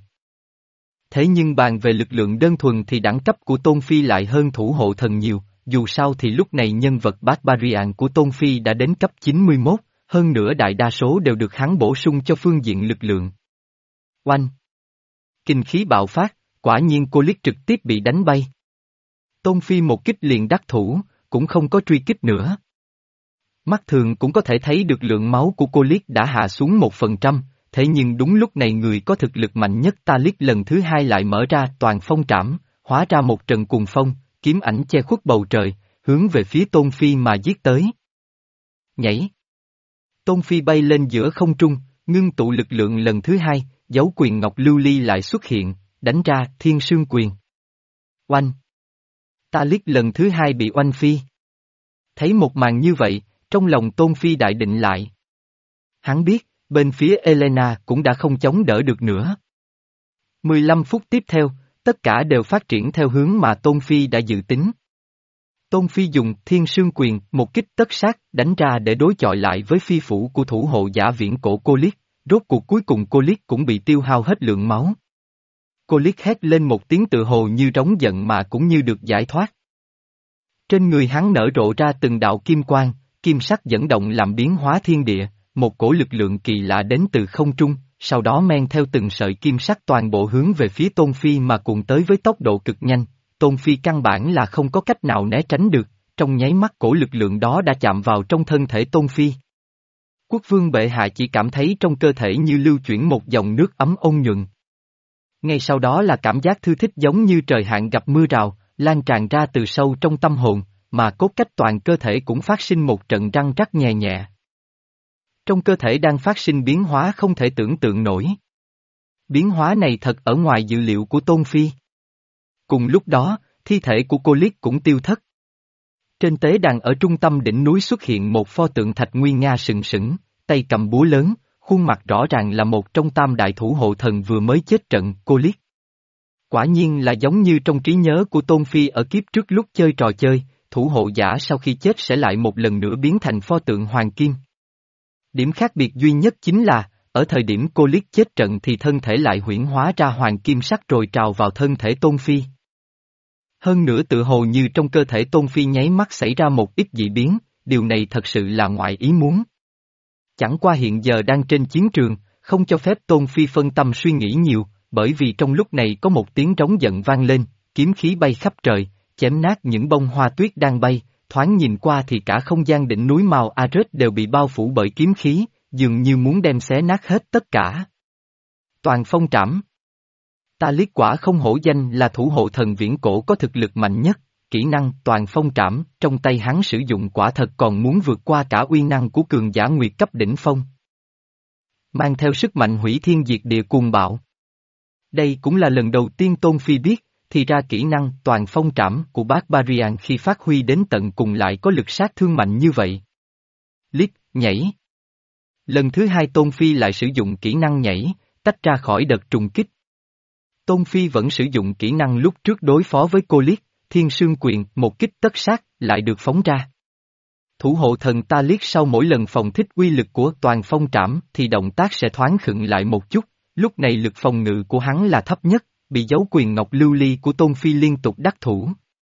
Thế nhưng bàn về lực lượng đơn thuần thì đẳng cấp của Tôn Phi lại hơn thủ hộ thần nhiều, dù sao thì lúc này nhân vật Barbarian của Tôn Phi đã đến cấp chín mươi mốt, hơn nữa đại đa số đều được hắn bổ sung cho phương diện lực lượng. Oanh! Kinh khí bạo phát, quả nhiên cô Liết trực tiếp bị đánh bay. Tôn Phi một kích liền đắc thủ, cũng không có truy kích nữa. Mắt thường cũng có thể thấy được lượng máu của cô Liết đã hạ xuống một phần trăm, thế nhưng đúng lúc này người có thực lực mạnh nhất Ta Liết lần thứ hai lại mở ra toàn phong trảm, hóa ra một trận cuồng phong, kiếm ảnh che khuất bầu trời, hướng về phía Tôn Phi mà giết tới. Nhảy! Tôn Phi bay lên giữa không trung, ngưng tụ lực lượng lần thứ hai, dấu quyền ngọc lưu ly lại xuất hiện, đánh ra thiên sương quyền. Oanh! Ta Liết lần thứ hai bị oanh phi. Thấy một màn như vậy, trong lòng Tôn Phi đại định lại. Hắn biết, bên phía Elena cũng đã không chống đỡ được nữa. mười lăm phút tiếp theo, tất cả đều phát triển theo hướng mà Tôn Phi đã dự tính. Tôn Phi dùng thiên sương quyền, một kích tất sát, đánh ra để đối chọi lại với phi phủ của thủ hộ giả viễn cổ cô Liết, rốt cuộc cuối cùng cô Liết cũng bị tiêu hao hết lượng máu. Cô Liết hét lên một tiếng tự hồ như trống giận mà cũng như được giải thoát. Trên người hắn nở rộ ra từng đạo kim quang, kim sắc dẫn động làm biến hóa thiên địa, một cổ lực lượng kỳ lạ đến từ không trung, sau đó men theo từng sợi kim sắc toàn bộ hướng về phía Tôn Phi mà cuộn tới với tốc độ cực nhanh. Tôn Phi căn bản là không có cách nào né tránh được, trong nháy mắt cổ lực lượng đó đã chạm vào trong thân thể Tôn Phi. Quốc vương bệ hạ chỉ cảm thấy trong cơ thể như lưu chuyển một dòng nước ấm ôn nhuận. Ngay sau đó là cảm giác thư thích giống như trời hạn gặp mưa rào, lan tràn ra từ sâu trong tâm hồn, mà cốt cách toàn cơ thể cũng phát sinh một trận răng rắc nhẹ nhẹ. Trong cơ thể đang phát sinh biến hóa không thể tưởng tượng nổi. Biến hóa này thật ở ngoài dự liệu của Tôn Phi. Cùng lúc đó, thi thể của cô Liết cũng tiêu thất. Trên tế đàn ở trung tâm đỉnh núi xuất hiện một pho tượng thạch nguy nga sừng sững, tay cầm búa lớn, khuôn mặt rõ ràng là một trong tam đại thủ hộ thần vừa mới chết trận, cô Liết. Quả nhiên là giống như trong trí nhớ của Tôn Phi ở kiếp trước lúc chơi trò chơi, thủ hộ giả sau khi chết sẽ lại một lần nữa biến thành pho tượng hoàng kim. Điểm khác biệt duy nhất chính là, ở thời điểm cô Liết chết trận thì thân thể lại huyễn hóa ra hoàng kim sắc rồi trào vào thân thể Tôn Phi. Hơn nữa tự hồ như trong cơ thể Tôn Phi nháy mắt xảy ra một ít dị biến, điều này thật sự là ngoại ý muốn. Chẳng qua hiện giờ đang trên chiến trường, không cho phép Tôn Phi phân tâm suy nghĩ nhiều, bởi vì trong lúc này có một tiếng trống giận vang lên, kiếm khí bay khắp trời, chém nát những bông hoa tuyết đang bay, thoáng nhìn qua thì cả không gian đỉnh núi Mao Ares đều bị bao phủ bởi kiếm khí, dường như muốn đem xé nát hết tất cả. Toàn phong trảm. Ta Liết quả không hổ danh là thủ hộ thần viễn cổ có thực lực mạnh nhất, kỹ năng toàn phong trảm trong tay hắn sử dụng quả thật còn muốn vượt qua cả uy năng của cường giả nguyệt cấp đỉnh phong. Mang theo sức mạnh hủy thiên diệt địa cuồng bạo. Đây cũng là lần đầu tiên Tôn Phi biết, thì ra kỹ năng toàn phong trảm của Barbarian khi phát huy đến tận cùng lại có lực sát thương mạnh như vậy. Liết, nhảy. Lần thứ hai Tôn Phi lại sử dụng kỹ năng nhảy, tách ra khỏi đợt trùng kích, Tôn Phi vẫn sử dụng kỹ năng lúc trước đối phó với cô liếc, thiên sương quyền, một kích tất sát, lại được phóng ra. Thủ hộ thần ta liếc sau mỗi lần phòng thích uy lực của toàn phong trảm thì động tác sẽ thoáng khựng lại một chút, lúc này lực phòng ngự của hắn là thấp nhất, bị dấu quyền ngọc lưu ly của Tôn Phi liên tục đắc thủ.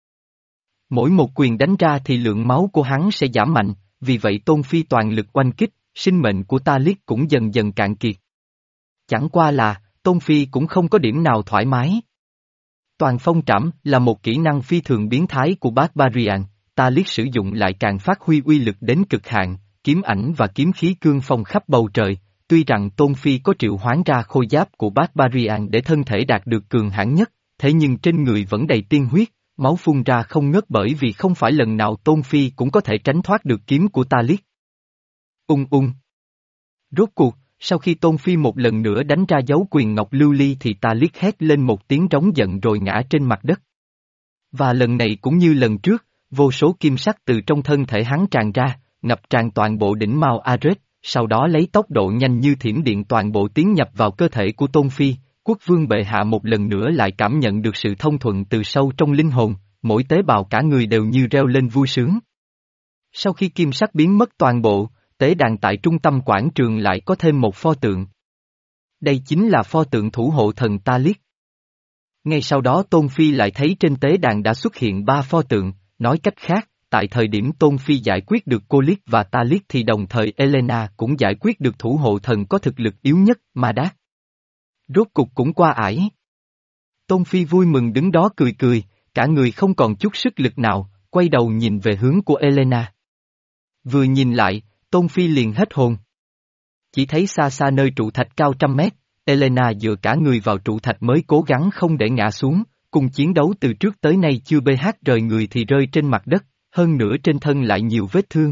Mỗi một quyền đánh ra thì lượng máu của hắn sẽ giảm mạnh, vì vậy Tôn Phi toàn lực oanh kích, sinh mệnh của ta liếc cũng dần dần cạn kiệt. Chẳng qua là, Tôn Phi cũng không có điểm nào thoải mái. Toàn phong trảm là một kỹ năng phi thường biến thái của Barbarian, ta liếc sử dụng lại càng phát huy uy lực đến cực hạn, kiếm ảnh và kiếm khí cương phong khắp bầu trời, tuy rằng Tôn Phi có triệu hoán ra khôi giáp của Barbarian để thân thể đạt được cường hãn nhất, thế nhưng trên người vẫn đầy tiên huyết, máu phun ra không ngớt bởi vì không phải lần nào Tôn Phi cũng có thể tránh thoát được kiếm của ta liếc. Ung ung. Rốt cuộc, sau khi Tôn Phi một lần nữa đánh ra dấu quyền ngọc lưu ly thì ta liếc hét lên một tiếng trống giận rồi ngã trên mặt đất. Và lần này cũng như lần trước, vô số kim sắc từ trong thân thể hắn tràn ra, ngập tràn toàn bộ đỉnh Mao Ares, sau đó lấy tốc độ nhanh như thiểm điện toàn bộ tiến nhập vào cơ thể của Tôn Phi. Quốc vương bệ hạ một lần nữa lại cảm nhận được sự thông thuận từ sâu trong linh hồn, mỗi tế bào cả người đều như reo lên vui sướng. Sau khi kim sắc biến mất toàn bộ, tế đàn tại trung tâm quảng trường lại có thêm một pho tượng. Đây chính là pho tượng thủ hộ thần ta liếc. Ngay sau đó Tôn Phi lại thấy trên tế đàn đã xuất hiện ba pho tượng, nói cách khác, tại thời điểm Tôn Phi giải quyết được cô liếc và ta liếc thì đồng thời Elena cũng giải quyết được thủ hộ thần có thực lực yếu nhất, Ma Đát. Rốt cục cũng qua ải. Tôn Phi vui mừng đứng đó cười cười, cả người không còn chút sức lực nào, quay đầu nhìn về hướng của Elena. Vừa nhìn lại, Tôn Phi liền hết hồn. Chỉ thấy xa xa nơi trụ thạch cao trăm mét, Elena dựa cả người vào trụ thạch mới cố gắng không để ngã xuống, cùng chiến đấu từ trước tới nay chưa bê hát rời người thì rơi trên mặt đất, hơn nữa trên thân lại nhiều vết thương.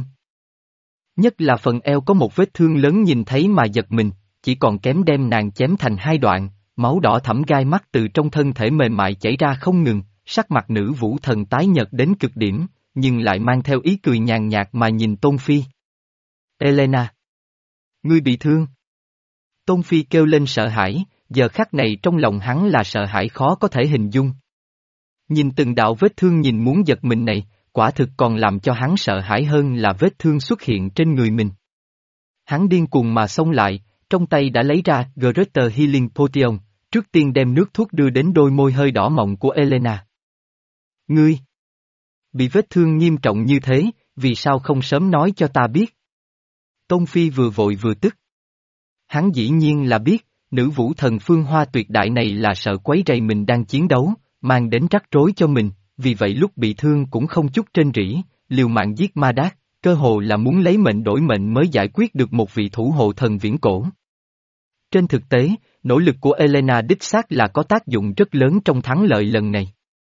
Nhất là phần eo có một vết thương lớn nhìn thấy mà giật mình, chỉ còn kém đem nàng chém thành hai đoạn, máu đỏ thẫm gai mắt từ trong thân thể mềm mại chảy ra không ngừng, sắc mặt nữ vũ thần tái nhợt đến cực điểm, nhưng lại mang theo ý cười nhàn nhạt mà nhìn Tôn Phi. Elena! Ngươi bị thương? Tôn Phi kêu lên sợ hãi, giờ khắc này trong lòng hắn là sợ hãi khó có thể hình dung. Nhìn từng đạo vết thương nhìn muốn giật mình này, quả thực còn làm cho hắn sợ hãi hơn là vết thương xuất hiện trên người mình. Hắn điên cuồng mà xông lại, trong tay đã lấy ra Greater Healing Potion, trước tiên đem nước thuốc đưa đến đôi môi hơi đỏ mọng của Elena. Ngươi! Bị vết thương nghiêm trọng như thế, vì sao không sớm nói cho ta biết? Tôn Phi vừa vội vừa tức. Hắn dĩ nhiên là biết, nữ vũ thần phương hoa tuyệt đại này là sợ quấy rầy mình đang chiến đấu, mang đến rắc rối cho mình, vì vậy lúc bị thương cũng không chút trên rỉ, liều mạng giết Ma Đát, cơ hồ là muốn lấy mệnh đổi mệnh mới giải quyết được một vị thủ hộ thần viễn cổ. Trên thực tế, nỗ lực của Elena đích xác là có tác dụng rất lớn trong thắng lợi lần này.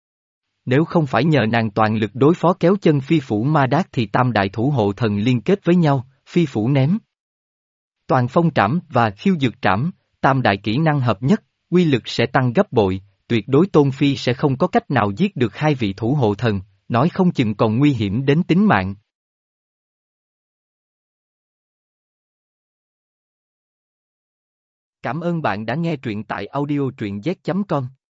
Nếu không phải nhờ nàng toàn lực đối phó kéo chân phi phủ Ma Đát thì tam đại thủ hộ thần liên kết với nhau, phi phủ ném. Toàn phong trảm và khiêu dược trảm, tam đại kỹ năng hợp nhất, uy lực sẽ tăng gấp bội, tuyệt đối Tôn Phi sẽ không có cách nào giết được hai vị thủ hộ thần, nói không chừng còn nguy hiểm đến tính mạng. Cảm ơn bạn đã nghe truyện tại audio truyện z chấm com.